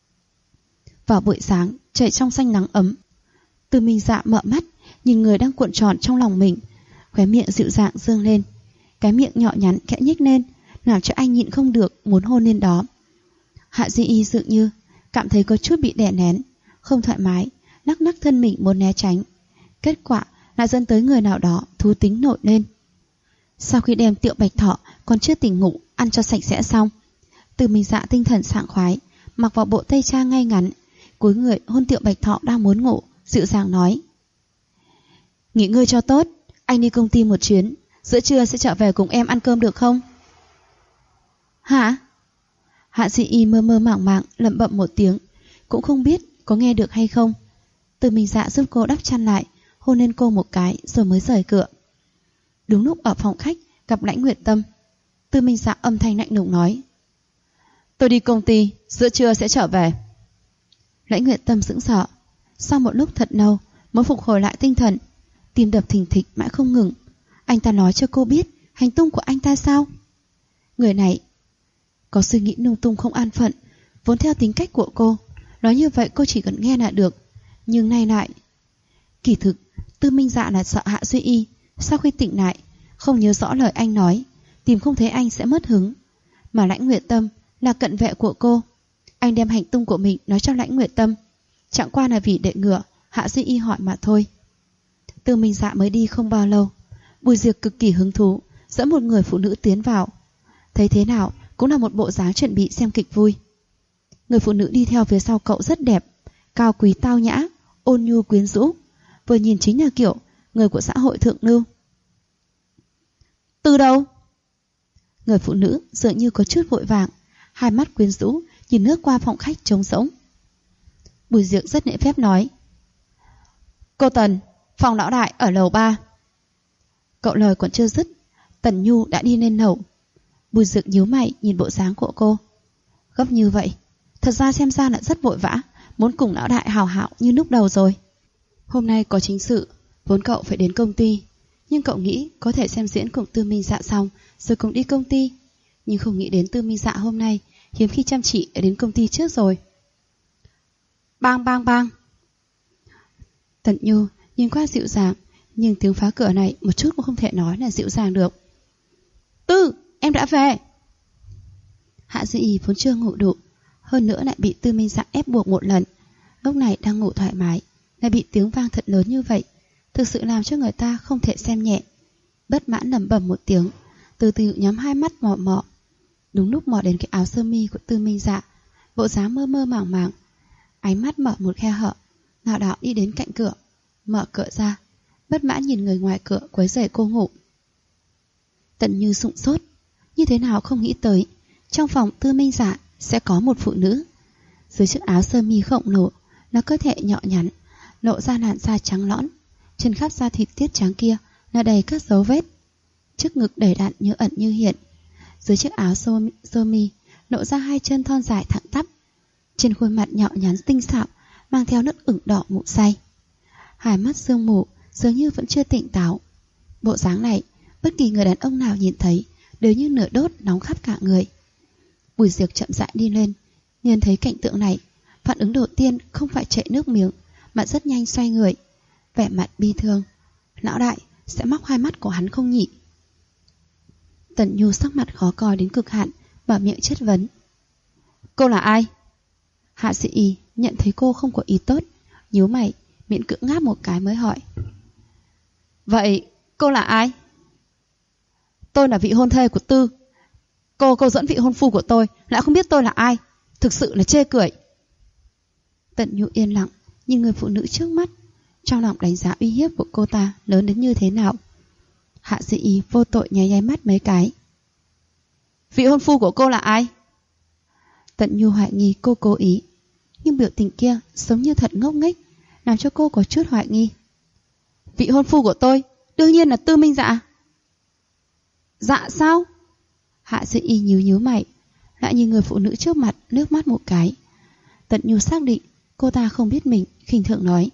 Vào buổi sáng, trời trong xanh nắng ấm, Tư Minh Dạ mở mắt, nhìn người đang cuộn tròn trong lòng mình, khóe miệng dịu dàng dương lên, cái miệng nhỏ nhắn khẽ nhếch lên, làm cho anh nhịn không được muốn hôn lên đó. Hạ Duy Y dường như cảm thấy có chút bị đè nén, không thoải mái, nắc thân mình muốn né tránh. Kết quả lại dẫn tới người nào đó thú tính nổi lên. Sau khi đem Tiểu Bạch Thỏ còn chưa tỉnh ngủ ăn cho sạch sẽ xong, Từ Minh Dạ tinh thần sảng khoái, mặc vào bộ tây trang ngay ngắn, cúi người hôn Tiểu Bạch Thỏ đang muốn ngủ, dịu dàng nói: Nghỉ ngơi cho tốt, anh đi công ty một chuyến, giữa trưa sẽ trở về cùng em ăn cơm được không? Hả? Hạ Duy Y mơ màng lẩm bẩm một tiếng, cũng không biết có nghe được hay không. Từ Minh Dạ giúp cô đắp chăn lại, hôn lên cô một cái rồi mới rời cửa. Đúng lúc ở phòng khách gặp Lãnh Nguyệt Tâm, Từ Minh Dạ âm thanh lạnh lùng nói: Tôi đi công ty, giữa trưa sẽ trở về. Lãnh Nguyệt Tâm sững sờ, sau một lúc thật lâu mới phục hồi lại tinh thần, tim đập thình thịch mãi không ngừng. Anh ta nói cho cô biết hành tung của anh ta sao? Người này có suy nghĩ lung tung không an phận, vốn theo tính cách của cô, nói như vậy cô chỉ cần nghe là được. Nhưng nay lại, kỳ thực Tư Minh Dạ là sợ Hạ Duy Y sau khi tỉnh lại không nhớ rõ lời anh nói, tìm không thấy anh sẽ mất hứng. Mà Lãnh Nguyệt Tâm là cận vệ của cô. Anh đem hành tung của mình nói cho Lãnh Nguyệt Tâm, chẳng qua là vì để ngừa Hạ Duy Y hỏi mà thôi. Tư Minh Dạ mới đi không bao lâu, Bùi Diệp cực kỳ hứng thú dẫn một người phụ nữ tiến vào. Thấy thế nào cũng là một bộ dáng chuẩn bị xem kịch vui. Người phụ nữ đi theo phía sau cậu rất đẹp, cao quý tao nhã, ôn nhu quyến rũ, vừa nhìn chính là kiểu người của xã hội thượng lưu. Từ đâu? Người phụ nữ dường như có chút vội vàng, hai mắt quyến rũ nhìn nước qua phòng khách trống rỗng. Bùi Diệp rất lễ phép nói: Cô Tần, phòng lão đại ở lầu 3. Cậu lời còn chưa dứt, Tần Nhu đã đi lên lầu. Bùi Diệp nhíu mày nhìn bộ dáng của cô. Gấp như vậy, thật ra xem ra là rất vội vã, muốn cùng lão đại hào hảo như lúc đầu rồi. Hôm nay có chính sự, vốn cậu phải đến công ty, nhưng cậu nghĩ có thể xem diễn cùng Tư Minh Dạ xong rồi cùng đi công ty. Nhưng không nghĩ đến Tư Minh Dạ hôm nay hiếm khi chăm chỉ đã đến công ty trước rồi. Bang bang bang. Tần Nhu nhìn qua dịu dàng, nhưng tiếng phá cửa này một chút cũng không thể nói là dịu dàng được. Tư, em đã về. Hạ Duy Y vốn chưa ngủ đủ, hơn nữa lại bị Tư Minh Dạ ép buộc một lần. Lúc này đang ngủ thoải mái, lại bị tiếng vang thật lớn như vậy, thực sự làm cho người ta không thể xem nhẹ. Bất mãn lẩm bẩm một tiếng, từ từ nhắm hai mắt mò mò. Đúng lúc mò đến cái áo sơ mi của Tư Minh Dạ, bộ dáng mơ mơ màng màng, ánh mắt mở một khe hở, lảo đảo đi đến cạnh cửa, mở cửa ra, bất mãn nhìn người ngoài cửa quấy rầy cô ngủ. Tần Như sững sốt, như thế nào không nghĩ tới trong phòng Tư Minh Dạ sẽ có một phụ nữ. Dưới chiếc áo sơ mi khổng lồ là cơ thể nhỏ nhắn, lộ ra làn da trắng nõn, trên khắp da thịt tiết trắng kia là đầy các dấu vết. Trước ngực đầy đặn như ẩn như hiện. Dưới chiếc áo sơ mi lộ ra hai chân thon dài thẳng tắp. Trên khuôn mặt nhỏ nhắn tinh xảo mang theo nước ửng đỏ ngủ say. Hai mắt sương mù dường như vẫn chưa tỉnh táo. Bộ dáng này bất kỳ người đàn ông nào nhìn thấy đều như lửa đốt nóng khắp cả người. Bùi Diệp chậm rãi đi lên, nhìn thấy cảnh tượng này, phản ứng đầu tiên không phải chảy nước miếng, mà rất nhanh xoay người, vẻ mặt bi thương. Lão đại sẽ móc hai mắt của hắn không nhỉ? Tần Nhu sắc mặt khó coi đến cực hạn, mở miệng chất vấn. Cô là ai? Hạ Sĩ Y nhận thấy cô không có ý tốt, nhíu mày, miễn cưỡng ngáp một cái mới hỏi. Vậy cô là ai? Tôi là vị hôn thê của Tư. Cô dẫn vị hôn phu của tôi lại không biết tôi là ai, thực sự là chê cười. Tần Nhu yên lặng nhìn người phụ nữ trước mắt, trong lòng đánh giá uy hiếp của cô ta lớn đến như thế nào. Hạ Sĩ Y vô tội nháy nháy mắt mấy cái. Vị hôn phu của cô là ai? Tần Nhu hoài nghi cô cố ý, nhưng biểu tình kia giống như thật ngốc nghếch, làm cho cô có chút hoài nghi. Vị hôn phu của tôi đương nhiên là Tư Minh Dạ. Dạ sao? Hạ Sĩ Y nhíu mày, lại nhìn người phụ nữ trước mặt, nước mắt một cái. Tần Nhu xác định cô ta không biết mình, khinh thường nói.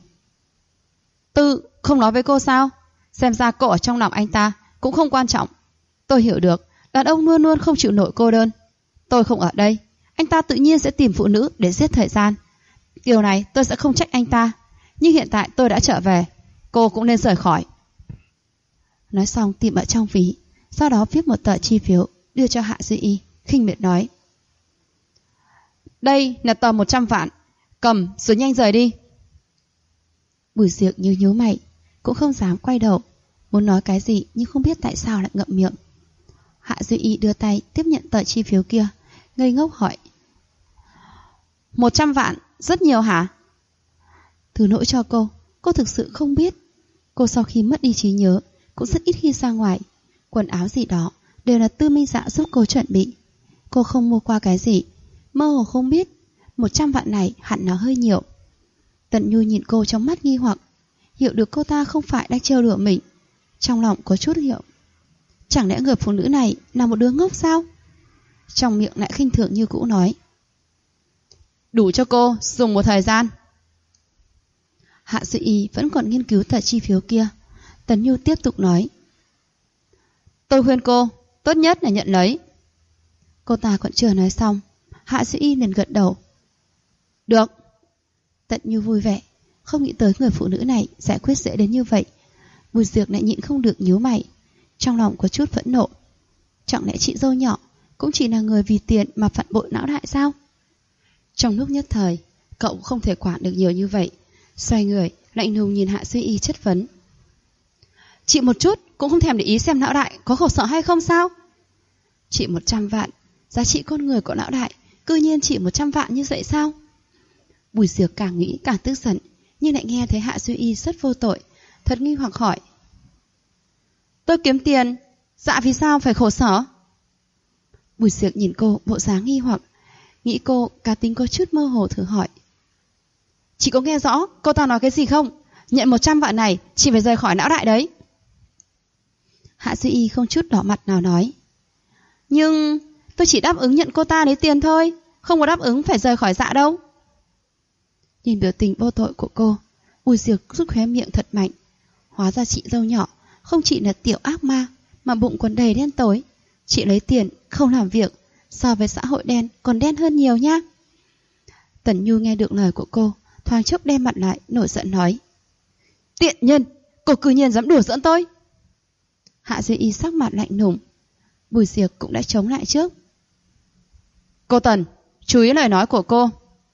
Tư không nói với cô sao? Xem ra cô ở trong lòng anh ta cũng không quan trọng. Tôi hiểu được, đàn ông luôn luôn không chịu nổi cô đơn. Tôi không ở đây, anh ta tự nhiên sẽ tìm phụ nữ để giết thời gian. Điều này tôi sẽ không trách anh ta, nhưng hiện tại tôi đã trở về, cô cũng nên rời khỏi. Nói xong tìm ở trong ví, sau đó viết một tờ chi phiếu đưa cho Hạ Duy Y, khinh miệt nói. Đây là tờ 100 vạn, cầm rồi nhanh rời đi. Bùi Diệp nhíu mày, cũng không dám quay đầu, muốn nói cái gì nhưng không biết tại sao lại ngậm miệng. Hạ Duy Y đưa tay tiếp nhận tờ chi phiếu kia, ngây ngốc hỏi. 100 vạn, rất nhiều hả? Thứ lỗi cho cô thực sự không biết. Cô sau khi mất đi trí nhớ cũng rất ít khi ra ngoài, quần áo gì đó đều là Tư Minh Dạ giúp cô chuẩn bị. Cô không mua qua cái gì, mơ hồ không biết 100 vạn này hẳn là hơi nhiều. Tần Nhu nhìn cô trong mắt nghi hoặc, hiểu được cô ta không phải đang trêu đùa mình, trong lòng có chút hiểu. Chẳng lẽ người phụ nữ này là một đứa ngốc sao? Trong miệng lại khinh thường như cũ nói. Đủ cho cô dùng một thời gian. Hạ Duy Y vẫn còn nghiên cứu tờ chi phiếu kia. Tần Nhu tiếp tục nói. Tôi khuyên cô, tốt nhất là nhận lấy. Cô ta còn chưa nói xong, Hạ Duy Y liền gật đầu. Được. Tần Nhu vui vẻ, không nghĩ tới người phụ nữ này giải quyết dễ đến như vậy. Bùi Diệp lại nhịn không được nhíu mày, trong lòng có chút phẫn nộ. Chẳng lẽ chị dâu nhỏ cũng chỉ là người vì tiền mà phản bội lão đại sao? Trong lúc nhất thời, cậu không thể quản được nhiều như vậy. Xoay người, lạnh lùng nhìn Hạ Duy Y chất vấn. Chị một chút cũng không thèm để ý xem lão đại có khổ sở hay không sao? Chị 100 vạn, giá trị con người của lão đại cư nhiên chỉ 100 vạn như vậy sao? Bùi Diệc càng nghĩ càng tức giận, nhưng lại nghe thấy Hạ Duy Y rất vô tội, thật nghi hoặc hỏi. Tôi kiếm tiền, dạ vì sao phải khổ sở? Bùi Diệc nhìn cô bộ dáng nghi hoặc, nghĩ cô cá tính có chút mơ hồ thử hỏi. Chị có nghe rõ cô ta nói cái gì không? Nhận 100 vạn này, chị phải rời khỏi lão đại đấy. Hạ Duy Y không chút đỏ mặt nào nói. Nhưng tôi chỉ đáp ứng nhận cô ta lấy tiền thôi, không có đáp ứng phải rời khỏi dạ đâu. Nhìn biểu tình vô tội của cô, Bùi Diệc rút khóe miệng thật mạnh. Hóa ra chị dâu nhỏ không chỉ là tiểu ác ma, mà bụng còn đầy đen tối. Chị lấy tiền không làm việc, so với xã hội đen còn đen hơn nhiều nha. Tần Nhu nghe được lời của cô, thoáng chốc đen mặt lại, nổi giận nói. Tiện nhân, cô cư nhiên dám đùa giỡn tôi. Hạ Duy Y sắc mặt lạnh lùng. Bùi Diệc cũng đã chống lại trước. Cô Tần, chú ý lời nói của cô.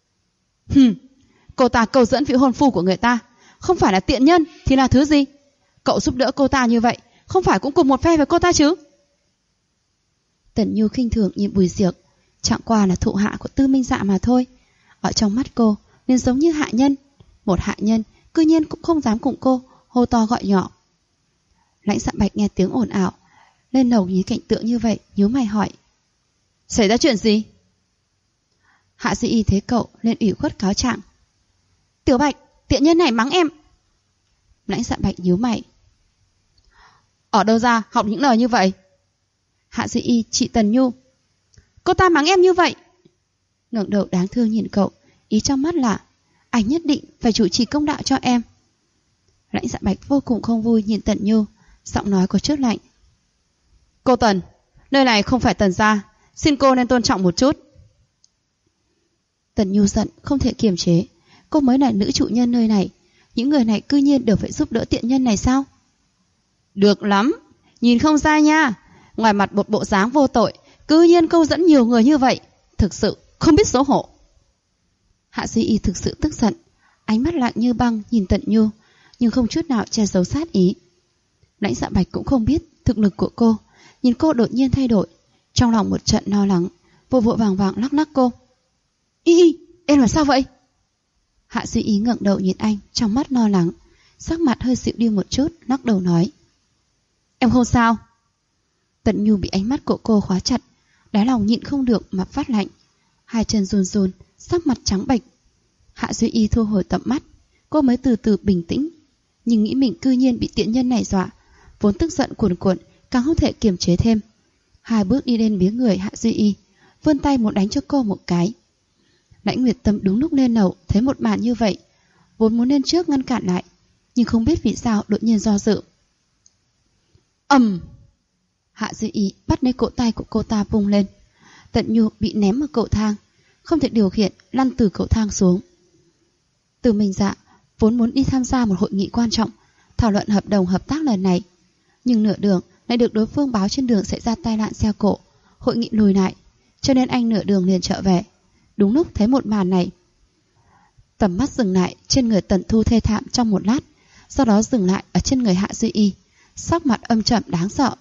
Cô ta câu dẫn vị hôn phu của người ta, không phải là tiện nhân thì là thứ gì? Cậu giúp đỡ cô ta như vậy, không phải cũng cùng một phe với cô ta chứ? Tần Nhu khinh thường nhìn Bùi Diệc, chẳng qua là thụ hạ của Tư Minh Dạ mà thôi. Ở trong mắt cô nên giống như hạ nhân. Một hạ nhân cư nhiên cũng không dám cùng cô hô to gọi nhỏ. Lãnh Dạ Bạch nghe tiếng ồn ào lên lầu, nhìn cảnh tượng như vậy nhíu mày hỏi. Xảy ra chuyện gì? Hạ Duy Y thấy cậu lên ủy khuất cáo trạng. Tiểu Bạch, tiện nhân này mắng em. Lãnh Dạ Bạch nhíu mày. Ở đâu ra học những lời như vậy? Hạ Duy Y chị Tần Nhu. Cô ta mắng em như vậy. Ngẩng đầu đáng thương nhìn cậu, ý trong mắt là anh nhất định phải chủ trì công đạo cho em. Lãnh Dạ Bạch vô cùng không vui nhìn Tần Nhu, giọng nói có chút lạnh. Cô Tần, nơi này không phải Tần gia, xin cô nên tôn trọng một chút. Tần Nhu giận không thể kiềm chế, cô mới là nữ chủ nhân nơi này, những người này cư nhiên đều phải giúp đỡ tiện nhân này sao? Được lắm, nhìn không ra nha, ngoài mặt một bộ dáng vô tội, cư nhiên câu dẫn nhiều người như vậy, thực sự không biết xấu hổ. Hạ Duy Y thực sự tức giận, ánh mắt lạnh như băng nhìn Tần Nhu, nhưng không chút nào che giấu sát ý. Lãnh Dạ Bạch cũng không biết thực lực của cô, nhìn cô đột nhiên thay đổi, trong lòng một trận lo lắng, vội vội vàng vàng lắc lắc cô. Y, em làm sao vậy? Hạ Duy Y ngẩng đầu nhìn anh, trong mắt lo lắng, sắc mặt hơi dịu đi một chút, lắc đầu nói. Em không sao. Tần Nhu bị ánh mắt của cô khóa chặt, đáy lòng nhịn không được mà phát lạnh, hai chân run run, sắc mặt trắng bệch. Hạ Duy Y thu hồi tầm mắt, cô mới từ từ bình tĩnh, nhưng nghĩ mình cư nhiên bị tiện nhân này dọa, vốn tức giận cuồn cuộn, càng không thể kiềm chế thêm. Hai bước đi lên bía người Hạ Duy Y, vươn tay muốn đánh cho cô một cái. Lãnh Nguyệt Tâm đúng lúc lên lầu thấy một màn như vậy, vốn muốn lên trước ngăn cản lại, nhưng không biết vì sao đột nhiên do dự. Hạ Duy Y bắt lấy cổ tay của cô ta vung lên. Tần Nhu bị ném ở cầu thang, không thể điều khiển lăn từ cầu thang xuống. Từ Minh Dạ vốn muốn đi tham gia một hội nghị quan trọng, thảo luận hợp đồng hợp tác lần này, nhưng nửa đường lại được đối phương báo trên đường xảy ra tai nạn xe cộ, hội nghị lùi lại, cho nên anh nửa đường liền trở về. Đúng lúc thấy một màn này, tầm mắt dừng lại trên người Tần Thu thê thảm trong một lát, sau đó dừng lại ở trên người Hạ Duy Y, sắc mặt âm trầm đáng sợ.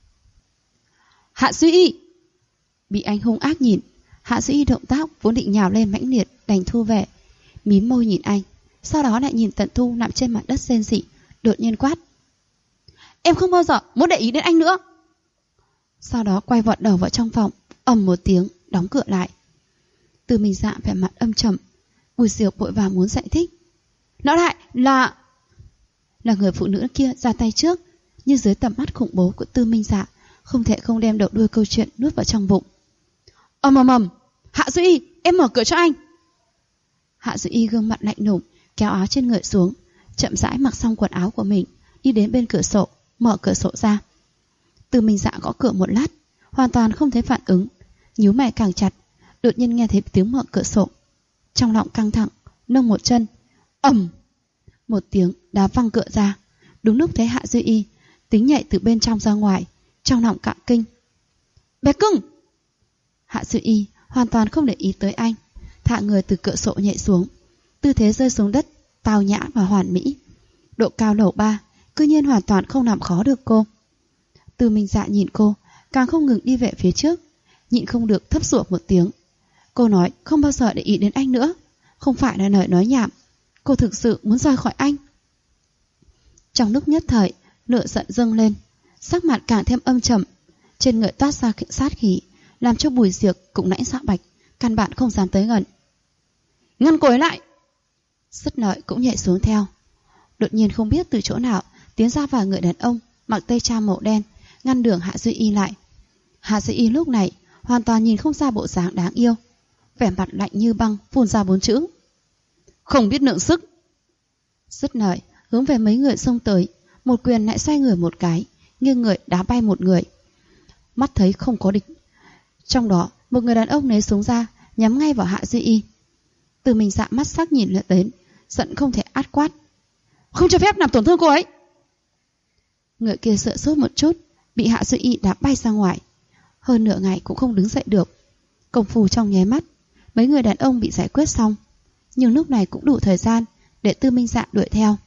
Hạ Duy Y! Bị anh hung ác nhìn, Hạ Duy Y động tác vốn định nhào lên mãnh liệt đành thu về, mím môi nhìn anh, sau đó lại nhìn Tần Thu nằm trên mặt đất rên rỉ, đột nhiên quát. Em không bao giờ muốn để ý đến anh nữa. Sau đó quay vọt đầu vào trong phòng, ầm một tiếng đóng cửa lại. Từ Minh Dạ vẻ mặt âm trầm, Bùi Diệc vội vàng muốn giải thích. Lão đại là người phụ nữ kia ra tay trước, nhưng dưới tầm mắt khủng bố của Tư Minh Dạ, không thể không đem đầu đuôi câu chuyện nuốt vào trong bụng. Hạ Duy Y, em mở cửa cho anh. Hạ Duy Y gương mặt lạnh lùng, kéo áo trên người xuống, chậm rãi mặc xong quần áo của mình, đi đến bên cửa sổ, mở cửa sổ ra. Tư Minh Dạ gõ cửa một lát, hoàn toàn không thấy phản ứng, nhíu mày càng chặt, đột nhiên nghe thấy tiếng mở cửa sổ, trong lòng căng thẳng, nâng một chân, một tiếng đá văng cửa ra. Đúng lúc thấy Hạ Duy Y tính nhảy từ bên trong ra ngoài, trong lòng cạn kinh. Bé cưng! Hạ Duy Y hoàn toàn không để ý tới anh, thả người từ cửa sổ nhảy xuống. Tư thế rơi xuống đất tao nhã và hoàn mỹ. Độ cao lầu 3 cư nhiên hoàn toàn không làm khó được cô. Từ Minh Dạ nhìn cô, càng không ngừng đi về phía trước, nhịn không được thấp sủa một tiếng. Cô nói không bao giờ để ý đến anh nữa, không phải là lời nói nhảm. Cô thực sự muốn rời khỏi anh. Trong lúc nhất thời, lửa giận dâng lên, sắc mặt càng thêm âm trầm, trên người toát ra sát khí, làm cho Bùi Diệc cũng nãy Dạ Bạch căn bản không dám tới gần. Ngăn cô ấy lại! Sứt Lợi cũng nhảy xuống theo. Đột nhiên không biết từ chỗ nào tiến ra vài người đàn ông mặc tây trang màu đen, ngăn đường Hạ Duy Y lại. Hạ Duy Y lúc này hoàn toàn nhìn không ra bộ dáng đáng yêu, vẻ mặt lạnh như băng, phun ra 4 chữ: không biết lượng sức. Sứt Lợi hướng về mấy người xông tới, một quyền lại xoay người một cái, nghiêng người đá bay một người. Mắt thấy không có địch, trong đó một người đàn ông lấy súng ra, nhắm ngay vào Hạ Duy Y. Từ Minh Dạ mắt sắc nhìn lại đến, giận không thể át quát: không cho phép làm tổn thương cô ấy. Người kia sợ sốt một chút, bị Hạ Duy Y đá bay ra ngoài, hơn nửa ngày cũng không đứng dậy được. Công phu trong nháy mắt, mấy người đàn ông bị giải quyết xong, nhưng lúc này cũng đủ thời gian để Tư Minh Dạ đuổi theo.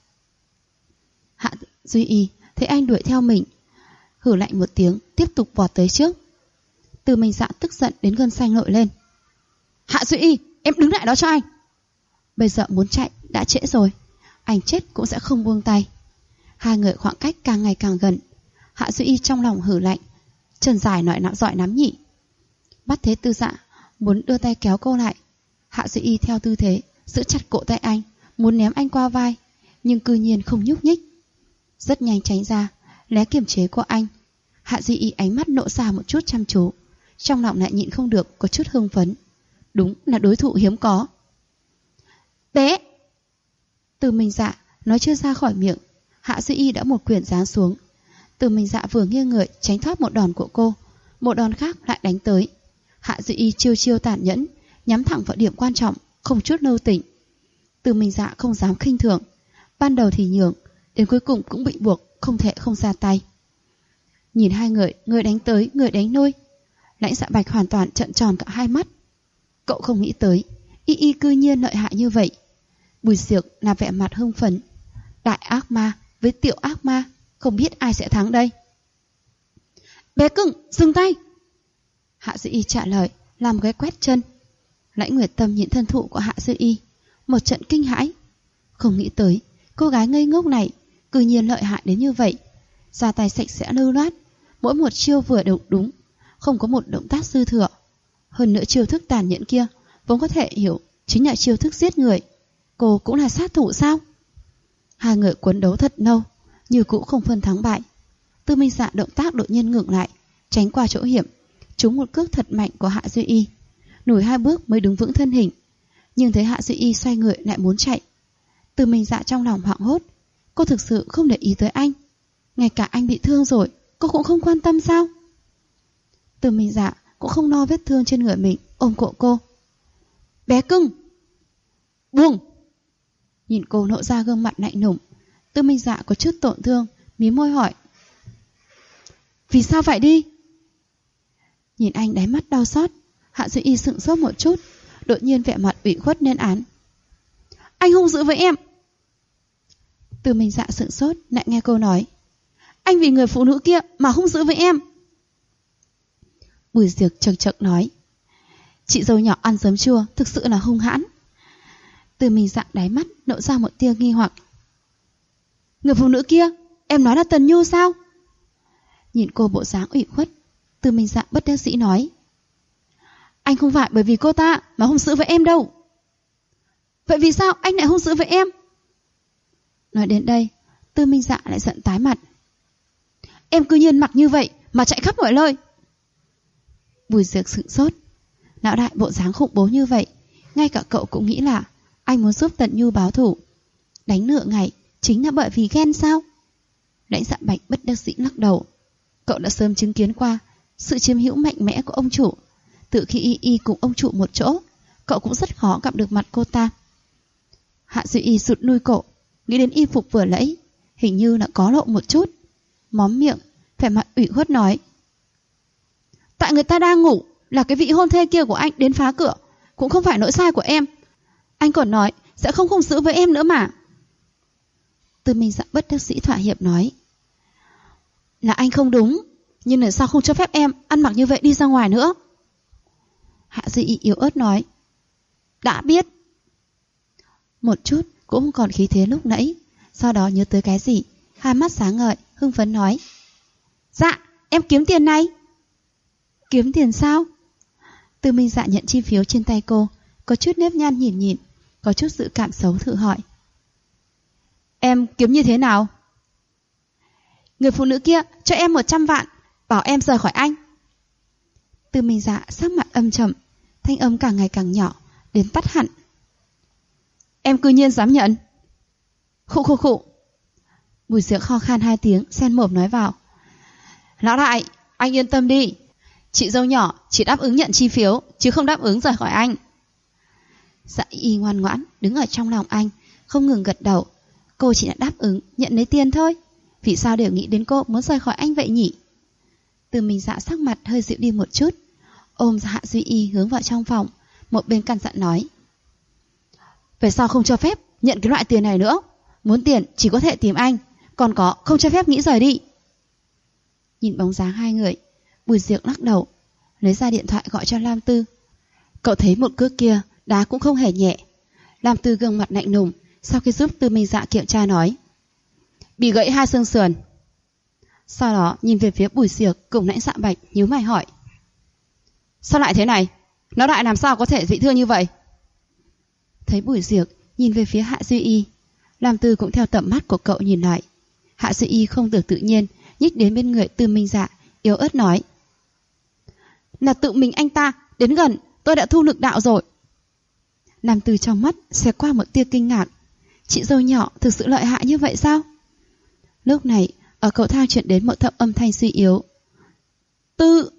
Hạ Duy Y thấy anh đuổi theo mình, hử lạnh một tiếng, tiếp tục vọt tới trước. Tư Minh Dạ tức giận đến gân xanh nổi lên. Hạ Duy Y, em đứng lại đó cho anh. Bây giờ muốn chạy đã trễ rồi, anh chết cũng sẽ không buông tay. Hai người khoảng cách càng ngày càng gần. Hạ Duy Y trong lòng hử lạnh, chân dài nói giỏi nắm nhị. Bắt thế Tư Dạ muốn đưa tay kéo cô lại. Hạ Duy Y theo tư thế giữ chặt cổ tay anh, muốn ném anh qua vai, nhưng cư nhiên không nhúc nhích. Rất nhanh tránh ra, né kiềm chế của anh. Hạ Duy Y ánh mắt nộ ra một chút chăm chú, trong lòng lại nhịn không được có chút hưng phấn. Đúng là đối thủ hiếm có. Bé! Từ Minh Dạ nói chưa ra khỏi miệng, Hạ Duy Y đã một quyền giáng xuống. Từ Minh Dạ vừa nghiêng người tránh thoát một đòn của cô, một đòn khác lại đánh tới. Hạ Duy Y chiêu chiêu tàn nhẫn, nhắm thẳng vào điểm quan trọng, không chút lưu tình. Từ Minh Dạ không dám khinh thường, ban đầu thì nhường, đến cuối cùng cũng bị buộc không thể không ra tay. Nhìn hai người đánh tới, người đánh lui, Lãnh Dạ Bạch hoàn toàn trợn tròn cả hai mắt. Cậu không nghĩ tới Y cư nhiên lợi hại như vậy. Bùi Diệc là vẻ mặt hưng phấn. Đại ác ma với tiểu ác ma, không biết ai sẽ thắng đây. Bé cưng, dừng tay! Hạ Duy Y trả lời, làm cái quét chân. Lãnh Nguyệt Tâm nhìn thân thủ của Hạ Duy Y, một trận kinh hãi. Không nghĩ tới cô gái ngây ngốc này cư nhiên lợi hại đến như vậy, ra tay sạch sẽ lưu loát, mỗi một chiêu vừa đúng, không có một động tác dư thừa. Hơn nữa chiêu thức tàn nhẫn kia vốn có thể hiểu chính là chiêu thức giết người. Cô cũng là sát thủ sao? Hai người cuốn đấu thật lâu, như cũ không phân thắng bại. Tư Minh Dạ động tác đột nhiên ngừng lại, tránh qua chỗ hiểm, trúng một cước thật mạnh của Hạ Duy Y, lùi 2 bước mới đứng vững thân hình. Nhưng thấy Hạ Duy Y xoay người lại muốn chạy. Tư Minh Dạ trong lòng hoảng hốt, cô thực sự không để ý tới anh. Ngay cả anh bị thương rồi, cô cũng không quan tâm sao? Tư Minh Dạ cũng không lo vết thương trên người mình, ôm cổ cô. Bé cưng! Buông! Nhìn cô nộ ra gương mặt lạnh lùng, Tư Minh Dạ có chút tổn thương, mí môi hỏi. Vì sao phải đi? Nhìn anh đáy mắt đau xót, Hạ Duy Y sững sốt một chút, đột nhiên vẻ mặt ủy khuất lên án. Anh hung dữ với em! Tư Minh Dạ sững sốt, lại nghe cô nói. Anh vì người phụ nữ kia mà hung dữ với em. Bùi Diệc chậc chậc nói. Chị dâu nhỏ ăn giấm chua thực sự là hung hãn. Tư Minh Dạ đáy mắt nộ ra một tia nghi hoặc. Người phụ nữ kia, em nói là Tần Nhu sao? Nhìn cô bộ dáng ủy khuất, Tư Minh Dạ bất đắc dĩ nói. Anh không phải bởi vì cô ta mà hung dữ với em đâu. Vậy vì sao anh lại hung dữ với em? Nói đến đây, Tư Minh Dạ lại giận tái mặt. Em cư nhiên mặc như vậy mà chạy khắp mọi nơi. Bùi Diệc sững sốt. Lão đại bộ dáng khủng bố như vậy, ngay cả cậu cũng nghĩ là anh muốn giúp Tần Nhu báo thù. Đánh nửa ngày chính là bởi vì ghen sao? Lãnh Dạ Bạch bất đắc dĩ lắc đầu. Cậu đã sớm chứng kiến qua sự chiếm hữu mạnh mẽ của ông chủ. Từ khi Y cùng ông chủ một chỗ, cậu cũng rất khó gặp được mặt cô ta. Hạ Duy Y sụt nuôi cổ, nghĩ đến y phục vừa nãy, hình như là có lộ một chút, móm miệng, vẻ mặt ủy khuất nói. Tại người ta đang ngủ, là cái vị hôn thê kia của anh đến phá cửa, cũng không phải lỗi sai của em. Anh còn nói sẽ không hung dữ với em nữa mà. Tư Minh Dạ bất đắc dĩ thỏa hiệp nói. Là anh không đúng, nhưng lần sau không cho phép em ăn mặc như vậy đi ra ngoài nữa. Hạ Duy Y yếu ớt nói. Đã biết. Một chút cũng không còn khí thế lúc nãy. Sau đó nhớ tới cái gì, hai mắt sáng ngời, hưng phấn nói. Dạ, em kiếm tiền này. Kiếm tiền sao? Tư Minh Dạ nhận chi phiếu trên tay cô, có chút nếp nhăn nhìn nhìn, có chút dự cảm xấu thử hỏi. Em kiếm như thế nào? Người phụ nữ kia cho em 100 vạn, bảo em rời khỏi anh. Tư Minh Dạ sắc mặt âm trầm, thanh âm càng ngày càng nhỏ, đến tắt hẳn. Em cư nhiên dám nhận? Khụ khụ khụ. Bùi Diệu kho khan 2 tiếng, xen mồm nói vào. Lão đại, anh yên tâm đi. Chị dâu nhỏ chỉ đáp ứng nhận chi phiếu, chứ không đáp ứng rời khỏi anh. Dạ Y ngoan ngoãn đứng ở trong lòng anh, không ngừng gật đầu. Cô chỉ là đáp ứng nhận lấy tiền thôi, vì sao đều nghĩ đến cô muốn rời khỏi anh vậy nhỉ? Tư Minh Dạ sắc mặt hơi dịu đi một chút, ôm Hạ Duy Y hướng vào trong phòng, một bên căn dặn nói. Về sau không cho phép nhận cái loại tiền này nữa, muốn tiền chỉ có thể tìm anh, còn có không cho phép nghĩ rời đi. Nhìn bóng dáng hai người, Bùi Diệu lắc đầu, lấy ra điện thoại gọi cho Lam Tư. Cậu thấy một cước kia đá cũng không hề nhẹ. Lam Tư gương mặt lạnh lùng, sau khi giúp Tư Minh Dạ kiểm tra nói. Bị gãy 2 xương sườn. Sau đó nhìn về phía Bùi Diệu cùng lãnh Dạ Bạch, nhíu mày hỏi. Sao lại thế này? Nó lại làm sao có thể bị thương như vậy? Thấy Bùi Diệu nhìn về phía Hạ Duy Y, Lam Tư cũng theo tầm mắt của cậu nhìn lại. Hạ Duy Y không được tự nhiên nhích đến bên người Tư Minh Dạ, yếu ớt nói. Là tự mình anh ta đến gần, tôi đã thu lực đạo rồi. Lam Tư trong mắt xẹt qua một tia kinh ngạc. Chị dâu nhỏ thực sự lợi hại như vậy sao? Lúc này ở cầu thang truyền đến một thậm âm thanh suy yếu. Tư.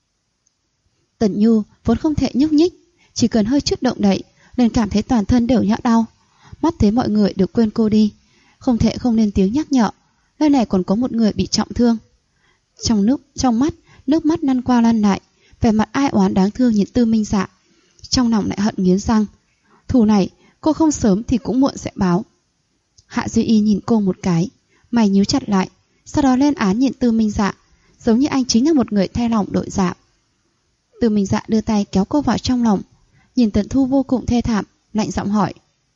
Tần Nhu vốn không thể nhúc nhích, chỉ cần hơi chút động đậy liền cảm thấy toàn thân đều nhão đau. Mắt thấy mọi người đều quên cô đi, không thể không lên tiếng nhắc nhở. Nơi này còn có một người bị trọng thương. Trong mắt nước mắt lăn qua lăn lại, vẻ mặt ai oán đáng thương nhìn Tư Minh Dạ, trong lòng lại hận nghiến răng. Thù này cô không sớm thì cũng muộn sẽ báo. Hạ Duy Y nhìn cô một cái, mày nhíu chặt lại, sau đó lên án nhìn Tư Minh Dạ, giống như anh chính là một người thay lòng đổi dạ. Tư Minh Dạ đưa tay kéo cô vào trong lòng, nhìn Tần Thu vô cùng thê thảm, lạnh giọng hỏi.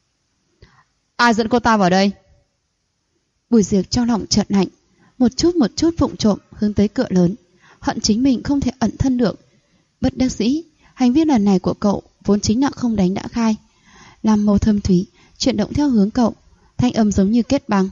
Ai dẫn cô ta vào đây? Bùi Diệp trong lòng chợt lạnh, một chút vụng trộm hướng tới cửa lớn, hận chính mình không thể ẩn thân được. Bất đắc dĩ, hành vi lần này của cậu vốn chính là không đánh đã khai. Làm màu thâm thúy chuyển động theo hướng cậu, thanh âm giống như kết băng.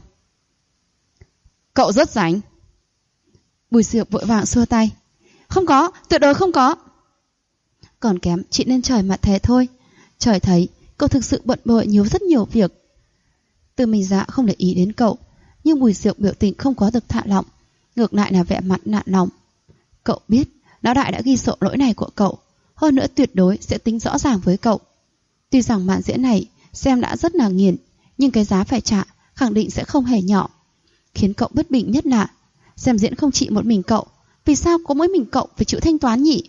Cậu rất rảnh. Bùi Diệp vội vàng xua tay. Không có, tuyệt đối không có. Còn kém chị nên trời mà thế thôi. Trời thấy cậu thực sự bận bội nhiều rất nhiều việc. Tư Minh Dạ không để ý đến cậu, nhưng Bùi Diệp biểu tình không có được thả lỏng, ngược lại là vẻ mặt nản lòng. Cậu biết lão đại đã ghi sổ lỗi này của cậu, hơn nữa tuyệt đối sẽ tính rõ ràng với cậu. Tuy rằng màn diễn này xem đã rất là nghiền, nhưng cái giá phải trả khẳng định sẽ không hề nhỏ. Khiến cậu bất bình nhất là xem diễn không chỉ một mình cậu, vì sao có mỗi mình cậu phải chịu thanh toán nhỉ?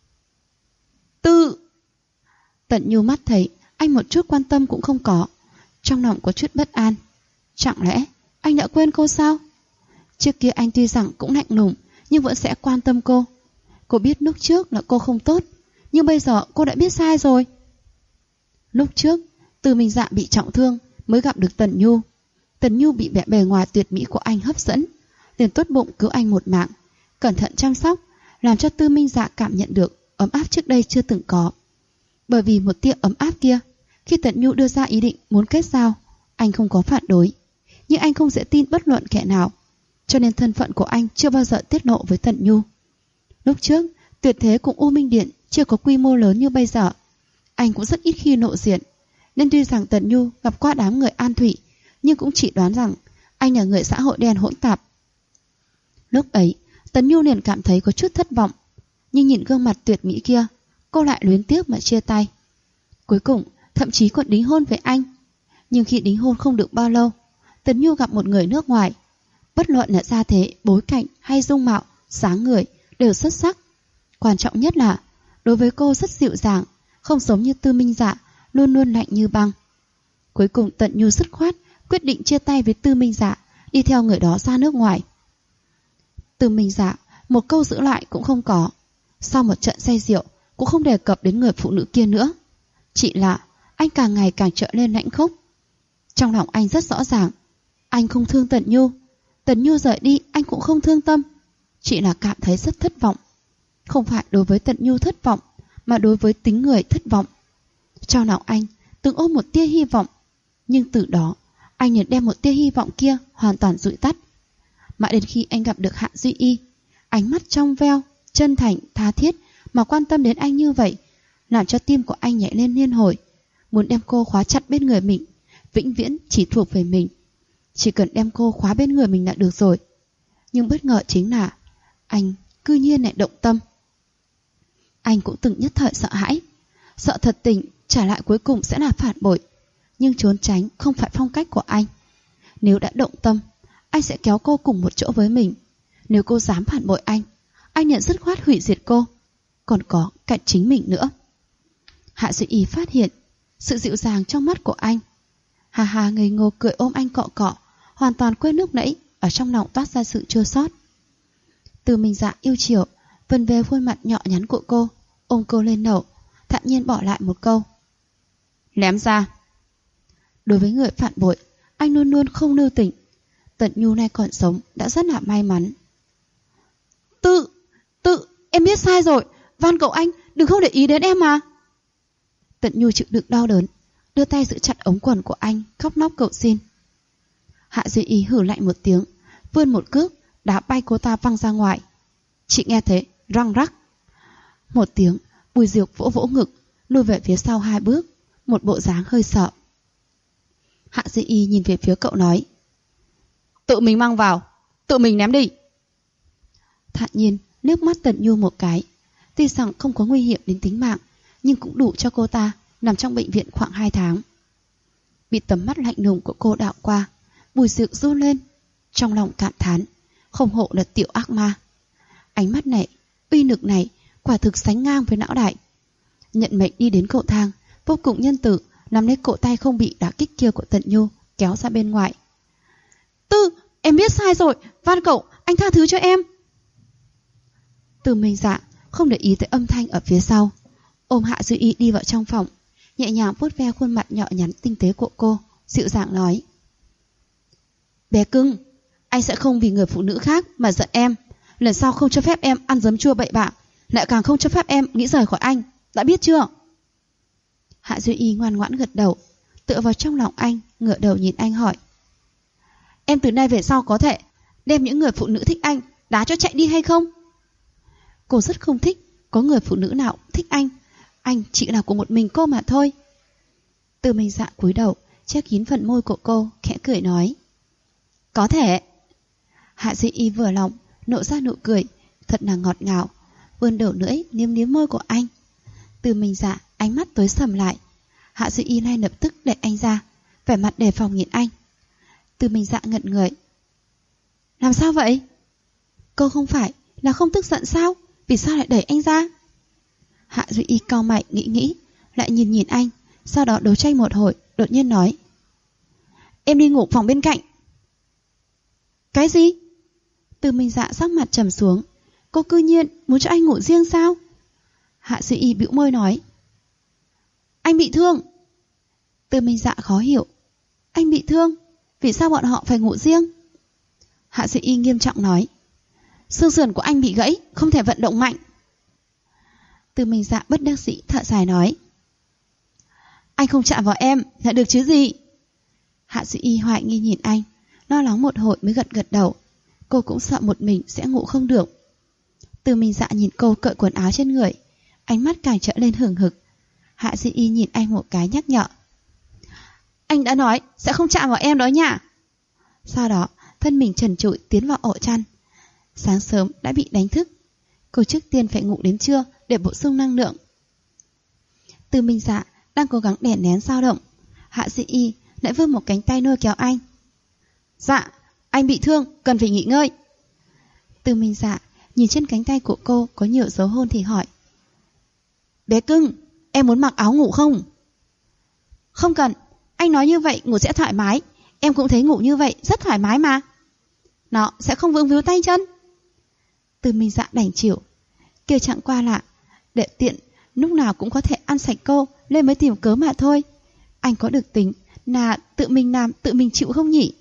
Tư. Tận Nhu mắt thấy anh một chút quan tâm cũng không có, trong lòng có chút bất an. Chẳng lẽ anh đã quên cô sao? Trước kia anh tuy rằng cũng lạnh lùng, nhưng vẫn sẽ quan tâm cô. Cô biết lúc trước là cô không tốt, nhưng bây giờ cô đã biết sai rồi. Lúc trước Tư Minh Dạ bị trọng thương mới gặp được Tần Nhu. Tần Nhu bị vẻ bề ngoài tuyệt mỹ của anh hấp dẫn, liền tốt bụng cứu anh một mạng, cẩn thận chăm sóc, làm cho Tư Minh Dạ cảm nhận được ấm áp trước đây chưa từng có. Bởi vì một tia ấm áp kia, khi Tần Nhu đưa ra ý định muốn kết giao, anh không có phản đối, nhưng anh không dễ tin bất luận kẻ nào, cho nên thân phận của anh chưa bao giờ tiết lộ với Tần Nhu. Lúc trước Tuyệt Thế cùng U Minh Điện chưa có quy mô lớn như bây giờ, anh cũng rất ít khi lộ diện, nên tuy rằng Tần Nhu gặp qua đám người An Thủy, nhưng cũng chỉ đoán rằng anh là người xã hội đen hỗn tạp. Lúc ấy Tần Nhu liền cảm thấy có chút thất vọng, nhưng nhìn gương mặt tuyệt mỹ kia, cô lại luyến tiếc mà chia tay. Cuối cùng thậm chí còn đính hôn với anh. Nhưng khi đính hôn không được bao lâu, Tần Nhu gặp một người nước ngoài, bất luận là gia thế, bối cảnh hay dung mạo, dáng người đều xuất sắc. Quan trọng nhất là đối với cô rất dịu dàng, không giống như Tư Minh Dạ luôn luôn lạnh như băng. Cuối cùng Tận Nhu dứt khoát quyết định chia tay với Tư Minh Dạ, đi theo người đó ra nước ngoài. Tư Minh Dạ một câu giữ lại cũng không có. Sau một trận say rượu cũng không đề cập đến người phụ nữ kia nữa. Chỉ là anh càng ngày càng trở nên lãnh khốc. Trong lòng anh rất rõ ràng, anh không thương Tận Nhu. Tận Nhu rời đi anh cũng không thương tâm, chỉ là cảm thấy rất thất vọng. Không phải đối với Tận Nhu thất vọng, mà đối với tính người thất vọng. Trong lòng anh từng ôm một tia hy vọng, nhưng từ đó anh liền đem một tia hy vọng kia hoàn toàn dụi tắt. Mãi đến khi anh gặp được Hạ Duy Y, ánh mắt trong veo, chân thành, tha thiết mà quan tâm đến anh như vậy, làm cho tim của anh nhảy lên liên hồi, muốn đem cô khóa chặt bên người mình, vĩnh viễn chỉ thuộc về mình. Chỉ cần đem cô khóa bên người mình là được rồi. Nhưng bất ngờ chính là anh cư nhiên lại động tâm. Anh cũng từng nhất thời sợ hãi, sợ thật tình trả lại cuối cùng sẽ là phản bội. Nhưng trốn tránh không phải phong cách của anh. Nếu đã động tâm, anh sẽ kéo cô cùng một chỗ với mình. Nếu cô dám phản bội anh liền dứt khoát hủy diệt cô, còn có cạnh chính mình nữa. Hạ Duy Y phát hiện sự dịu dàng trong mắt của anh. Hà Hà ngây ngô cười ôm anh cọ cọ, hoàn toàn quên lúc nãy ở trong lòng toát ra sự chua xót. Tư Minh Dạ yêu chiều vần về khuôn mặt nhỏ nhắn của cô, ôm cô lên đầu, thản nhiên bỏ lại một câu: ném ra. Đối với người phản bội, anh luôn luôn không lưu tình. Tận Nhu nay còn sống đã rất là may mắn. Tự, em biết sai rồi, van cầu anh đừng không để ý đến em mà. Tận Nhu chịu đựng đau đớn, đưa tay giữ chặt ống quần của anh, khóc lóc cầu xin. Hạ Duy Y hử lạnh một tiếng, vươn một cước đá bay cô ta văng ra ngoài. Chị nghe thấy răng rắc một tiếng, Bùi Diệp vỗ vỗ ngực, lùi về phía sau 2 bước, một bộ dáng hơi sợ. Hạ Duy Y nhìn về phía cậu nói: tự mình mang vào, tự mình ném đi. Thản nhiên nước mắt Tận Nhu một cái. Tuy rằng không có nguy hiểm đến tính mạng, nhưng cũng đủ cho cô ta nằm trong bệnh viện khoảng 2 tháng. Bị tầm mắt lạnh lùng của cô đảo qua, Bùi Diệp run lên, trong lòng cảm thán, không hộ là tiểu ác ma. Ánh mắt này, uy lực này quả thực sánh ngang với não đại. Nhận mệnh đi đến cầu thang, vô cùng nhân từ nắm lấy cổ tay không bị đả kích kia của Tận Nhu, kéo ra bên ngoài. Em biết sai rồi, van cậu anh tha thứ cho em. Tư Minh Dạ không để ý tới âm thanh ở phía sau, ôm Hạ Duy Y đi vào trong phòng, nhẹ nhàng vuốt ve khuôn mặt nhỏ nhắn tinh tế của cô, dịu dàng nói: bé cưng, anh sẽ không vì người phụ nữ khác mà giận em. Lần sau không cho phép em ăn giấm chua bậy bạ, lại càng không cho phép em nghĩ rời khỏi anh, đã biết chưa? Hạ Duy Y ngoan ngoãn gật đầu, tựa vào trong lòng anh, ngửa đầu nhìn anh hỏi: em từ nay về sau có thể đem những người phụ nữ thích anh đá cho chạy đi hay không? Cô rất không thích có người phụ nữ nào thích anh chỉ là của một mình cô mà thôi. Tư Minh Dạ cúi đầu che kín phần môi của cô, khẽ cười nói: có thể. Hạ Duy Y vừa lòng nộ ra nụ cười thật là ngọt ngào, vươn đầu lưỡi liếm liếm môi của anh. Tư Minh Dạ ánh mắt tối sầm lại. Hạ Duy Y ngay lập tức đẩy anh ra, vẻ mặt đề phòng nhìn anh. Tư Minh Dạ ngẩn người. Làm sao vậy? Cô không phải là không tức giận sao? Vì sao lại đẩy anh ra? Hạ Duy Y cau mày nghĩ, lại nhìn anh, sau đó đấu tranh một hồi, đột nhiên nói: em đi ngủ phòng bên cạnh. Cái gì? Tư Minh Dạ sắc mặt trầm xuống. Cô cư nhiên muốn cho anh ngủ riêng sao? Hạ Duy Y bĩu môi nói: anh bị thương. Tư Minh Dạ khó hiểu. Anh bị thương? Vì sao bọn họ phải ngủ riêng? Hạ Duy Y nghiêm trọng nói: xương sườn của anh bị gãy, không thể vận động mạnh. Tư Minh Dạ bất đắc dĩ thở dài nói: anh không chạm vào em là được chứ gì? Hạ Duy Y hoài nghi nhìn anh, lo lắng một hồi mới gật đầu. Cô cũng sợ một mình sẽ ngủ không được. Tư Minh Dạ nhìn cô cởi quần áo trên người, ánh mắt càng trở lên hừng hực. Hạ Duy Y nhìn anh một cái nhắc nhở: anh đã nói sẽ không chạm vào em đó nhỉ? Sau đó thân mình trần trụi tiến vào ổ chăn. Sáng sớm đã bị đánh thức, cô trước tiên phải ngủ đến trưa để bổ sung năng lượng. Tư Minh Dạ đang cố gắng đè nén dao động, Hạ Duy Y lại vươn một cánh tay lôi kéo anh. Dạ, anh bị thương, cần phải nghỉ ngơi. Tư Minh Dạ nhìn trên cánh tay của cô có nhiều dấu hôn thì hỏi: Bé cưng, em muốn mặc áo ngủ không? Không cần, anh nói như vậy ngủ sẽ thoải mái. Em cũng thấy ngủ như vậy rất thoải mái mà. Nó sẽ không vướng víu tay chân. Từ Minh Dạ đành chịu. Kêu chẳng qua lạ, để tiện lúc nào cũng có thể ăn sạch cô nên mới tìm cớ mà thôi. Anh có được tính là tự mình làm tự mình chịu không nhỉ?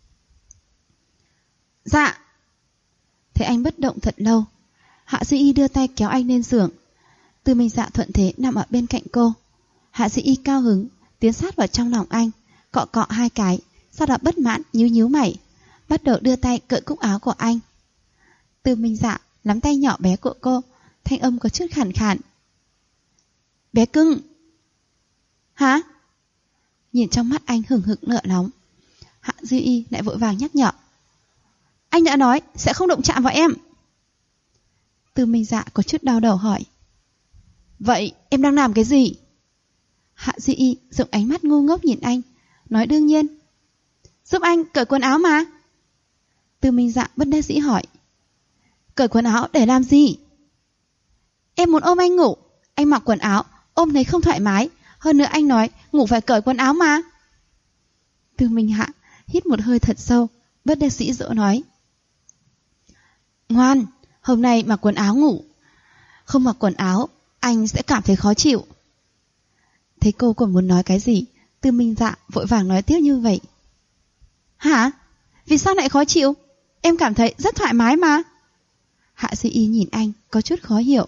Dạ. Thấy anh bất động thật lâu, Hạ Duy Y đưa tay kéo anh lên giường. Từ Minh Dạ thuận thế nằm ở bên cạnh cô. Hạ Duy Y cao hứng tiến sát vào trong lòng anh, cọ cọ hai cái, sau đó bất mãn nhíu nhíu mày, bắt đầu đưa tay cởi cúc áo của anh. Từ Minh Dạ nắm tay nhỏ bé của cô, thanh âm có chút khàn khàn. Bé cưng. Hả? Nhìn trong mắt anh hừng hực lửa nóng, Hạ Duy Y lại vội vàng nhắc nhở. Anh đã nói sẽ không động chạm vào em. Từ Minh Dạ có chút đau đầu hỏi. Vậy em đang làm cái gì? Hạ Duy Y dùng ánh mắt ngu ngốc nhìn anh, nói đương nhiên. Giúp anh cởi quần áo mà. Từ Minh Dạ bất đắc dĩ hỏi. Cởi quần áo để làm gì? Em muốn ôm anh ngủ. Anh mặc quần áo ôm thấy không thoải mái. Hơn nữa anh nói ngủ phải cởi quần áo mà. Từ Minh Hạ hít một hơi thật sâu, bất đắc dĩ dỗ nói. Ngoan, hôm nay mặc quần áo ngủ. Không mặc quần áo anh sẽ cảm thấy khó chịu. Thấy cô còn muốn nói cái gì, Từ Minh Dạ vội vàng nói tiếp như vậy. Hả? Vì sao lại khó chịu? Em cảm thấy rất thoải mái mà. Hạ Duy Y nhìn anh có chút khó hiểu.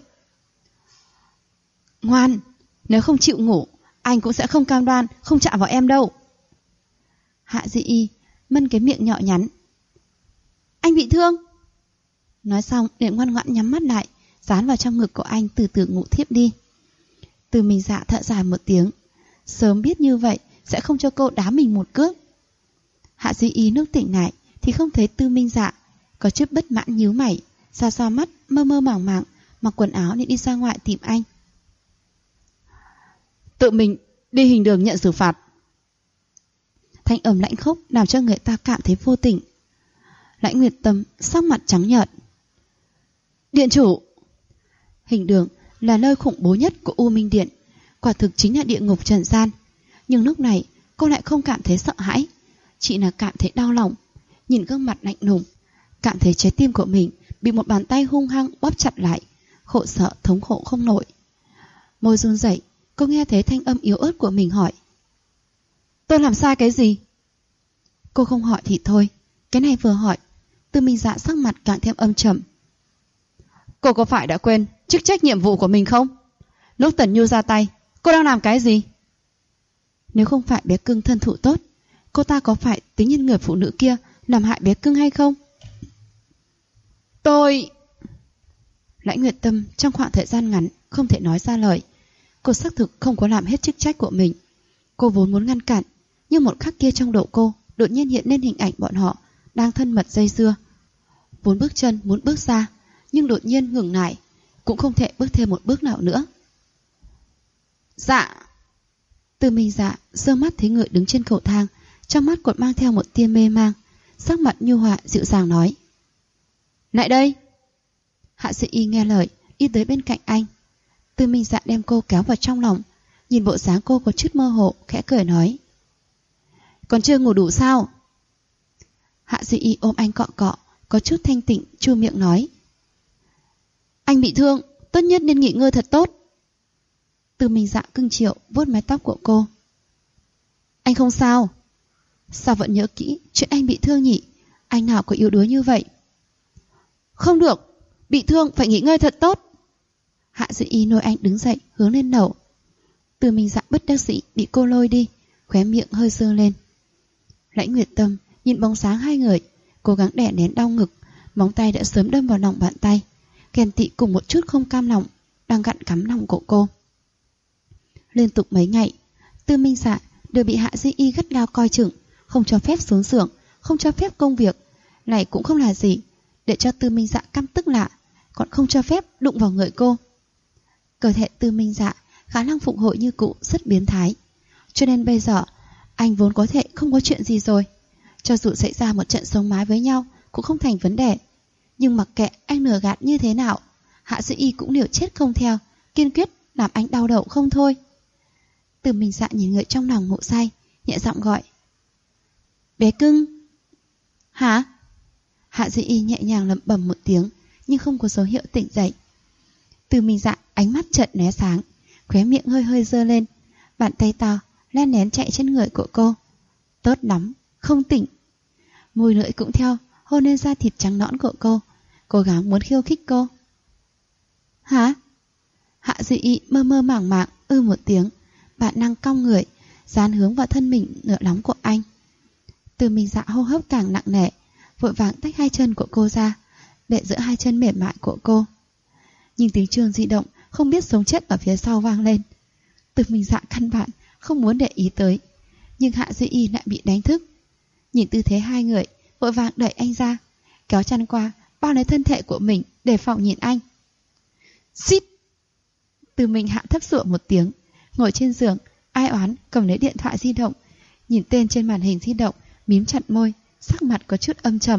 Ngoan, nếu không chịu ngủ, anh cũng sẽ không cam đoan không chạm vào em đâu. Hạ Duy Y mân cái miệng nhỏ nhắn. Anh bị thương. Nói xong liền ngoan ngoãn nhắm mắt lại, dán vào trong ngực của anh từ từ ngủ thiếp đi. Từ Minh Dạ thở dài một tiếng. Sớm biết như vậy sẽ không cho cô đá mình một cước. Hạ Duy Y nước tỉnh lại thì không thấy Từ Minh Dạ, có chút bất mãn nhíu mày, xoa xoa mắt, mơ mơ màng màng, mặc quần áo để đi ra ngoài tìm anh. Tự mình đi hình đường nhận xử phạt. Thanh âm lãnh khốc làm cho người ta cảm thấy vô tình. Lãnh Nguyệt Tâm sắc mặt trắng nhợt. Điện chủ. Hình đường là nơi khủng bố nhất của U Minh Điện, quả thực chính là địa ngục trần gian. Nhưng lúc này cô lại không cảm thấy sợ hãi, chỉ là cảm thấy đau lòng. Nhìn gương mặt lạnh lùng, cảm thấy trái tim của mình bị một bàn tay hung hăng bóp chặt lại, khổ sở thống khổ không nổi. Môi run rẩy, cô nghe thấy thanh âm yếu ớt của mình hỏi. Tôi làm sai cái gì? Cô không hỏi thì thôi, cái này vừa hỏi, Từ Minh Dạ sắc mặt càng thêm âm trầm. Cô có phải đã quên chức trách nhiệm vụ của mình không? Lúc Tần Nhu ra tay, cô đang làm cái gì? Nếu không phải bé cưng thân thủ tốt, cô ta có phải tính nhân người phụ nữ kia làm hại bé cưng hay không? Tôi... Lãnh Nguyệt Tâm trong khoảng thời gian ngắn không thể nói ra lời. Cô xác thực không có làm hết chức trách của mình. Cô vốn muốn ngăn cản, nhưng một khắc kia trong đầu cô đột nhiên hiện lên hình ảnh bọn họ đang thân mật dây dưa. Vốn bước chân muốn bước ra, nhưng đột nhiên ngừng lại, cũng không thể bước thêm một bước nào nữa. Dạ. Từ Minh Dạ giơ mắt thấy người đứng trên cầu thang, trong mắt còn mang theo một tia mê mang, sắc mặt nhu hòa dịu dàng nói. Lại đây. Hạ Duy Y nghe lời đi tới bên cạnh anh. Từ Minh Dạ đem cô kéo vào trong lòng, nhìn bộ dáng cô có chút mơ hồ, khẽ cười nói. Còn chưa ngủ đủ sao? Hạ Duy Y ôm anh cọ cọ, có chút thanh tịnh, chu miệng nói. Anh bị thương, tốt nhất nên nghỉ ngơi thật tốt. Từ Minh Dạ cưng chiều vuốt mái tóc của cô. Anh không sao. Sao vẫn nhớ kỹ chuyện anh bị thương nhỉ? Anh nào có yếu đuối như vậy? Không được, bị thương phải nghỉ ngơi thật tốt. Hạ Duy Y lôi anh đứng dậy hướng lên lầu. Từ Minh Dạ bất đắc dĩ bị cô lôi đi, khóe miệng hơi dương lên. Lãnh Nguyệt Tâm nhìn bóng sáng hai người, cố gắng đè nén đau ngực, móng tay đã sớm đâm vào lòng bàn tay, ghen tị cùng một chút không cam lòng đang gặn cắm lòng của cô. Liên tục mấy ngày, Từ Minh Dạ đều bị Hạ Duy Y gắt gao coi chừng, không cho phép xuống xưởng, không cho phép công việc. Này cũng không là gì, để cho Từ Minh Dạ căm tức lạ, còn không cho phép đụng vào người cô. Cơ thể Từ Minh Dạ khả năng phục hồi như cũ rất biến thái, cho nên bây giờ anh vốn có thể không có chuyện gì rồi, cho dù xảy ra một trận sống mái với nhau cũng không thành vấn đề. Nhưng mặc kệ anh lừa gạt như thế nào, Hạ Duy Y cũng liều chết không theo, kiên quyết làm anh đau đầu không thôi. Từ Minh Dạ nhìn người trong lòng ngủ say, nhẹ giọng gọi. Bé cưng. Hả? Hạ Duy Y nhẹ nhàng lẩm bẩm một tiếng, nhưng không có dấu hiệu tỉnh dậy. Từ Minh Dạ ánh mắt chợt lóe sáng, khóe miệng hơi hơi giơ lên, bàn tay to len lén chạy trên người của cô. Tốt lắm, không tỉnh. Môi lưỡi cũng theo hôn lên da thịt trắng nõn của cô, cố gắng muốn khiêu khích cô. Hả? Hạ Duy Y mơ mơ màng màng một tiếng, bản năng cong người, dán hướng vào thân mình nửa nóng của anh. Từ Minh Dạ hô hấp càng nặng nề, vội vàng tách hai chân của cô ra, để giữa hai chân mềm mại của cô. Nhưng tiếng chuông di động không biết sống chết ở phía sau vang lên. Từ Minh Dạ căn bản không muốn để ý tới, nhưng Hạ Duy Y lại bị đánh thức. Nhìn tư thế hai người, vội vàng đẩy anh ra, kéo chăn qua, bao lấy thân thể của mình để phòng nhìn anh. Xít! Từ Minh Hạ thấp sủa một tiếng, ngồi trên giường, ai oán cầm lấy điện thoại di động, nhìn tên trên màn hình di động, mím chặt môi, sắc mặt có chút âm trầm.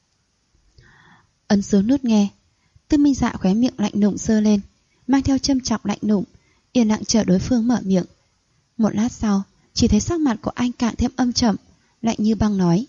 Ấn xuống nút nghe. Từ Minh Dạ khóe miệng lạnh lùng giơ lên, mang theo châm chọc lạnh lùng, yên lặng chờ đối phương mở miệng. Một lát sau, chỉ thấy sắc mặt của anh càng thêm âm trầm, lạnh như băng nói.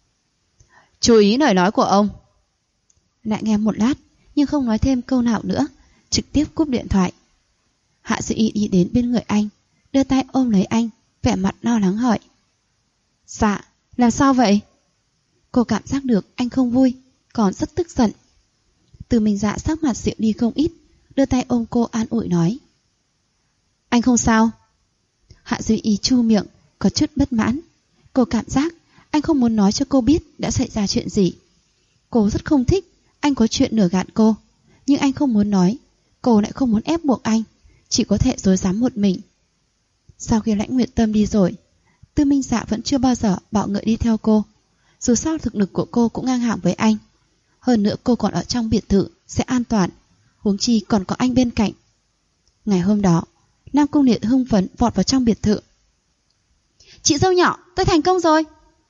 Chú ý lời nói của ông. Lại nghe một lát, nhưng không nói thêm câu nào nữa, trực tiếp cúp điện thoại. Hạ Duy Y đi đến bên người anh, đưa tay ôm lấy anh, vẻ mặt lo lắng hỏi. Dạ, làm sao vậy? Cô cảm giác được anh không vui, còn rất tức giận. Từ Minh Dạ sắc mặt dịu đi không ít, đưa tay ôm cô an ủi nói. Anh không sao. Hạ Duy Y chu miệng, có chút bất mãn. Cô cảm giác anh không muốn nói cho cô biết đã xảy ra chuyện gì. Cô rất không thích anh có chuyện lừa gạt cô, nhưng anh không muốn nói, cô lại không muốn ép buộc anh, chỉ có thể dối dám một mình. Sau khi Lãnh Nguyệt Tâm đi rồi, Từ Minh Dạ vẫn chưa bao giờ bạo ngựa đi theo cô. Dù sao thực lực của cô cũng ngang hàng với anh. Hơn nữa cô còn ở trong biệt thự, sẽ an toàn, huống chi còn có anh bên cạnh. Ngày hôm đó, Nam Cung Liệt hưng phấn vọt vào trong biệt thự. Chị dâu nhỏ, tôi thành công rồi.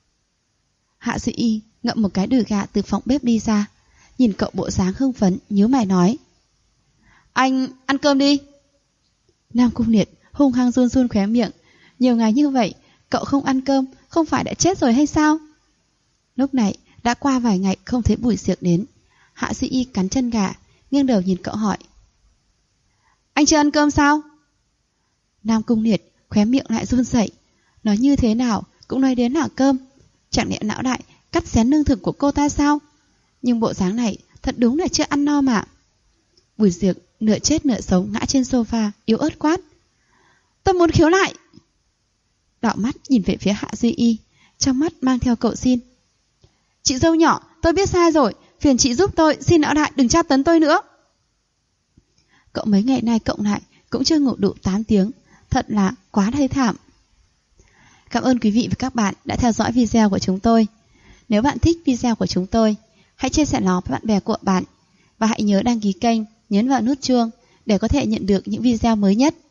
Hạ Duy Y ngậm một cái đùi gà từ phòng bếp đi ra, nhìn cậu bộ dáng hưng phấn, nhíu mày nói. Anh ăn cơm đi. Nam Cung Liệt hung hăng run run khóe miệng. Nhiều ngày như vậy, cậu không ăn cơm, không phải đã chết rồi hay sao? Lúc này, đã qua vài ngày không thấy Bùi Diệc đến. Hạ Duy Y cắn chân gà, nghiêng đầu nhìn cậu hỏi. Anh chưa ăn cơm sao? Nam Cung Liệt khóe miệng lại run rẩy. Nói như thế nào cũng nói đến là cơm. Chẳng lẽ não đại cắt xén lương thực của cô ta sao? Nhưng bộ dáng này thật đúng là chưa ăn no mà. Bùi Diệc nửa chết nửa sống ngã trên sofa, yếu ớt quát. Tôi muốn khiếu nại. Đảo mắt nhìn về phía Hạ Duy Y, trong mắt mang theo cầu xin. Chị dâu nhỏ, tôi biết sai rồi, phiền chị giúp tôi, xin lão đại đừng tra tấn tôi nữa. Cậu mấy ngày nay cộng lại cũng chưa ngủ đủ 8 tiếng, thật là quá thê thảm. Cảm ơn quý vị và các bạn đã theo dõi video của chúng tôi. Nếu bạn thích video của chúng tôi, hãy chia sẻ nó với bạn bè của bạn. Và hãy nhớ đăng ký kênh, nhấn vào nút chuông để có thể nhận được những video mới nhất.